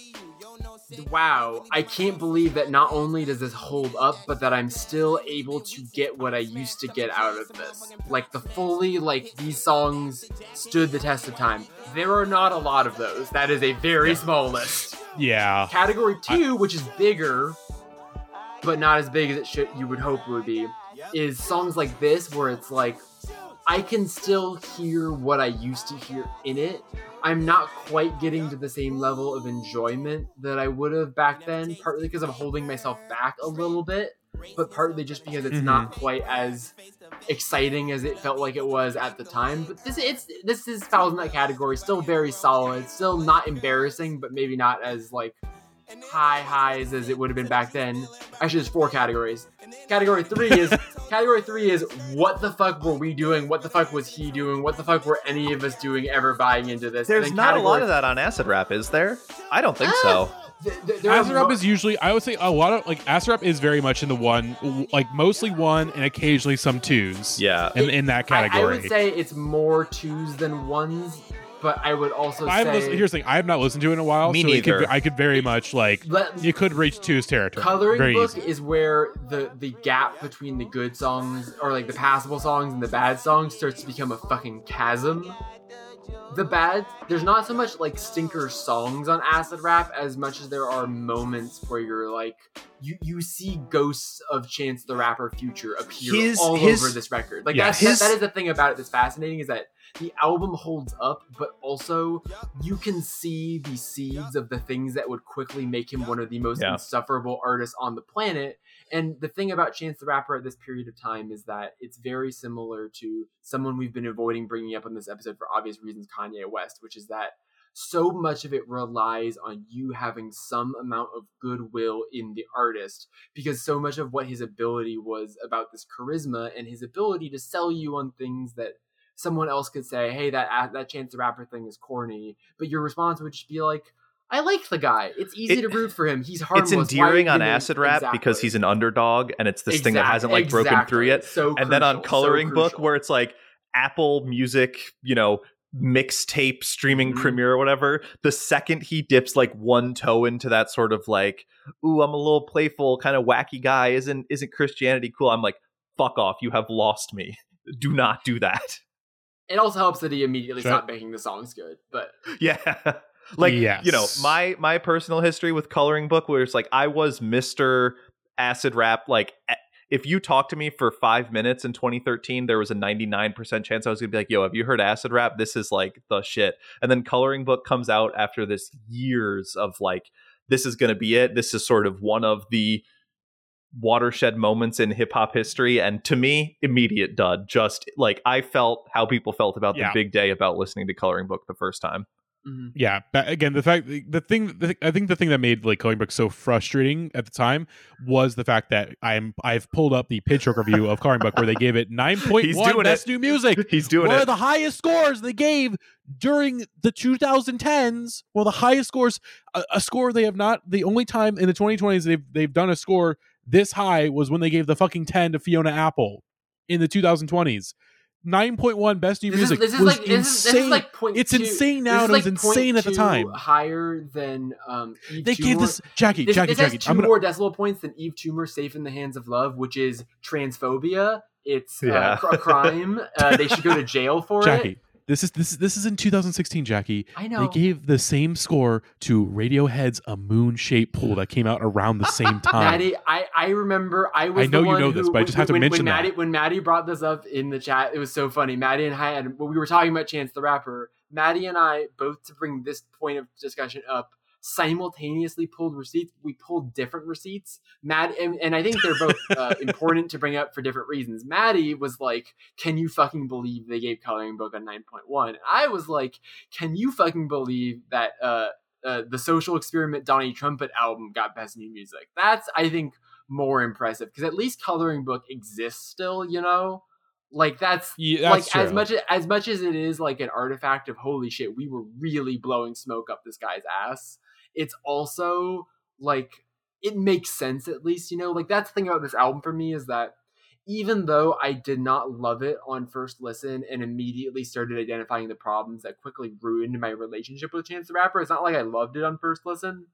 Wow, I can't believe that not only does this hold up, but that I'm still able to get what I used to get out of this. Like the fully, like these songs stood the test of time. There are not a lot of those. That is a very small list. yeah. Category two, which is bigger, but not as big as it should you would hope it would be, is songs like this where it's like I can still hear what I used to hear in it. I'm not quite getting to the same level of enjoyment that I would have back then, partly because I'm holding myself back a little bit, but partly just because it's Mhm. not quite as exciting as it felt like it was at the time. But this it's this is falls in that category, still very solid, still not embarrassing, but maybe not as like high highs as it would have been back then. Actually, there's four categories. Category three is category three is what the fuck were we doing? What the fuck was he doing? What the fuck were any of us doing ever buying into this? there's And then not a lot category- of that on Acid Rap, is there? I don't think Ah, so. th- th- there are Acid Rap mo- is usually, I would say, a lot of like Acid Rap is very much in the one, like mostly one and occasionally some twos. Yeah. in, in that I, I category. would say it's more twos than ones, but I would also I've say listened, here's the thing: I have not listened to it in a while, Me so it could, neither. I could very much like Let- you could reach twos territory. Coloring very Book easy. is where the the gap between the good songs or like the passable songs and the bad songs starts to become a fucking chasm. The bad, there's not so much like stinker songs on Acid Rap as much as there are moments where you're like you you see ghosts of Chance the Rapper future appear His- all his- over this record. Like Yeah, that's, his- that, that is the thing about it that's fascinating, is that the album holds up, but also you can see the seeds of the things that would quickly make him one of the most Yeah. insufferable artists on the planet. And the thing about Chance the Rapper at this period of time is that it's very similar to someone we've been avoiding bringing up on this episode for obvious reasons, Kanye West, which is that so much of it relies on you having some amount of goodwill in the artist, because so much of what his ability was about this charisma and his ability to sell you on things that someone else could say, hey, that that Chance the Rapper thing is corny, but your response would just be like, I like the guy. It's easy It- to root for him. He's harmless. It's Why are endearing you on gonna-" Acid Rap Exactly. because he's an underdog and it's this thing that Exact- hasn't like broken through exactly. yet. So And then on crucial, so Coloring Book, crucial. where it's like Apple Music, you know, mixtape streaming Mhm. premiere or whatever, the second he dips like one toe into that sort of like, ooh, I'm a little playful, kind of wacky guy, isn't isn't Christianity cool? I'm like, fuck off, you have lost me. Do not do that. It also helps that he immediately Sure. stopped making the songs good, but Yeah. Like, Yes. you know, my my personal history with Coloring Book, where it's like I was Mister Acid Rap. Like, a- if you talked to me for five minutes in twenty thirteen, there was a ninety-nine percent chance I was gonna be like, yo, have you heard Acid Rap? This is like the shit. And then Coloring Book comes out after this years of like, this is gonna be it. This is sort of one of the watershed moments in hip hop history. And to me, immediate dud. Just like I felt how people felt about Yeah. the big day about listening to Coloring Book the first time. mhm. Yeah, but again, the fact, the thing, the, I think the thing that made like Coloring Book so frustrating at the time was the fact that I'm, I've pulled up the Pitchfork review of Coloring Book where they gave it nine point He's one doing best it. new music. He's doing One it. of the highest scores they gave during the twenty tens. One of the highest scores, a, a score they have not. The only time in the twenty twenties they've they've done a score this high was when they gave the fucking ten to Fiona Apple in the twenty twenties. nine point one best new This music is, this is was like this is, this insane. is like point It's two, insane now, this and is it was like insane at the point time. two higher than um, Eve They Tumor. gave this Jackie, This, Jackie, this has Jackie. two I'm gonna, more decimal points than Eve Tumor Safe in the Hands of Love, which is transphobia. It's Yeah. uh, a crime. Uh, they should go to jail for Jackie. it. This is this is this is in two thousand sixteen, Jackie. I know. They gave the same score to Radiohead's "A Moon Shaped Pool" that came out around the same time. Maddie, I, I remember I was I know the you one know who, this, but I just have to when, mention when that. Maddie, when Maddie brought this up in the chat, it was so funny. Maddie and I had, when we were talking about Chance the Rapper, Maddie and I, both to bring this point of discussion up, simultaneously pulled receipts. We pulled different receipts. Maddie, and, and I think they're both uh, important to bring up for different reasons. Maddie was like, can you fucking believe they gave Coloring Book a nine point one? I was like, can you fucking believe that uh, uh, the Social Experiment Donnie Trumpet album got Best New Music? That's, I think, more impressive, because at least Coloring Book exists still, you know? Like that's, Yeah, like that's as true. much as much as it is like an artifact of holy shit, we were really blowing smoke up this guy's ass. It's also like it makes sense, at least, you know, like that's the thing about this album for me, is that even though I did not love it on first listen and immediately started identifying the problems that quickly ruined my relationship with Chance the Rapper, it's not like I loved it on first listen.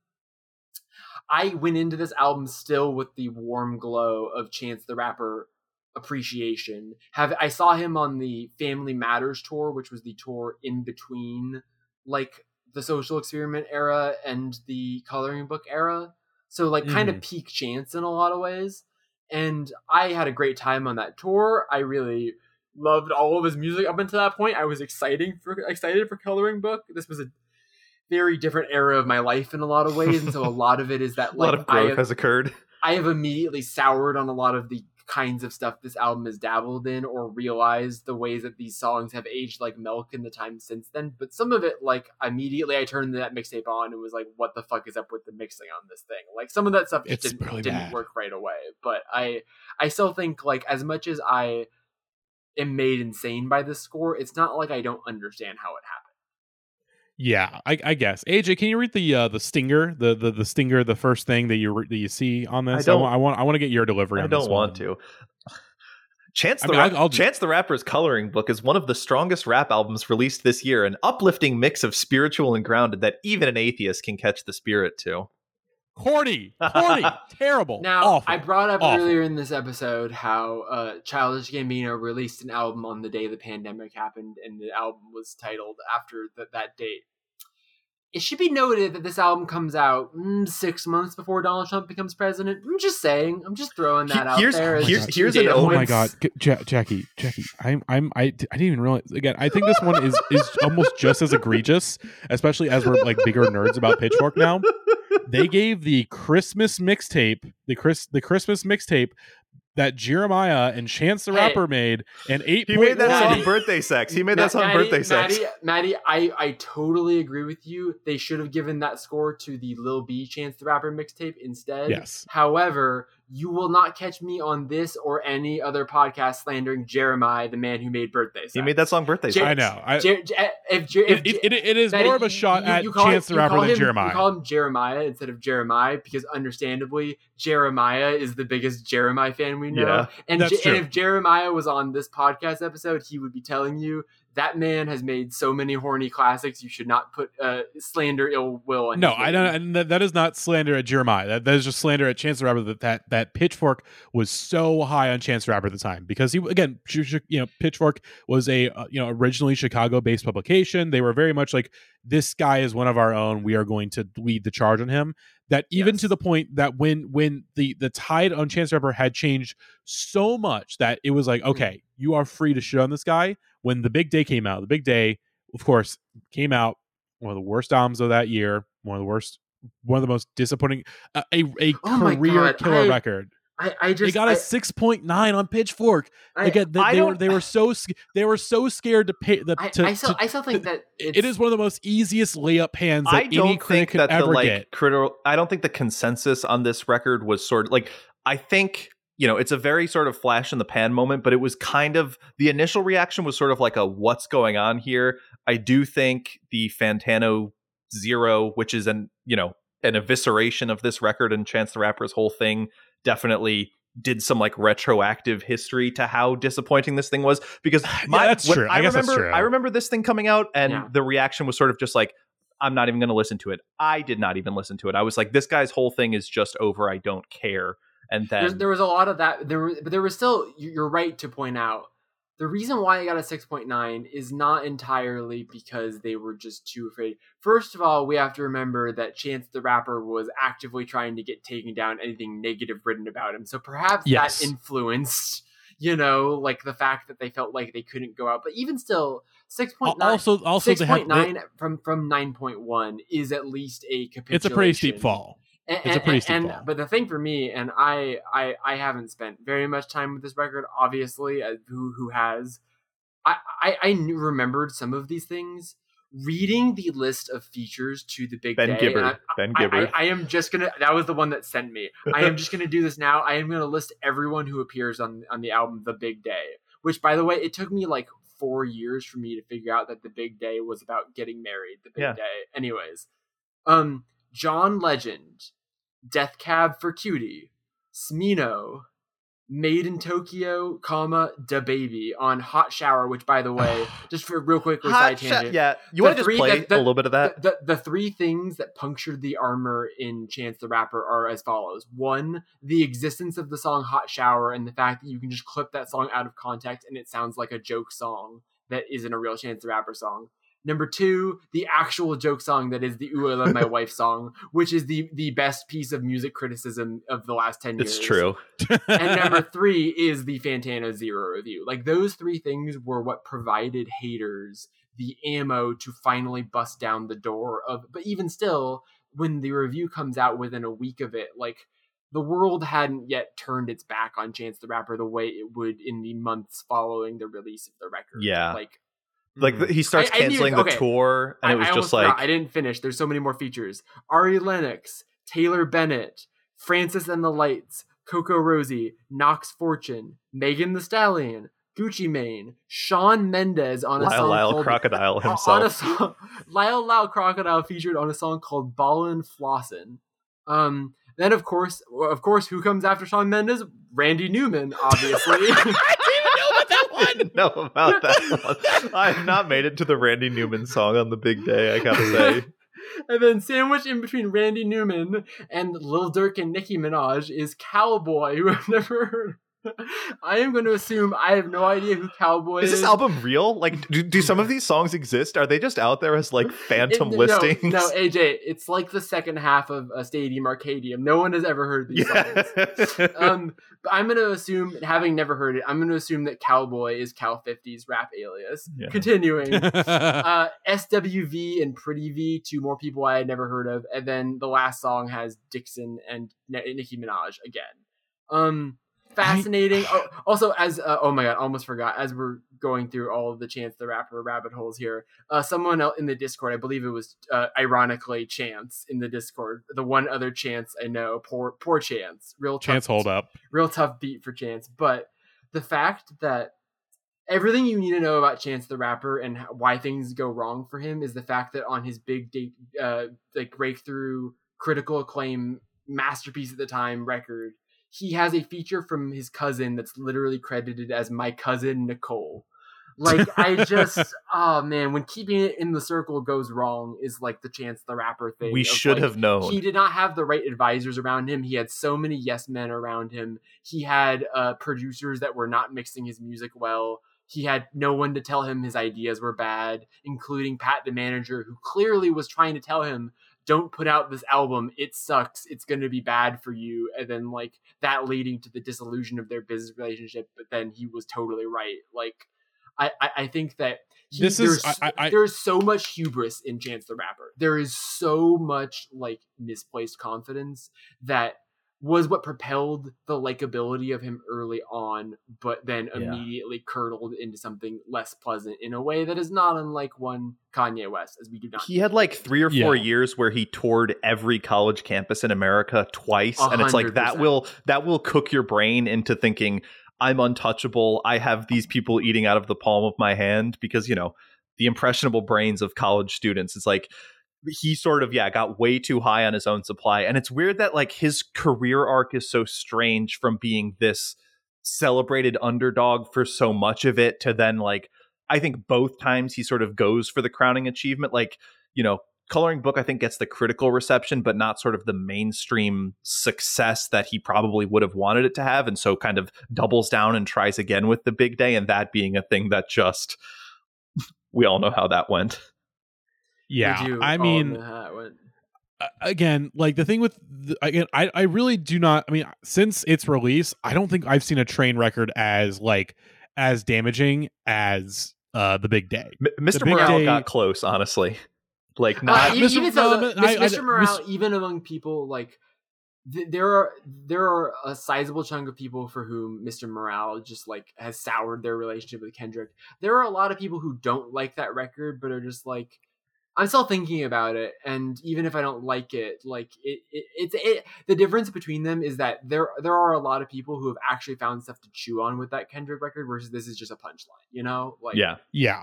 I went into this album still with the warm glow of Chance the Rapper appreciation. Have I saw him on the Family Matters tour, which was the tour in between like the Social Experiment era and the Coloring Book era. So like kind of peak Chance in a lot of ways. And I had a great time on that tour. I really loved all of his music up until that point. I was exciting for excited for Coloring Book. This was a very different era of my life in a lot of ways, and so a lot of it is that A like lot of growth I have, has occurred. I have immediately soured on a lot of the kinds of stuff this album has dabbled in, or realized the ways that these songs have aged like milk in the time since then. But some of it, like immediately I turned that mixtape on and was like, what the fuck is up with the mixing on this thing? Like some of that stuff just It's didn't, really didn't bad. work right away. But I I still think, like, as much as I am made insane by this score, it's not like I don't understand how it happened. Yeah, I, I guess. A J, can you read the uh, the stinger, the, the the stinger, the first thing that you re- that you see on this? I don't- want I want I want to get your delivery. I on don't this want one. to. Chance I the, mean, Rap- I'll- I'll just- Chance the Rapper's Coloring Book is one of the strongest rap albums released this year, an uplifting mix of spiritual and grounded that even an atheist can catch the spirit to. Corny, corny, terrible. Now, awful. I brought up Awful. earlier in this episode how uh, Childish Gambino released an album on the day the pandemic happened, and the album was titled after th- that date. It should be noted that this album comes out mm, six months before Donald Trump becomes president. I'm just saying. I'm just throwing that out Here's- there. as here's- two here's an data Oh my points. god, G- Ja- Jackie, Jackie, I'm, I'm, I, I didn't even realize. Again, I think this one is is almost just as egregious, especially as we're like bigger nerds about Pitchfork now. They gave the Christmas mixtape, the Chris, the Christmas mixtape that Jeremiah and Chance the Hey. Rapper made, an eight. He made that Maddie. song Birthday Sex. He made Ma- that song Maddie, Birthday Sex. Maddie, Maddie, I, I totally agree with you. They should have given that score to the Lil B Chance the Rapper mixtape instead. Yes. However, you will not catch me on this or any other podcast slandering Jeremiah, the man who made Birthday Sex. He made that song Birthday Jer- Sex. I know. I, Jer- Jer- if, Jer- if, it, it, it, it is Maddie, more of a you- shot you- at you call Chance it- the you Rapper call than him- Jeremiah. You call him Jeremiah instead of Jeremiah because, understandably, Jeremiah is the biggest Jeremiah fan we know. Yeah, and, that's Je- true. and if Jeremiah was on this podcast episode, he would be telling you that man has made so many horny classics. You should not put uh, slander ill will on No, his I name. don't. And that, that is not slander at Jeremiah. That, that is just slander at Chance the Rapper. That, that that Pitchfork was so high on Chance the Rapper at the time because he again, sh- sh- you know, Pitchfork was a uh, you know originally Chicago-based publication. They were very much like, this guy is one of our own. We are going to lead the charge on him. That even Yes. to the point that when when the the tide on Chance the Rapper had changed so much that it was like, okay, you are free to shit on this guy. When The Big Day came out, The Big Day, of course, came out, one of the worst albums of that year, one of the worst, one of the most disappointing, uh, a a Oh my career God, killer I- record. I, I just They got a I, six point nine on Pitchfork. I, Again, they, I they were don't- they were so sc- they were so scared to pay the. I, to, I still to- I still think that it's, it is one of the most easiest layup hands that I any don't critic think could that the ever like get. critical. I don't think the consensus on this record was sort of like. I think you know it's a very sort of flash in the pan moment, but it was kind of the initial reaction was sort of like a what's going on here. I do think the Fantano Zero, which is an you know an evisceration of this record and Chance the Rapper's whole thing, definitely did some like retroactive history to how disappointing this thing was, because my, yeah, that's when, true. I, I guess remember that's true. I remember this thing coming out, and Yeah. the reaction was sort of just like, I'm not even going to listen to it. I did not even listen to it. I was like, this guy's whole thing is just over. I don't care. And then There's, there was a lot of that. There, were, but there was still. You're right to point out the reason why I got a six point nine is not entirely because they were just too afraid. First of all, we have to remember that Chance the Rapper was actively trying to get taken down anything negative written about him. So perhaps Yes. that influenced, you know, like the fact that they felt like they couldn't go out. But even still, six point nine, Also, also six they have point nine from from nine point one is at least a capitulation. it's a pretty steep fall. And, It's a pretty and, steep and, fall. But the thing for me, and I, I, I haven't spent very much time with this record. Obviously, uh, who who has? I, I, I knew, remembered some of these things. Reading the list of features to the Big Ben Day. Gibbard. and I, Ben I, Gibbard. I, I am just gonna. That was the one that sent me. I am just gonna do this now. I am gonna list everyone who appears on on the album The Big Day. Which, by the way, it took me like four years for me to figure out that The Big Day was about getting married. The Big Yeah. Day. Anyways, um, John Legend. Death Cab for Cutie, Smino, Made in Tokyo, comma, Da Baby on Hot Shower, which, by the way, just for real quick, Hot side sh- tangent. yeah, you The want to just three- play the- the- a little bit of that? The, the, the three things that punctured the armor in Chance the Rapper are as follows. One, the existence of the song Hot Shower and the fact that you can just clip that song out of context and it sounds like a joke song that isn't a real Chance the Rapper song. Number two, the actual joke song that is the Ooh, I Love My Wife song, which is the, the best piece of music criticism of the last ten years. It's true. And number three is the Fantana Zero review. Like, those three things were what provided haters the ammo to finally bust down the door of, but even still, when the review comes out within a week of it, like, the world hadn't yet turned its back on Chance the Rapper the way it would in the months following the release of the record. Yeah. Like, Like the, he starts I- I need- canceling okay. the tour, and I, it was I just almost like, forgot. I didn't finish. There's so many more features. Ari Lennox, Taylor Bennett, Francis and the Lights, Coco Rosie, Knox Fortune, Megan the Stallion, Gucci Mane, Shawn Mendes on a Lyle song Lyle called Crocodile on a himself. song, Lyle Lyle Crocodile featured on a song called Ballin' Flossin'. Um, then of course, of course, who comes after Shawn Mendes? Randy Newman, obviously. I didn't know about that one. I have not made it to the Randy Newman song on the Big Day, I gotta say. And then sandwiched in between Randy Newman and Lil Durk and Nicki Minaj is Cowboy, who I've never heard. I am going to assume I have no idea who Cowboy Is is. this album real? Like, do, do some of these songs exist? Are they just out there as like phantom It- no, listings? No, A J, it's like the second half of a Stadium Arcadium. No one has ever heard these songs. Yeah. Um, but I'm going to assume, having never heard it, I'm going to assume that Cowboy is Cal fifty's rap alias. Yeah. Continuing. uh, S W V and Pretty V, two more people I had never heard of, and then the last song has Dixon and N- Nicki Minaj again. Um, fascinating. oh, also, as uh, oh my god, almost forgot. As we're going through all of the Chance the Rapper rabbit holes here, uh, someone else in the Discord, I believe it was uh, ironically Chance in the Discord, the one other Chance I know, poor poor Chance, real tough, Chance hold up. real tough beat for Chance, but the fact that everything you need to know about Chance the Rapper and how, why things go wrong for him is the fact that on his big date, uh, like breakthrough, critical acclaim, masterpiece at the time record, he has a feature from his cousin that's literally credited as My Cousin Nicole. Like, I just, oh man, when keeping it in the circle goes wrong is like the Chance the Rapper thing. We of, should like, have known. He did not have the right advisors around him. He had so many yes men around him. He had uh, producers that were not mixing his music well. He had no one to tell him his ideas were bad, including Pat, the manager, who clearly was trying to tell him, don't put out this album. It sucks. It's going to be bad for you. And then like that leading to the dissolution of their business relationship. But then he was totally right. Like, I, I, I think that he, This is- there's, I- I- there's so much hubris in Chance the Rapper. There is so much like misplaced confidence that was what propelled the likability of him early on, but then Yeah. immediately curdled into something less pleasant in a way that is not unlike one Kanye West, as we do not. He had like three or four Yeah. years where he toured every college campus in America twice, A and it's like hundred that percent. will that will cook your brain into thinking I'm untouchable. I have these people eating out of the palm of my hand, because you know the impressionable brains of college students. It's like he sort of, yeah, got way too high on his own supply. And it's weird that like his career arc is so strange from being this celebrated underdog for so much of it to then like, I think both times he sort of goes for the crowning achievement. Like, you know, Coloring Book, I think, gets the critical reception, but not sort of the mainstream success that he probably would have wanted it to have. And so kind of doubles down and tries again with The Big Day. And that being a thing that just, we all know how that went. Yeah, You I all mean, know how it went. again, like the thing with the, again, I I really do not. I mean, since its release, I don't think I've seen a train record as like as damaging as uh The Big Day. M- Mister Big Morale Day- got close, honestly. Like Uh, not. e- Mister even so, Morale- the- Mis- I- I- Mister Morale, Mis- even among people like th- there are there are a sizable chunk of people for whom Mister Morale just like has soured their relationship with Kendrick. There are a lot of people who don't like that record, but are just like, I'm still thinking about it, and even if I don't like it, like it, it it's it. The difference between them is that there there are a lot of people who have actually found stuff to chew on with that Kendrick record, versus this is just a punchline. You know, like Yeah. Yeah.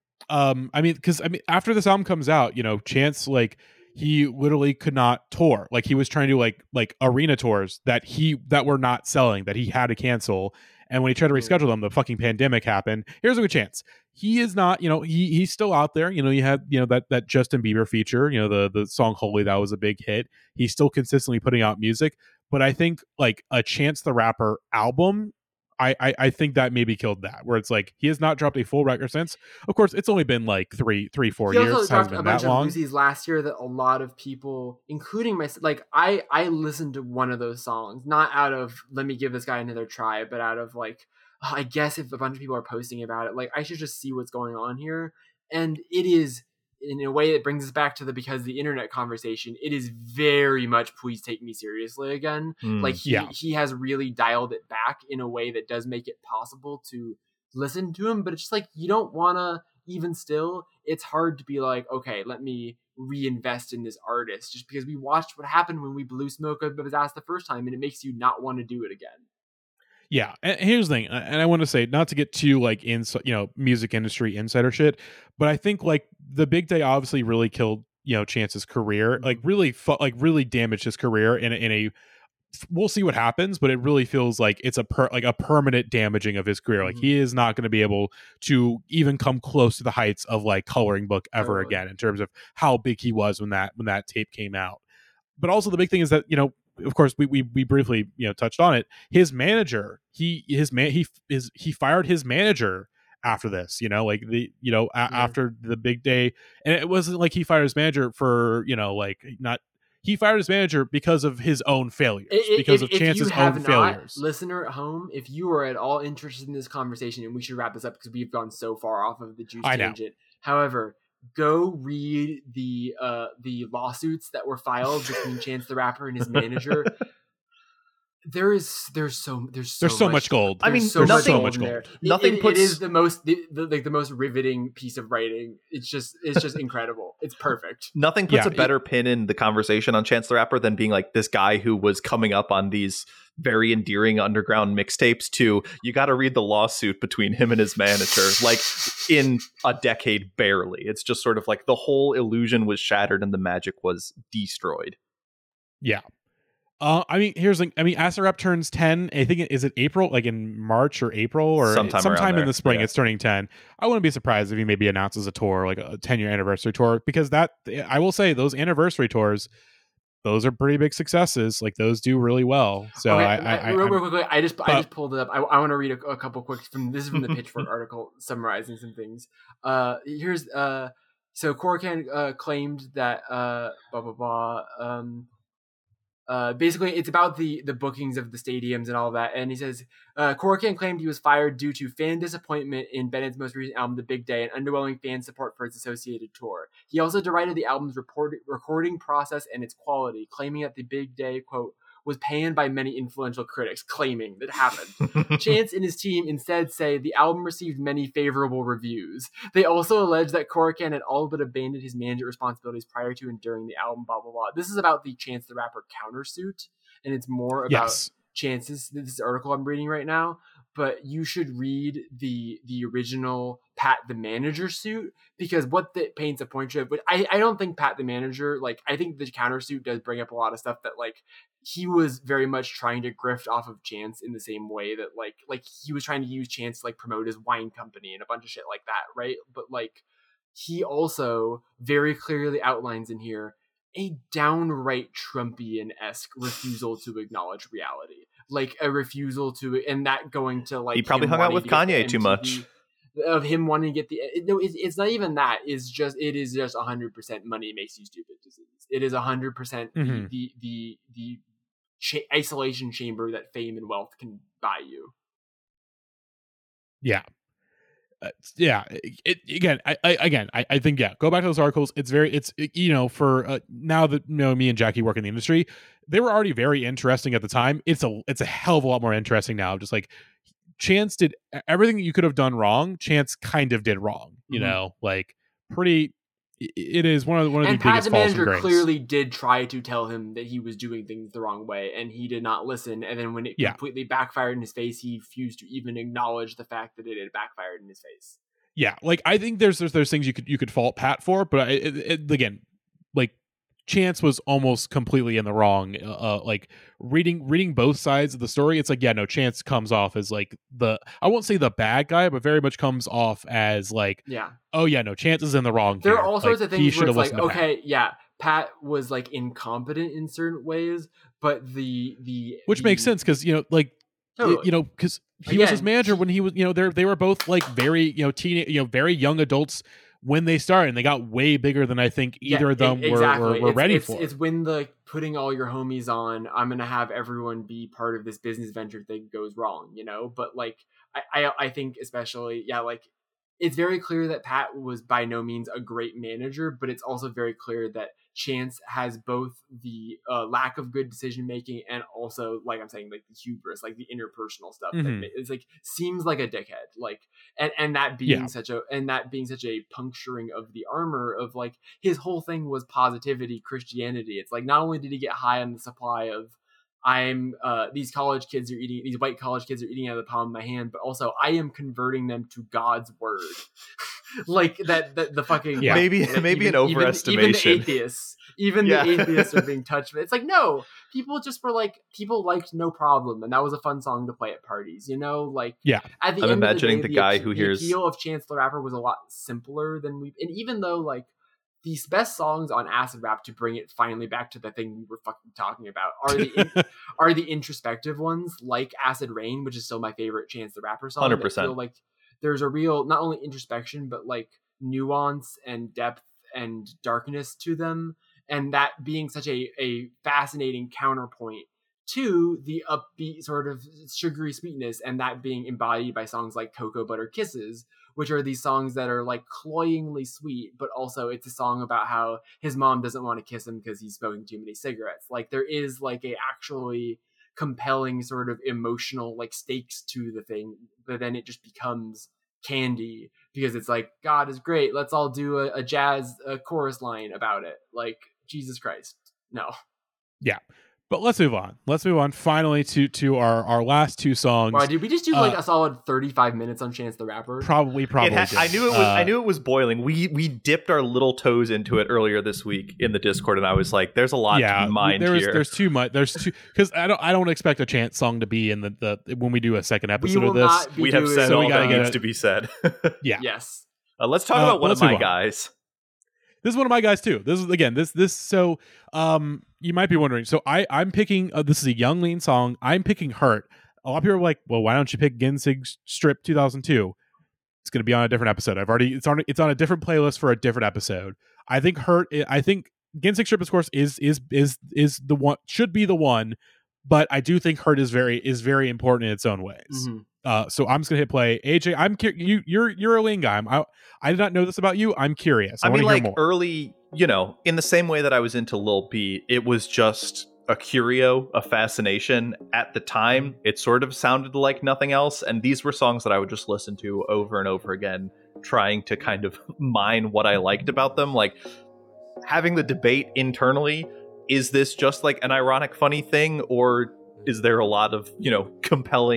Um, I mean, because I mean, after this album comes out, you know, Chance like he literally could not tour. Like he was trying to do like like arena tours that he that were not selling, that he had to cancel. And when he tried to reschedule them, the fucking pandemic happened. Here's a good chance. He is not, you know, he he's still out there. You know, you had, you know, that that Justin Bieber feature, you know, the the song Holy, that was a big hit. He's still consistently putting out music. But I think like a Chance the Rapper album, I, I I think that maybe killed that, where it's like he has not dropped a full record since. Of course, it's only been like three, three, four he years. also It hasn't dropped a been bunch that of long. Lucy's last year that a lot of people, including myself, like I I listened to one of those songs, not out of let me give this guy another try, but out of like, oh, I guess if a bunch of people are posting about it, like I should just see what's going on here. And it is, in a way that brings us back to the because the internet conversation, it is very much please take me seriously again. Mm. Like he, Yeah. he has really dialed it back in a way that does make it possible to listen to him, but it's just like you don't want to, even still, it's hard to be like, okay, let me reinvest in this artist just because we watched what happened when we blew smoke up his ass the first time, and it makes you not want to do it again. Yeah, and here's the thing, and I want to say, not to get too like in, you know, music industry insider shit, but I think like The Big Day obviously really killed, you know, Chance's career, like really, fu- like really damaged his career in a, in a. We'll see what happens, but it really feels like it's a per, like a permanent damaging of his career. Like Mhm. he is not going to be able to even come close to the heights of like Coloring Book ever Totally. again in terms of how big he was when that when that tape came out. But also the big thing is that, you know, of course we we, we briefly, you know, touched on it. His manager, he his man he is he fired his manager after this, you know, like the you know a- Yeah. after The Big Day, and it wasn't like he fired his manager for, you know, like not he fired his manager because of his own failures, I- I- because if, of if Chance's you have own not, failures. listener at home, if you are at all interested in this conversation, and we should wrap this up because we've gone so far off of the juice I know. tangent. However, go read the uh, the lawsuits that were filed between Chance the Rapper and his manager. There is there's so there's so There's so much gold. I mean, there's so there's much so gold much in gold. there. It- Nothing it- puts- it is the most the, the, like the most riveting piece of writing. It's just it's just incredible. It's perfect. Nothing puts Yeah, a better pin in the conversation on Chance the Rapper than being like this guy who was coming up on these very endearing underground mixtapes to you got to read the lawsuit between him and his manager like in a decade barely. It's just sort of like the whole illusion was shattered and the magic was destroyed. Yeah. Uh, I mean, here's like, I mean, Acid Rap turns ten. I think it is it April, like in March or April or Sometime around in there, the spring. yeah. It's turning ten. I wouldn't be surprised if he maybe announces a tour, like a ten year anniversary tour, because that I will say those anniversary tours, those are pretty big successes. Like those do really well. So Okay, I, I, I, real, I'm- real quickly, I just I but- just pulled it up. I, I want to read a, a couple quick from this is from the Pitchfork article summarizing some things. Uh, here's uh, so Corican uh claimed that uh blah blah blah um. Uh, basically, it's about the the bookings of the stadiums and all that. And he says, uh, Corican claimed he was fired due to fan disappointment in Bennett's most recent album, The Big Day, and underwhelming fan support for its associated tour. He also derided the album's report- recording process and its quality, claiming that The Big Day, quote, was panned by many influential critics, claiming that happened. Chance and his team instead say the album received many favorable reviews. They also allege that Corican had all but abandoned his management responsibilities prior to and during the album, blah, blah, blah. This is about the Chance the Rapper countersuit, and it's more about yes. Chance's, this article I'm reading right now, but you should read the the original Pat the manager suit, because what that paints a portrait, but I, I don't think Pat the manager, like, I think the counter suit does bring up a lot of stuff that, like, he was very much trying to grift off of Chance in the same way that, like, like he was trying to use Chance to, like, promote his wine company and a bunch of shit like that, right? But, like, he also very clearly outlines in here a downright Trumpian-esque refusal to acknowledge reality. Like, a refusal to, and that going to, like, He probably him hung out wanting with to get the Kanye too M T V much. of him wanting to get the no it's, it's not even that, it's just it is just one hundred percent money makes you stupid disease. It is one hundred percent Mm-hmm. the the the, the cha- isolation chamber that fame and wealth can buy you. Yeah. Uh, yeah. It, it, again, I, I again, I, I think, yeah, go back to those articles. It's very, it's, it, you know, for uh, now that, you know, me and Jackie work in the industry, they were already very interesting at the time. It's a, it's a hell of a lot more interesting now. Just like, Chance did everything that you could have done wrong. Chance kind of did wrong, you Mm-hmm. know, like pretty. It is one of the, one of And the Pat biggest the falls from manager grace. clearly did try to tell him that he was doing things the wrong way, and he did not listen. And then when it Yeah. completely backfired in his face, he refused to even acknowledge the fact that it had backfired in his face. Yeah, like I think there's there's, there's things you could you could fault Pat for, but I, it, it, again, like Chance was almost completely in the wrong. Uh, like reading reading both sides of the story, it's like, yeah, no, Chance comes off as like the, I won't say the bad guy, but very much comes off as like, Yeah. oh yeah, no, Chance is in the wrong. There here. are all sorts Like, of he things should where have it's like, listened to Pat. okay, yeah, Pat was like incompetent in certain ways, but the the Which the, makes sense because, you know, like Totally. you know, because he was his Again, manager when he was, you know, they they were both like very, you know, teen, you know, very young adults when they started, and they got way bigger than I think either yeah, of them e- were, exactly. were, were it's, ready it's, for. It's when the putting all your homies on, I'm gonna have everyone be part of this business venture thing goes wrong, you know. But like, I I, I think especially, yeah, like it's very clear that Pat was by no means a great manager, but it's also very clear that Chance has both the uh, lack of good decision making and also, like I'm saying, like the hubris, like the interpersonal stuff. Mhm. That it's like seems like a dickhead, like, and and that being Yeah. such a and that being such a puncturing of the armor of like his whole thing was positivity, Christianity. It's like not only did he get high on the supply of I'm uh, these college kids are eating these white college kids are eating out of the palm of my hand, but also I am converting them to God's word. Like that, that the fucking Yeah. Maybe like, maybe even, an even- overestimation. Even, the atheists, even Yeah. the atheists are being touched. It's like no, people just were like people liked No Problem, and that was a fun song to play at parties. You know, like Yeah. At the I'm end imagining of the, the day, guy appe- who the hears- appeal of Chance the Rapper was a lot simpler than we. And even though like the best songs on acid rap, to bring it finally back to the thing we were fucking talking about, are the in, are the introspective ones, like Acid Rain, which is still my favorite Chance the Rapper song. one hundred that percent. feel like there's a real not only introspection but like nuance and depth and darkness to them, and that being such a a fascinating counterpoint to the upbeat sort of sugary sweetness, and that being embodied by songs like Cocoa Butter Kisses, which are these songs that are like cloyingly sweet, but also it's a song about how his mom doesn't want to kiss him because he's smoking too many cigarettes. Like there is like a actually compelling sort of emotional like stakes to the thing, but then it just becomes candy because it's like, God is great, let's all do a, a jazz a chorus line about it. Like, Jesus Christ, no. Yeah. But let's move on. Let's move on finally to to our, our last two songs. Wow, did we just do like Uh, a solid thirty-five minutes on Chance the Rapper? Probably, probably. It ha- did. I knew it was. Uh, I knew it was boiling. We we dipped our little toes into it earlier this week in the Discord, and I was like, "There's a lot yeah, to be mined there's here." there's too much. There's too because I don't I don't expect a Chance song to be in the, the when we do a second We episode will of this. not be we have doing said So we all gotta that get needs it- to be said. Yeah. Yes. Uh, let's talk Uh, about one let's of my move on. guys. This is one of my guys too. This is again this this so um you might be wondering. So I I'm picking uh, this is a Young Lean song. I'm picking Hurt. A lot of people are like, well, why don't you pick Ginsig Strip two thousand two? It's going to be on a different episode. I've already it's on it's on a different playlist for a different episode. I think Hurt. I think Ginsig Strip, of course, is is is is the one should be the one, but I do think Hurt is very is very important in its own ways. Mhm. Uh, so I'm just gonna hit play. A J, I'm cur- you you're you're a lean guy. I'm, I I did not know this about you. I'm curious. I, I want mean, to hear like more. early, you know, in the same way that I was into Lil Peep, it was just a curio, a fascination. At the time, it sort of sounded like nothing else, and these were songs that I would just listen to over and over again, trying to kind of mine what I liked about them. Like having the debate internally: is this just like an ironic, funny thing, or is there a lot of, you know, compelling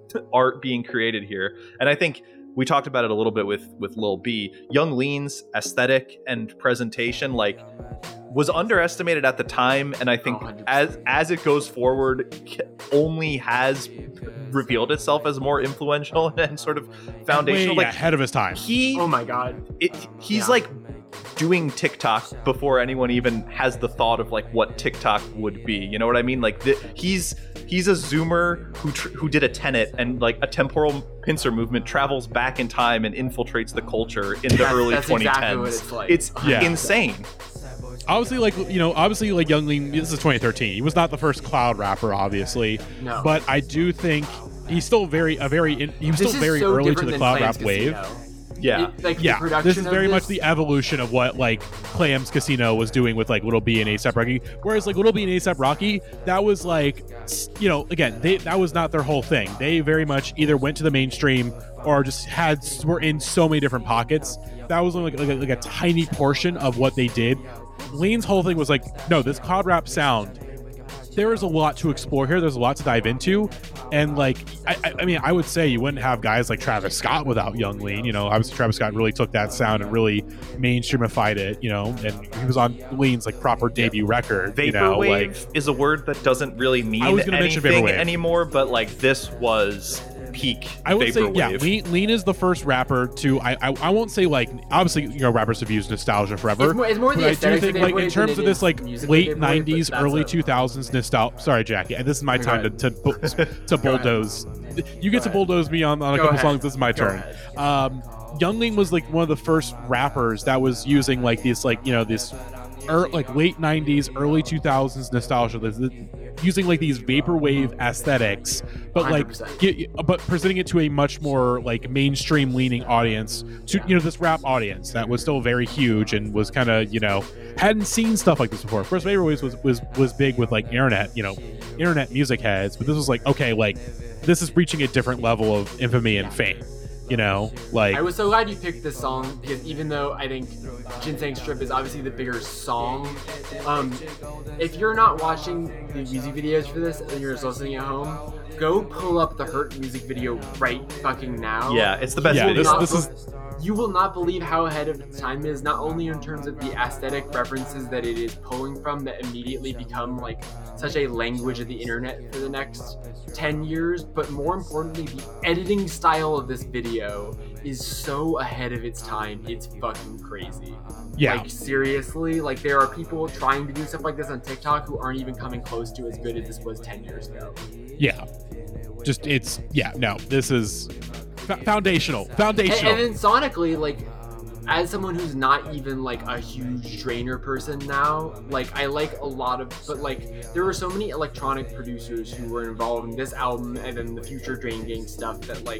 art being created here. And I think we talked about it a little bit with with Lil B. Young Lean's aesthetic and presentation like was underestimated at the time, and I think one hundred as percent. as it goes forward only has revealed itself as more influential and sort of foundational. Way Like ahead of his time. he Oh my god. it, he's Yeah. like doing TikTok before anyone even has the thought of like what TikTok would be. You know what I mean? Like the, he's he's a zoomer who tr- who did a tenet, and like a temporal pincer movement travels back in time and infiltrates the culture in the That's- early that's twenty tens. exactly what it's like. It's Yeah. insane. Obviously, like, you know, obviously, like, Young Lean, this is twenty thirteen. He was not the first cloud rapper, obviously. No. But I do think he's still very, a very, in, he was This still is very so early to different the than cloud Clams rap wave. Casino. Yeah. It- like the Yeah, production this is of very much this- the evolution of what like Clams Casino was doing with like Little B and A$AP Rocky. Whereas like Little B and A$AP Rocky, that was like, s- you know, again, they that was not their whole thing. They very much either went to the mainstream or just had were in so many different pockets. That was only like, like, a, like a tiny portion of what they did. Lean's whole thing was like, no, this cloud rap sound. There is a lot to explore here. There's a lot to dive into, and like, I, I- I mean, I would say you wouldn't have guys like Travis Scott without Young Lean. You know, obviously Travis Scott really took that sound and really mainstreamified it. You know, and he was on Lean's like proper debut record. You know, Vaporwave like is a word that doesn't really mean I was gonna mention anything vaporwave. anymore, but like this was peak I would say, vaporwave. yeah, Lean, Lean is the first rapper to. I, I I won't say like obviously you know rappers have used nostalgia forever. It's more- it's more but the I do aesthetics think of like in vaporwave terms than of it this is like musically late vaporwave, nineties, but that's early a- two thousands nostalgia. Sorry, Jackie, this is my Go time to ahead. to, bu- to bulldoze. You get to ahead. bulldoze me on, on a Go couple ahead. songs. This is my Go turn. ahead. Um, Young Lean was like one of the first rappers that was using like these like you know this. Er, like late nineties, early two thousands nostalgia, this- this- using like these vaporwave aesthetics, but one hundred like, percent. get, but presenting it to a much more like mainstream leaning audience, to you know this rap audience that was still very huge and was kind of you know hadn't seen stuff like this before. Of course, vaporwave was was was big with like internet, you know, internet music heads, but this was like okay, like this is reaching a different level of infamy and fame. You know, like I was so glad you picked this song because even though I think Ginseng Strip is obviously the bigger song, um, if you're not watching the music videos for this and you're just listening at home, go pull up the Hurt music video right fucking now. Yeah, it's the best Yeah, video. this- Not this be- is- You will not believe how ahead of its time it is, not only in terms of the aesthetic references that it is pulling from that immediately become like such a language of the internet for the next ten years, but more importantly, the editing style of this video is so ahead of its time, it's fucking crazy. yeah, Like, seriously, like, there are people trying to do stuff like this on TikTok who aren't even coming close to as good as this was ten years ago. yeah, just it's yeah, no, this is f- foundational, And, foundational. and then sonically, like, as someone who's not even like a huge Drainer person now, like I like a lot of, but like there were so many electronic producers who were involved in this album and then the future Drain Gang stuff that like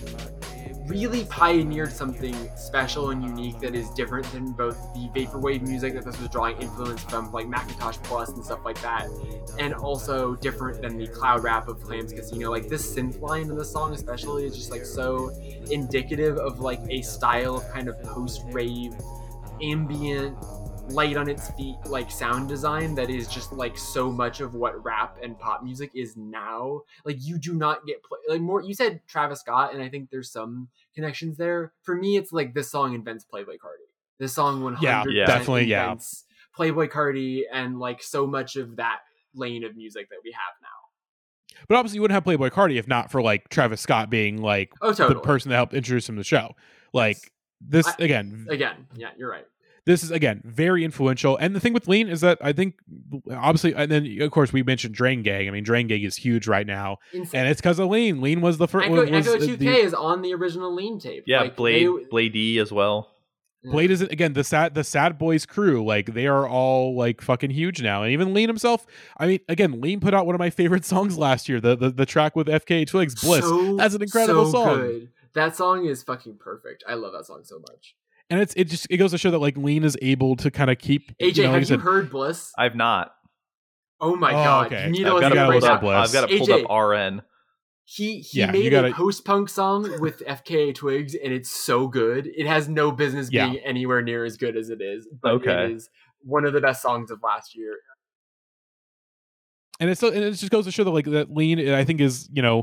really pioneered something special and unique that is different than both the vaporwave music that this was drawing influence from, like Macintosh Plus and stuff like that, and also different than the cloud rap of Clams Casino. Like this synth line in the song especially is just like so indicative of like a style of kind of post-rave ambient light on its feet like sound design that is just like so much of what rap and pop music is now. Like you do not get play like more. You said Travis Scott, and I think there's some connections there. For me, it's like this song invents Playboy Cardi. This song one hundred percent Yeah, definitely, yeah. invents Playboy Cardi and like so much of that lane of music that we have now. But obviously, you wouldn't have Playboy Cardi if not for like Travis Scott being like Oh, the totally. person that helped introduce him to the show. Like this I- again, Again, yeah, you're right. this is again very influential. And the thing with Lean is that I think obviously, and then of course we mentioned Drain Gang. I mean, Drain Gang is huge right now, Insane. and it's because of Lean. Lean was the first. Echo, was Echo the- two K is on the original Lean tape. Yeah, Like, Blade, they- Blade E as well. Blade is again the sad the Sad Boys crew, like they are all like fucking huge now, and even Lean himself. I mean, again, Lean put out one of my favorite songs last year, the the, the track with F K A Twigs, Bliss. So, That's an incredible so song, Good. That song is fucking perfect. I love that song so much. and it's it just it goes to show that like Lean is able to kind of keep. A J, you know, have like I you said, heard Bliss? I've not. Oh my Oh, god, okay. you need I've to got listen to to it gotta pull right listen up. to now. Bliss. I've got to pull A J. up R N. He he Yeah, you made gotta- a post punk song with F K A Twigs, and it's so good. It has no business Yeah. being anywhere near as good as it is, but Okay. it is one of the best songs of last year. and it's and it just goes to show that like that Lean I think is you know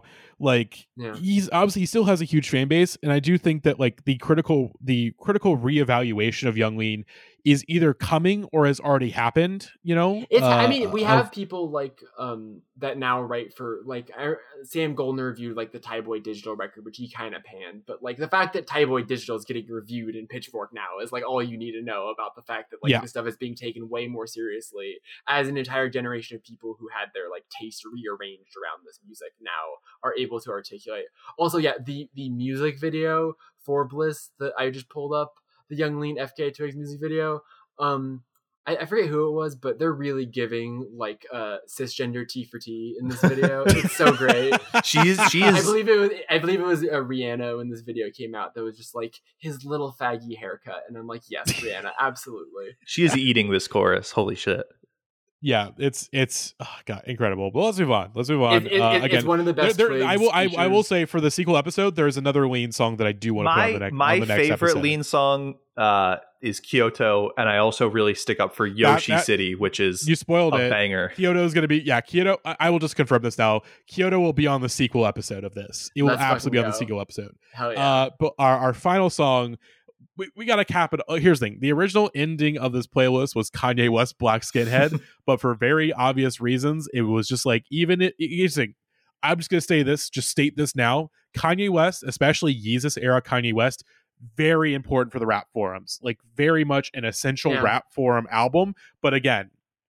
Like Yeah. he's obviously he still has a huge fan base, and I do think that like the critical the critical reevaluation of Yung Lean is either coming or has already happened. You know, It's. uh, I mean, we of- have people like um that now write for like I, Sam Goldner reviewed like the Thai Boy Digital record, which he kind of panned. But like the fact that Thai Boy Digital is getting reviewed in Pitchfork now is like all you need to know about the fact that like Yeah. this stuff is being taken way more seriously, as an entire generation of people who had their like taste rearranged around this music now are able to articulate. Also, yeah, the the music video for Bliss that I just pulled up, the Yung Lean F K Twigs music video. Um, I, I forget who it was, but they're really giving like uh cisgender T for T in this video. It's so great. She is. She I is. believe it was. I believe it was uh, Rihanna when this video came out. That was just like his little faggy haircut, and I'm like, yes, Rihanna, absolutely. She is eating this chorus. Holy shit. yeah, it's it's oh, God, incredible. But let's move on. Let's move on. It, it, uh, it- again, it's one of the there- best. there- Twigs I will I, I will features. say for the sequel episode, there's another Lean song that I do want to put on My the, next my on the next favorite episode. Lean song uh, is Kyoto, and I also really stick up for Yoshi that- City, which is You spoiled a it. banger. Kyoto is going to be yeah. Kyoto. I, I will just confirm this now. Kyoto will be on the sequel episode of this. It will Let's absolutely be fucking on the go. sequel episode. Hell yeah. Uh, but our, our final song, we, we got to cap it. Oh, here's the thing: the original ending of this playlist was Kanye West Black Skinhead, but for very obvious reasons, it was just like even it. Here's the thing: I'm just gonna say this, just state this now. Kanye West, especially Yeezus era Kanye West, very important for the rap forums. Like very much an essential Yeah. rap forum album. But again,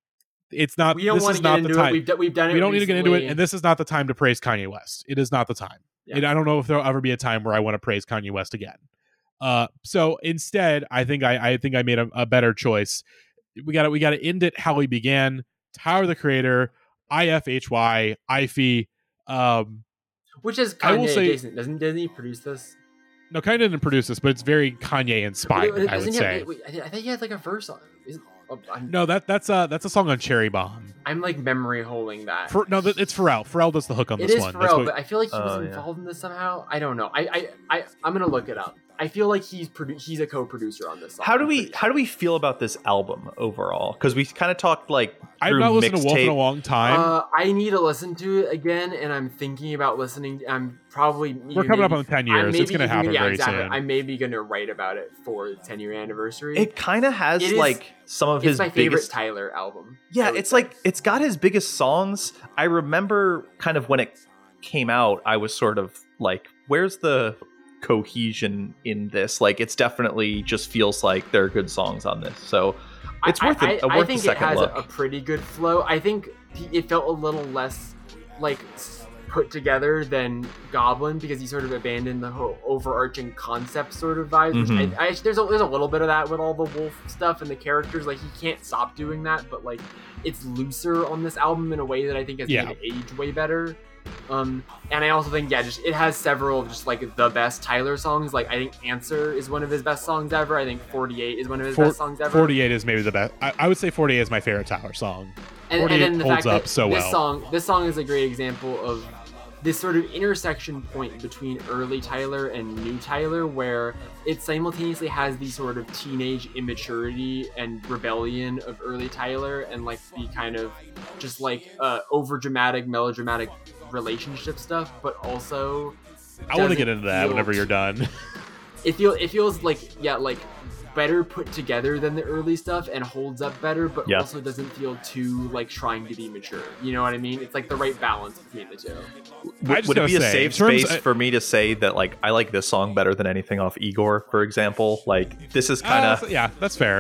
it's not. we don't this want is to get not into the time. it. We've, d- we've done it. We don't need to get into it, recently. and this is not the time to praise Kanye West. It is not the time. Yeah. And I don't know if there'll ever be a time where I want to praise Kanye West again. Uh, so instead, I think I, I think I made a, a better choice. We got to we got to end it how we began. Tyler the Creator, I F H Y, I F Y. Um, Which is I will Kanye say- adjacent. Doesn't doesn't he produce this? no, kind of didn't produce this, but it's very Kanye inspired. Wait, I would doesn't he say. have- wait, I think- I think he had like a verse on. Is, oh, I'm, No, that that's uh that's a song on Cherry Bomb. I'm like memory holding that. For, no, that, it's Pharrell. Pharrell does the hook on It this is one. That's Pharrell, what- but I feel like he was Oh, yeah. involved in this somehow. I don't know. I I, I I'm gonna look it up. I feel like he's produ- he's a co-producer on this song. How do I'm we pretty how do we feel about this album overall? Because we kind of talked like I've through not listened to Wolf in a mixtape. long time. Uh, I need to listen to it again, and I'm thinking about listening. I'm probably We're coming up on ten I'm years. maybe It's going to even- happen yeah, very exactly. soon. I'm maybe gonna write about it for the ten year anniversary. It kind of has It is- like some of it's his my favorite biggest. Tyler album. I Yeah, would it's say. like it's got his biggest songs. I remember kind of when it came out, I was sort of like, "Where's the cohesion in this?" Like, it's definitely just feels like there are good songs on this. So it's I, worth I, it. uh, I worth think a second it has look. a, a pretty good flow. I think it felt a little less like s- put together than Goblin because he sort of abandoned the whole overarching concept sort of vibes. Which Mhm. I, I, there's a, there's a little bit of that with all the Wolf stuff and the characters. Like he can't stop doing that, but like it's looser on this album in a way that I think has Yeah. made it age way better. Um, and I also think, yeah, just it has several of just like the best Tyler songs. Like I think "Answer" is one of his best songs ever. I think "forty-eight" is one of his For- best songs ever. forty-eight is maybe the best. I, I would say forty-eight is my favorite Tyler song. and, and forty-eight then the holds fact up that so this well. song, this song is a great example of this sort of intersection point between early Tyler and new Tyler, where it simultaneously has the sort of teenage immaturity and rebellion of early Tyler, and like the kind of just like uh, over dramatic, melodramatic relationship stuff, but also I want to doesn't get into that feel whenever you're done. it feel it feels like yeah like better put together than the early stuff and holds up better, but Yeah. also doesn't feel too like trying to be mature. You know what I mean? It's like the right balance between the two. I just Would it gotta be a say, safe in terms- space I- for me to say that like I like this song better than anything off Igor, for example? Like this is kind Uh, of that's- yeah, that's fair.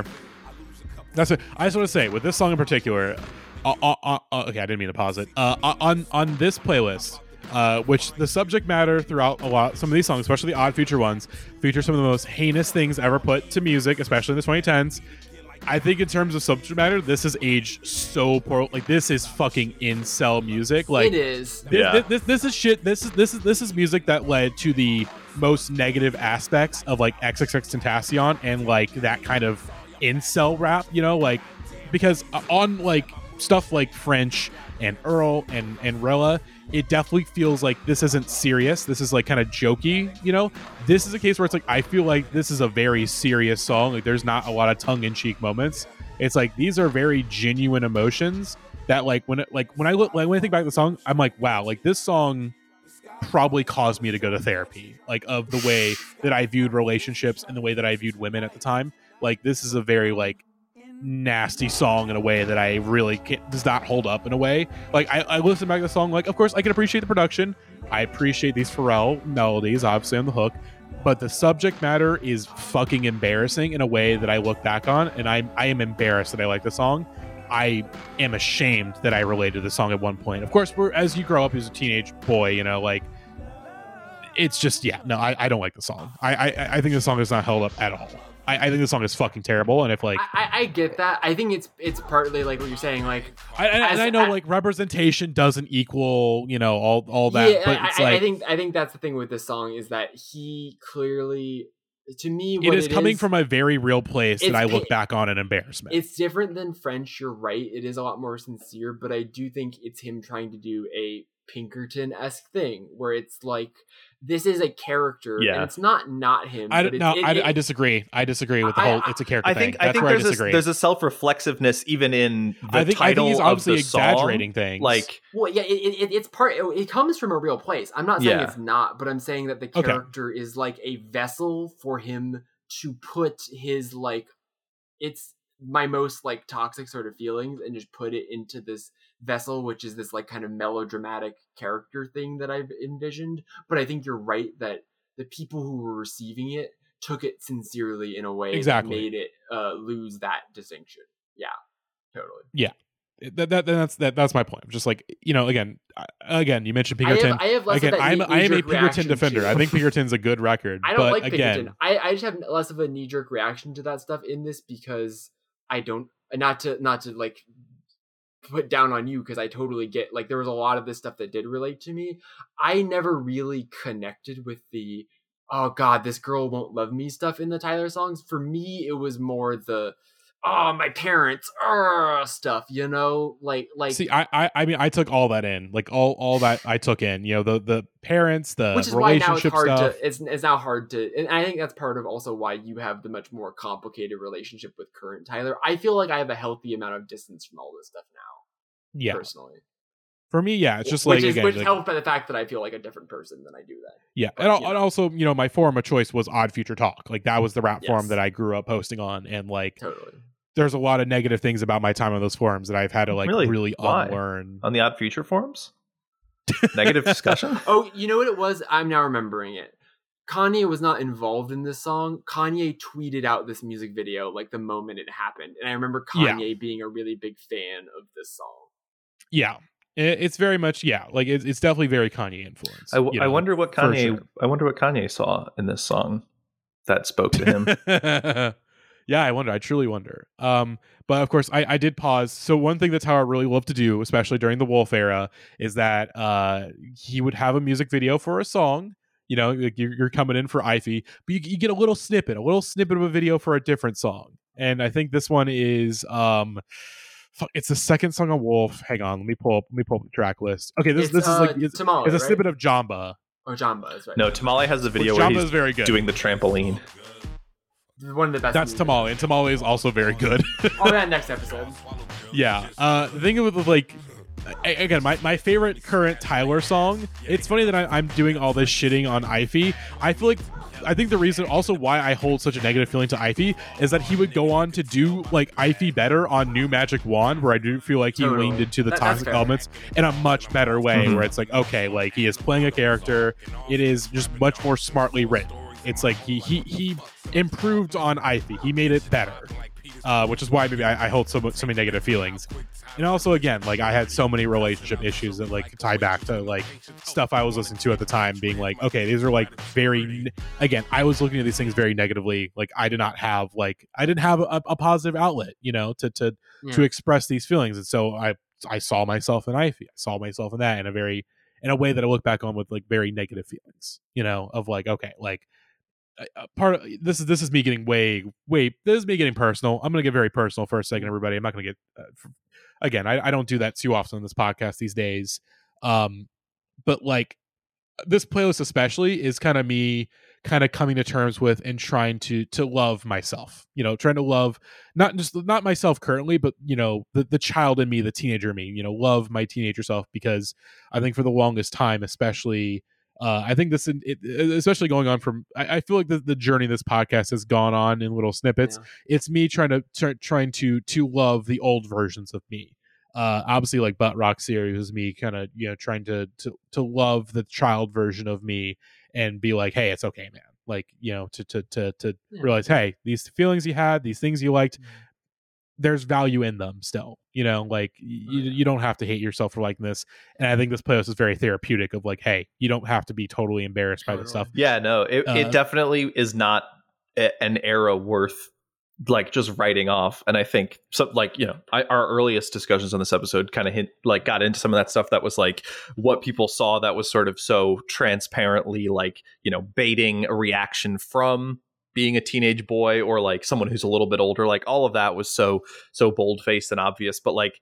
That's it. I just want to say with this song in particular. Uh, uh, uh, uh, okay, I didn't mean to pause it. Uh, on on this playlist, uh, which the subject matter throughout a lot, some of these songs, especially the Odd Future ones, feature some of the most heinous things ever put to music, especially in the twenty tens. I think in terms of subject matter, this is aged so poor. Like this is fucking incel music. Like it is. This, Yeah. this, this, this is shit. This is this is this is music that led to the most negative aspects of like X X X Tentacion and like that kind of incel rap. You know, like because uh, on like stuff like French and Earl and and Rella, it definitely feels like this isn't serious. This is like kind of jokey. You know, this is a case where it's like I feel like this is a very serious song. Like there's not a lot of tongue in cheek moments. It's like these are very genuine emotions that like when it, like when I look like when I think back to the song, I'm like, wow, like this song probably caused me to go to therapy, like of the way that I viewed relationships and the way that I viewed women at the time. Like this is a very like nasty song in a way that I really can't, does not hold up in a way. Like I, I listen back to the song, like of course I can appreciate the production, I appreciate these Pharrell melodies, obviously on the hook, but the subject matter is fucking embarrassing in a way that I look back on, and I I am embarrassed that I like the song. I am ashamed that I related to the song at one point. Of course, we're as you grow up as a teenage boy, you know, like it's just yeah, no, I, I don't like the song. I, I I think the song is not held up at all. I, I think the song is fucking terrible, and if like I, I get that, I think it's it's partly like what you're saying, like I, and, as, and I know I, like representation doesn't equal you know all all that. Yeah, but I, it's I, like I think I think that's the thing with this song is that he clearly, to me, it what is it coming is, from a very real place that it's I look pa- back on in embarrassment. It's different than French. You're right. It is a lot more sincere, but I do think it's him trying to do a Pinkerton-esque thing where it's like this is a character Yeah. and it's not not him. I but don't it's, know. it, I, it, I disagree. I disagree with the I- whole. I- It's a character I thing. think I That's think where I there's disagree. a, there's a self-reflexiveness even in the I think I title think he's of obviously the song. exaggerating things. Like Well, yeah, it, it, it's part. It, it comes from a real place. I'm not saying Yeah. it's not, but I'm saying that the Okay. character is like a vessel for him to put his like, it's my most like toxic sort of feelings, and just put it into this vessel, which is this like kind of melodramatic character thing that I've envisioned. But I think you're right that the people who were receiving it took it sincerely in a way Exactly. that made it uh, lose that distinction. Yeah, totally. that, that that's that that's my point. Just like you know, again, I- again, you mentioned I have, Pinkerton. I have less Again, of that I'm knee- I am a knee-jerk Pinkerton reaction defender. to- I think Pinkerton's a good record. I don't but like again, Pinkerton. I, I just have less of a knee jerk reaction to that stuff in this because I don't not to not to like put down on you because I totally get like there was a lot of this stuff that did relate to me. I never really connected with the oh god this girl won't love me stuff in the Tyler songs. For me, it was more the oh my parents uh, stuff. You know, like like see, I, I I mean, I took all that in, like all all that I took in. You know, the the parents, the which is why now it's relationship hard stuff. to it's, it's now hard to and I think that's part of also why you have the much more complicated relationship with current Tyler. I feel like I have a healthy amount of distance from all this stuff now yeah, personally, for me, yeah, it's just which like is again, which like, helped by the fact that I feel like a different person than I do that. yeah, but, and, al- you and know. also you know my forum of choice was Odd Future Talk. Like that was the rap forum Yes. that I grew up posting on, and like Totally. there's a lot of negative things about my time on those forums that I've had to like Really? really Why? unlearn. on the Odd Future forums, negative discussion. Oh, you know what it was? I'm now remembering it. Kanye was not involved in this song. Kanye tweeted out this music video like the moment it happened, and I remember Yeah. Kanye being a really big fan of this song. Yeah, it, it's very much yeah, like it's, it's definitely very Kanye influence. I, w- you I know, wonder what for Kanye. sure. I wonder what Kanye saw in this song that spoke to him. Yeah, I wonder. I truly wonder. Um, but of course, I, I did pause. So one thing that Tyler really loved to do, especially during the Wolf era, is that uh, he would have a music video for a song. You know, like you're, you're coming in for Ify, but you, you get a little snippet, a little snippet of a video for a different song. And I think this one is um, fuck, it's the second song on Wolf. Hang on, let me pull up. Let me pull up the track list. Okay, this It's, this is uh, like it's, Tamale, it's a right? snippet of Jamba. Oh, Jamba, that's right. No, Tamale has the Which video where Jamba he's is very good. doing the trampoline. One of the best. That's music. Tamale, and Tamale is also very good. Oh, that next episode. Yeah. Uh, the thing with like, a- again, my, my favorite current Tyler song. It's funny that I, I'm doing all this shitting on Ify. I feel like I think the reason also why I hold such a negative feeling to Ify is that he would go on to do like Ify better on New Magic Wand, where I do feel like he Totally. leaned into the That- that's toxic fair. elements in a much better way, Mhm. where it's like, okay, like he is playing a character. It is just much more smartly written. It's like he he he improved on Ify. He made it better. Uh, which is why maybe I, I hold so, mu- so many negative feelings. And also, again, like I had so many relationship issues that like tie back to like stuff I was listening to at the time, being like, okay, these are like very. ne- Again, I was looking at these things very negatively. Like I did not have like I didn't have a, a positive outlet, you know, to to Yeah. to express these feelings, and so I I saw myself in Ify. I saw myself in that in a very in a way that I look back on with like very negative feelings, you know, of like okay, like. Uh, part of this is this is me getting way way this is me getting personal. I'm gonna get very personal for a second, everybody. I'm not gonna get uh, f- again. I, I don't do that too often on this podcast these days. Um, but like this playlist especially is kind of me kind of coming to terms with and trying to to love myself. You know, trying to love not just not myself currently, but you know the the child in me, the teenager in me. You know, love my teenager self because I think for the longest time, especially. Uh, I think this, it, especially going on from, I, I feel like the, the journey this podcast has gone on in little snippets. Yeah. It's me trying to try, trying to to love the old versions of me. Uh, obviously, like Butt Rock series is me kind of you know trying to to to love the child version of me and be like, hey, it's okay, man. Like you know to to to to yeah. realize, hey, these feelings you had, these things you liked. Mm-hmm. There's value in them still, you know, like you, you don't have to hate yourself for liking this. And I think this playlist is very therapeutic of like, hey, you don't have to be totally embarrassed by this stuff. Yeah, no, it, uh, it definitely is not a, an era worth like just writing off. And I think so, like, you know, I, our earliest discussions on this episode kind of hint like got into some of that stuff that was like what people saw that was sort of so transparently like, you know, baiting a reaction from being a teenage boy or like someone who's a little bit older. Like all of that was so so bold-faced and obvious, but like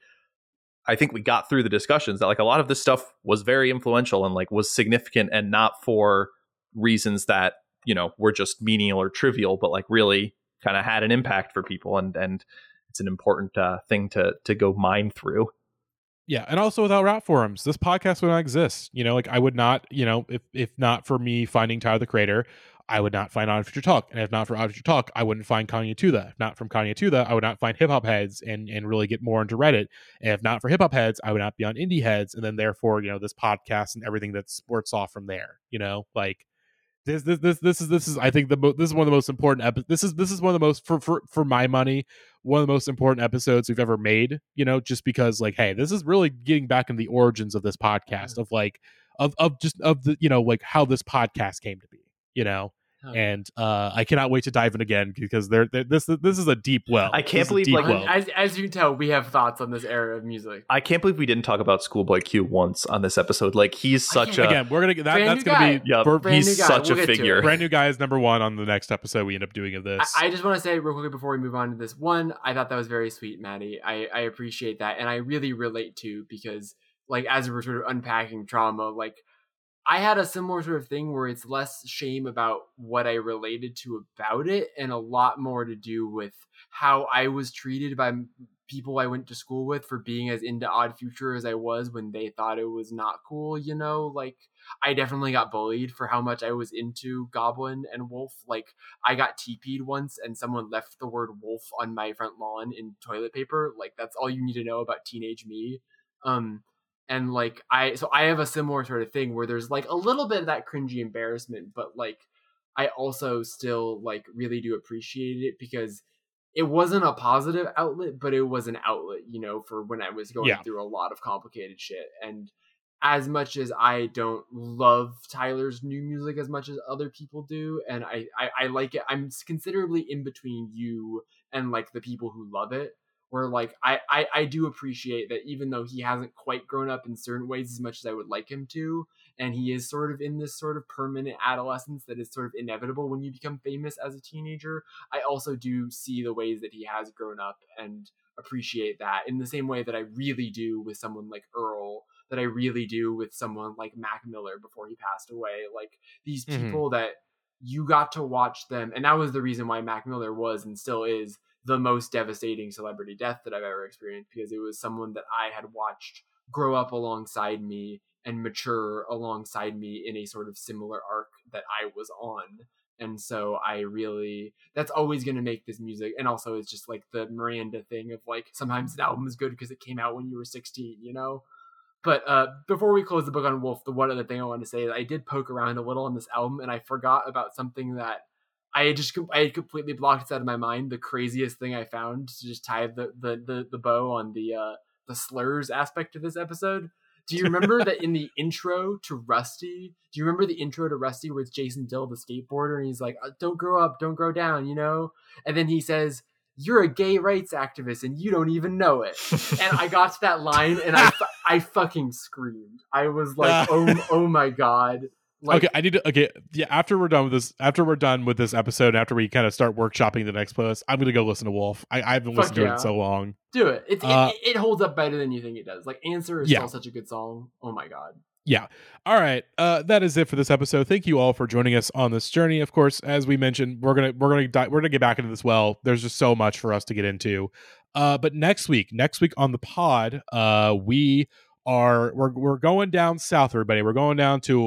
I think we got through the discussions that like a lot of this stuff was very influential and like was significant and not for reasons that, you know, were just menial or trivial, but like really kind of had an impact for people, and and it's an important uh, thing to to go mine through. Yeah, and also without rap forums, this podcast would not exist. You know, like I would not, you know, if if not for me finding Tyler the Creator, I would not find Odd Future Talk. And if not for Odd Future Talk, I wouldn't find Kanye Tuda. If not from Kanye Tuda, I would not find Hip Hop Heads and and really get more into Reddit. And if not for Hip Hop Heads, I would not be on Indie Heads. And then therefore, you know, this podcast and everything that sports off from there, you know, like this this this this is this is I think the mo- this is one of the most important episodes. This is this is one of the most for for for my money, one of the most important episodes we've ever made, you know, just because like, hey, this is really getting back in the origins of this podcast of like of of just of the, you know, like how this podcast came to be, you know. And uh, I cannot wait to dive in again because they're, they're, this this is a deep well. I can't believe like well. as as you can tell, we have thoughts on this era of music. I can't believe we didn't talk about Schoolboy Q once on this episode. Like he's such a again. We're gonna get that. Brand That's gonna be yeah. for, he's such we'll a figure. Brand new guy is number one on the next episode we end up doing of this. I, I just want to say real quickly before we move on to this one, I thought that was very sweet, Maddie. I I appreciate that, and I really relate to because like as we're sort of unpacking trauma, like. I had a similar sort of thing where it's less shame about what I related to about it and a lot more to do with how I was treated by people I went to school with for being as into Odd Future as I was when they thought it was not cool, you know? Like, I definitely got bullied for how much I was into Goblin and Wolf. Like, I got T P'd once and someone left the word wolf on my front lawn in toilet paper. Like, that's all you need to know about teenage me. Um... And like I, so I have a similar sort of thing where there's like a little bit of that cringy embarrassment, but like I also still like really do appreciate it because it wasn't a positive outlet, but it was an outlet, you know, for when I was going yeah. through a lot of complicated shit. And as much as I don't love Tyler's new music as much as other people do, and I, I, I like it, I'm considerably in between you and like the people who love it. Where like I, I, I do appreciate that even though he hasn't quite grown up in certain ways as much as I would like him to, and he is sort of in this sort of permanent adolescence that is sort of inevitable when you become famous as a teenager, I also do see the ways that he has grown up and appreciate that in the same way that I really do with someone like Earl, that I really do with someone like Mac Miller before he passed away. Like these people mm-hmm. that you got to watch them, and that was the reason why Mac Miller was and still is the most devastating celebrity death that I've ever experienced, because it was someone that I had watched grow up alongside me and mature alongside me in a sort of similar arc that I was on. And so I really, that's always going to make this music. And also it's just like the Miranda thing of like, sometimes an album is good because it came out when you were sixteen, you know? But uh, before we close the book on Wolf, the one other thing I want to say is I did poke around a little on this album and I forgot about something that I had just I had completely blocked it out of my mind. The craziest thing I found to just tie the the the, the bow on the uh, the slurs aspect of this episode. Do you remember that in the intro to Rusty? Do you remember the intro to Rusty where it's Jason Dill, the skateboarder, and he's like, "Don't grow up, don't grow down," you know? And then he says, "You're a gay rights activist and you don't even know it." And I got to that line and I I fucking screamed. I was like, "Oh oh my god." Like, okay, I need to. Okay, yeah. After we're done with this, after we're done with this episode, after we kind of start workshopping the next playlist, I'm gonna go listen to Wolf. I, I haven't listened yeah. to it in so long. Do it. It's, uh, it. It holds up better than you think it does. Like Answer is yeah. still such a good song. Oh my god. Yeah. All right. Uh, that is it for this episode. Thank you all for joining us on this journey. Of course, as we mentioned, we're gonna we're gonna di- we're gonna get back into this well. There's just so much for us to get into. Uh, but next week, next week on the pod, uh, we are we're we're going down south, everybody. We're going down to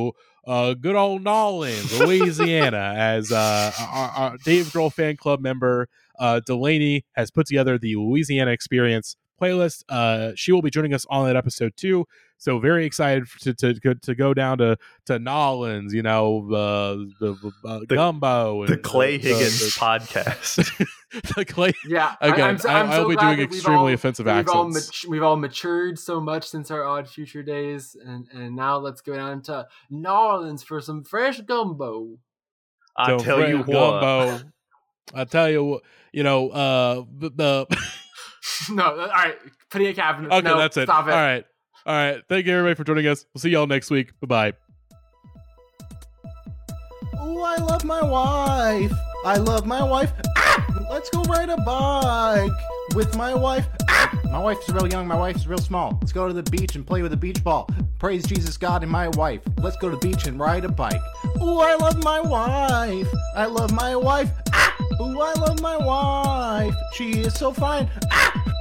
uh, good old Nolans, Louisiana, as uh, our, our Dave Grohl fan club member uh, Delaney has put together the Louisiana Experience playlist. Uh, she will be joining us on that episode too. So very excited to to to go down to to Nolans, you know, uh, the uh, The- gumbo, and The Clay the- Higgins the- podcast. the Clay. Yeah, Again, I'm so, I'm I- so I'll be glad doing that we've extremely all- offensive we've all accents. mat- we've all matured so much since our Odd Future days, and and now let's go down to New Orleans for some fresh gumbo. I So tell Fred you what. Gumbo, I tell you what, you know, uh, the, the No, all right, putting a cap in. okay, no, that's it. Stop it. All right, all right. Thank you everybody for joining us. We'll see y'all next week. Bye bye. Oh, I love my wife. I love my wife. Ah! Let's go ride a bike with my wife. Ah! My wife's real young. My wife's real small. Let's go to the beach and play with a beach ball. Praise Jesus God and my wife. Let's go to the beach and ride a bike. Oh, I love my wife. I love my wife. Ah! Oh, I love my wife. She is so fine. Ah!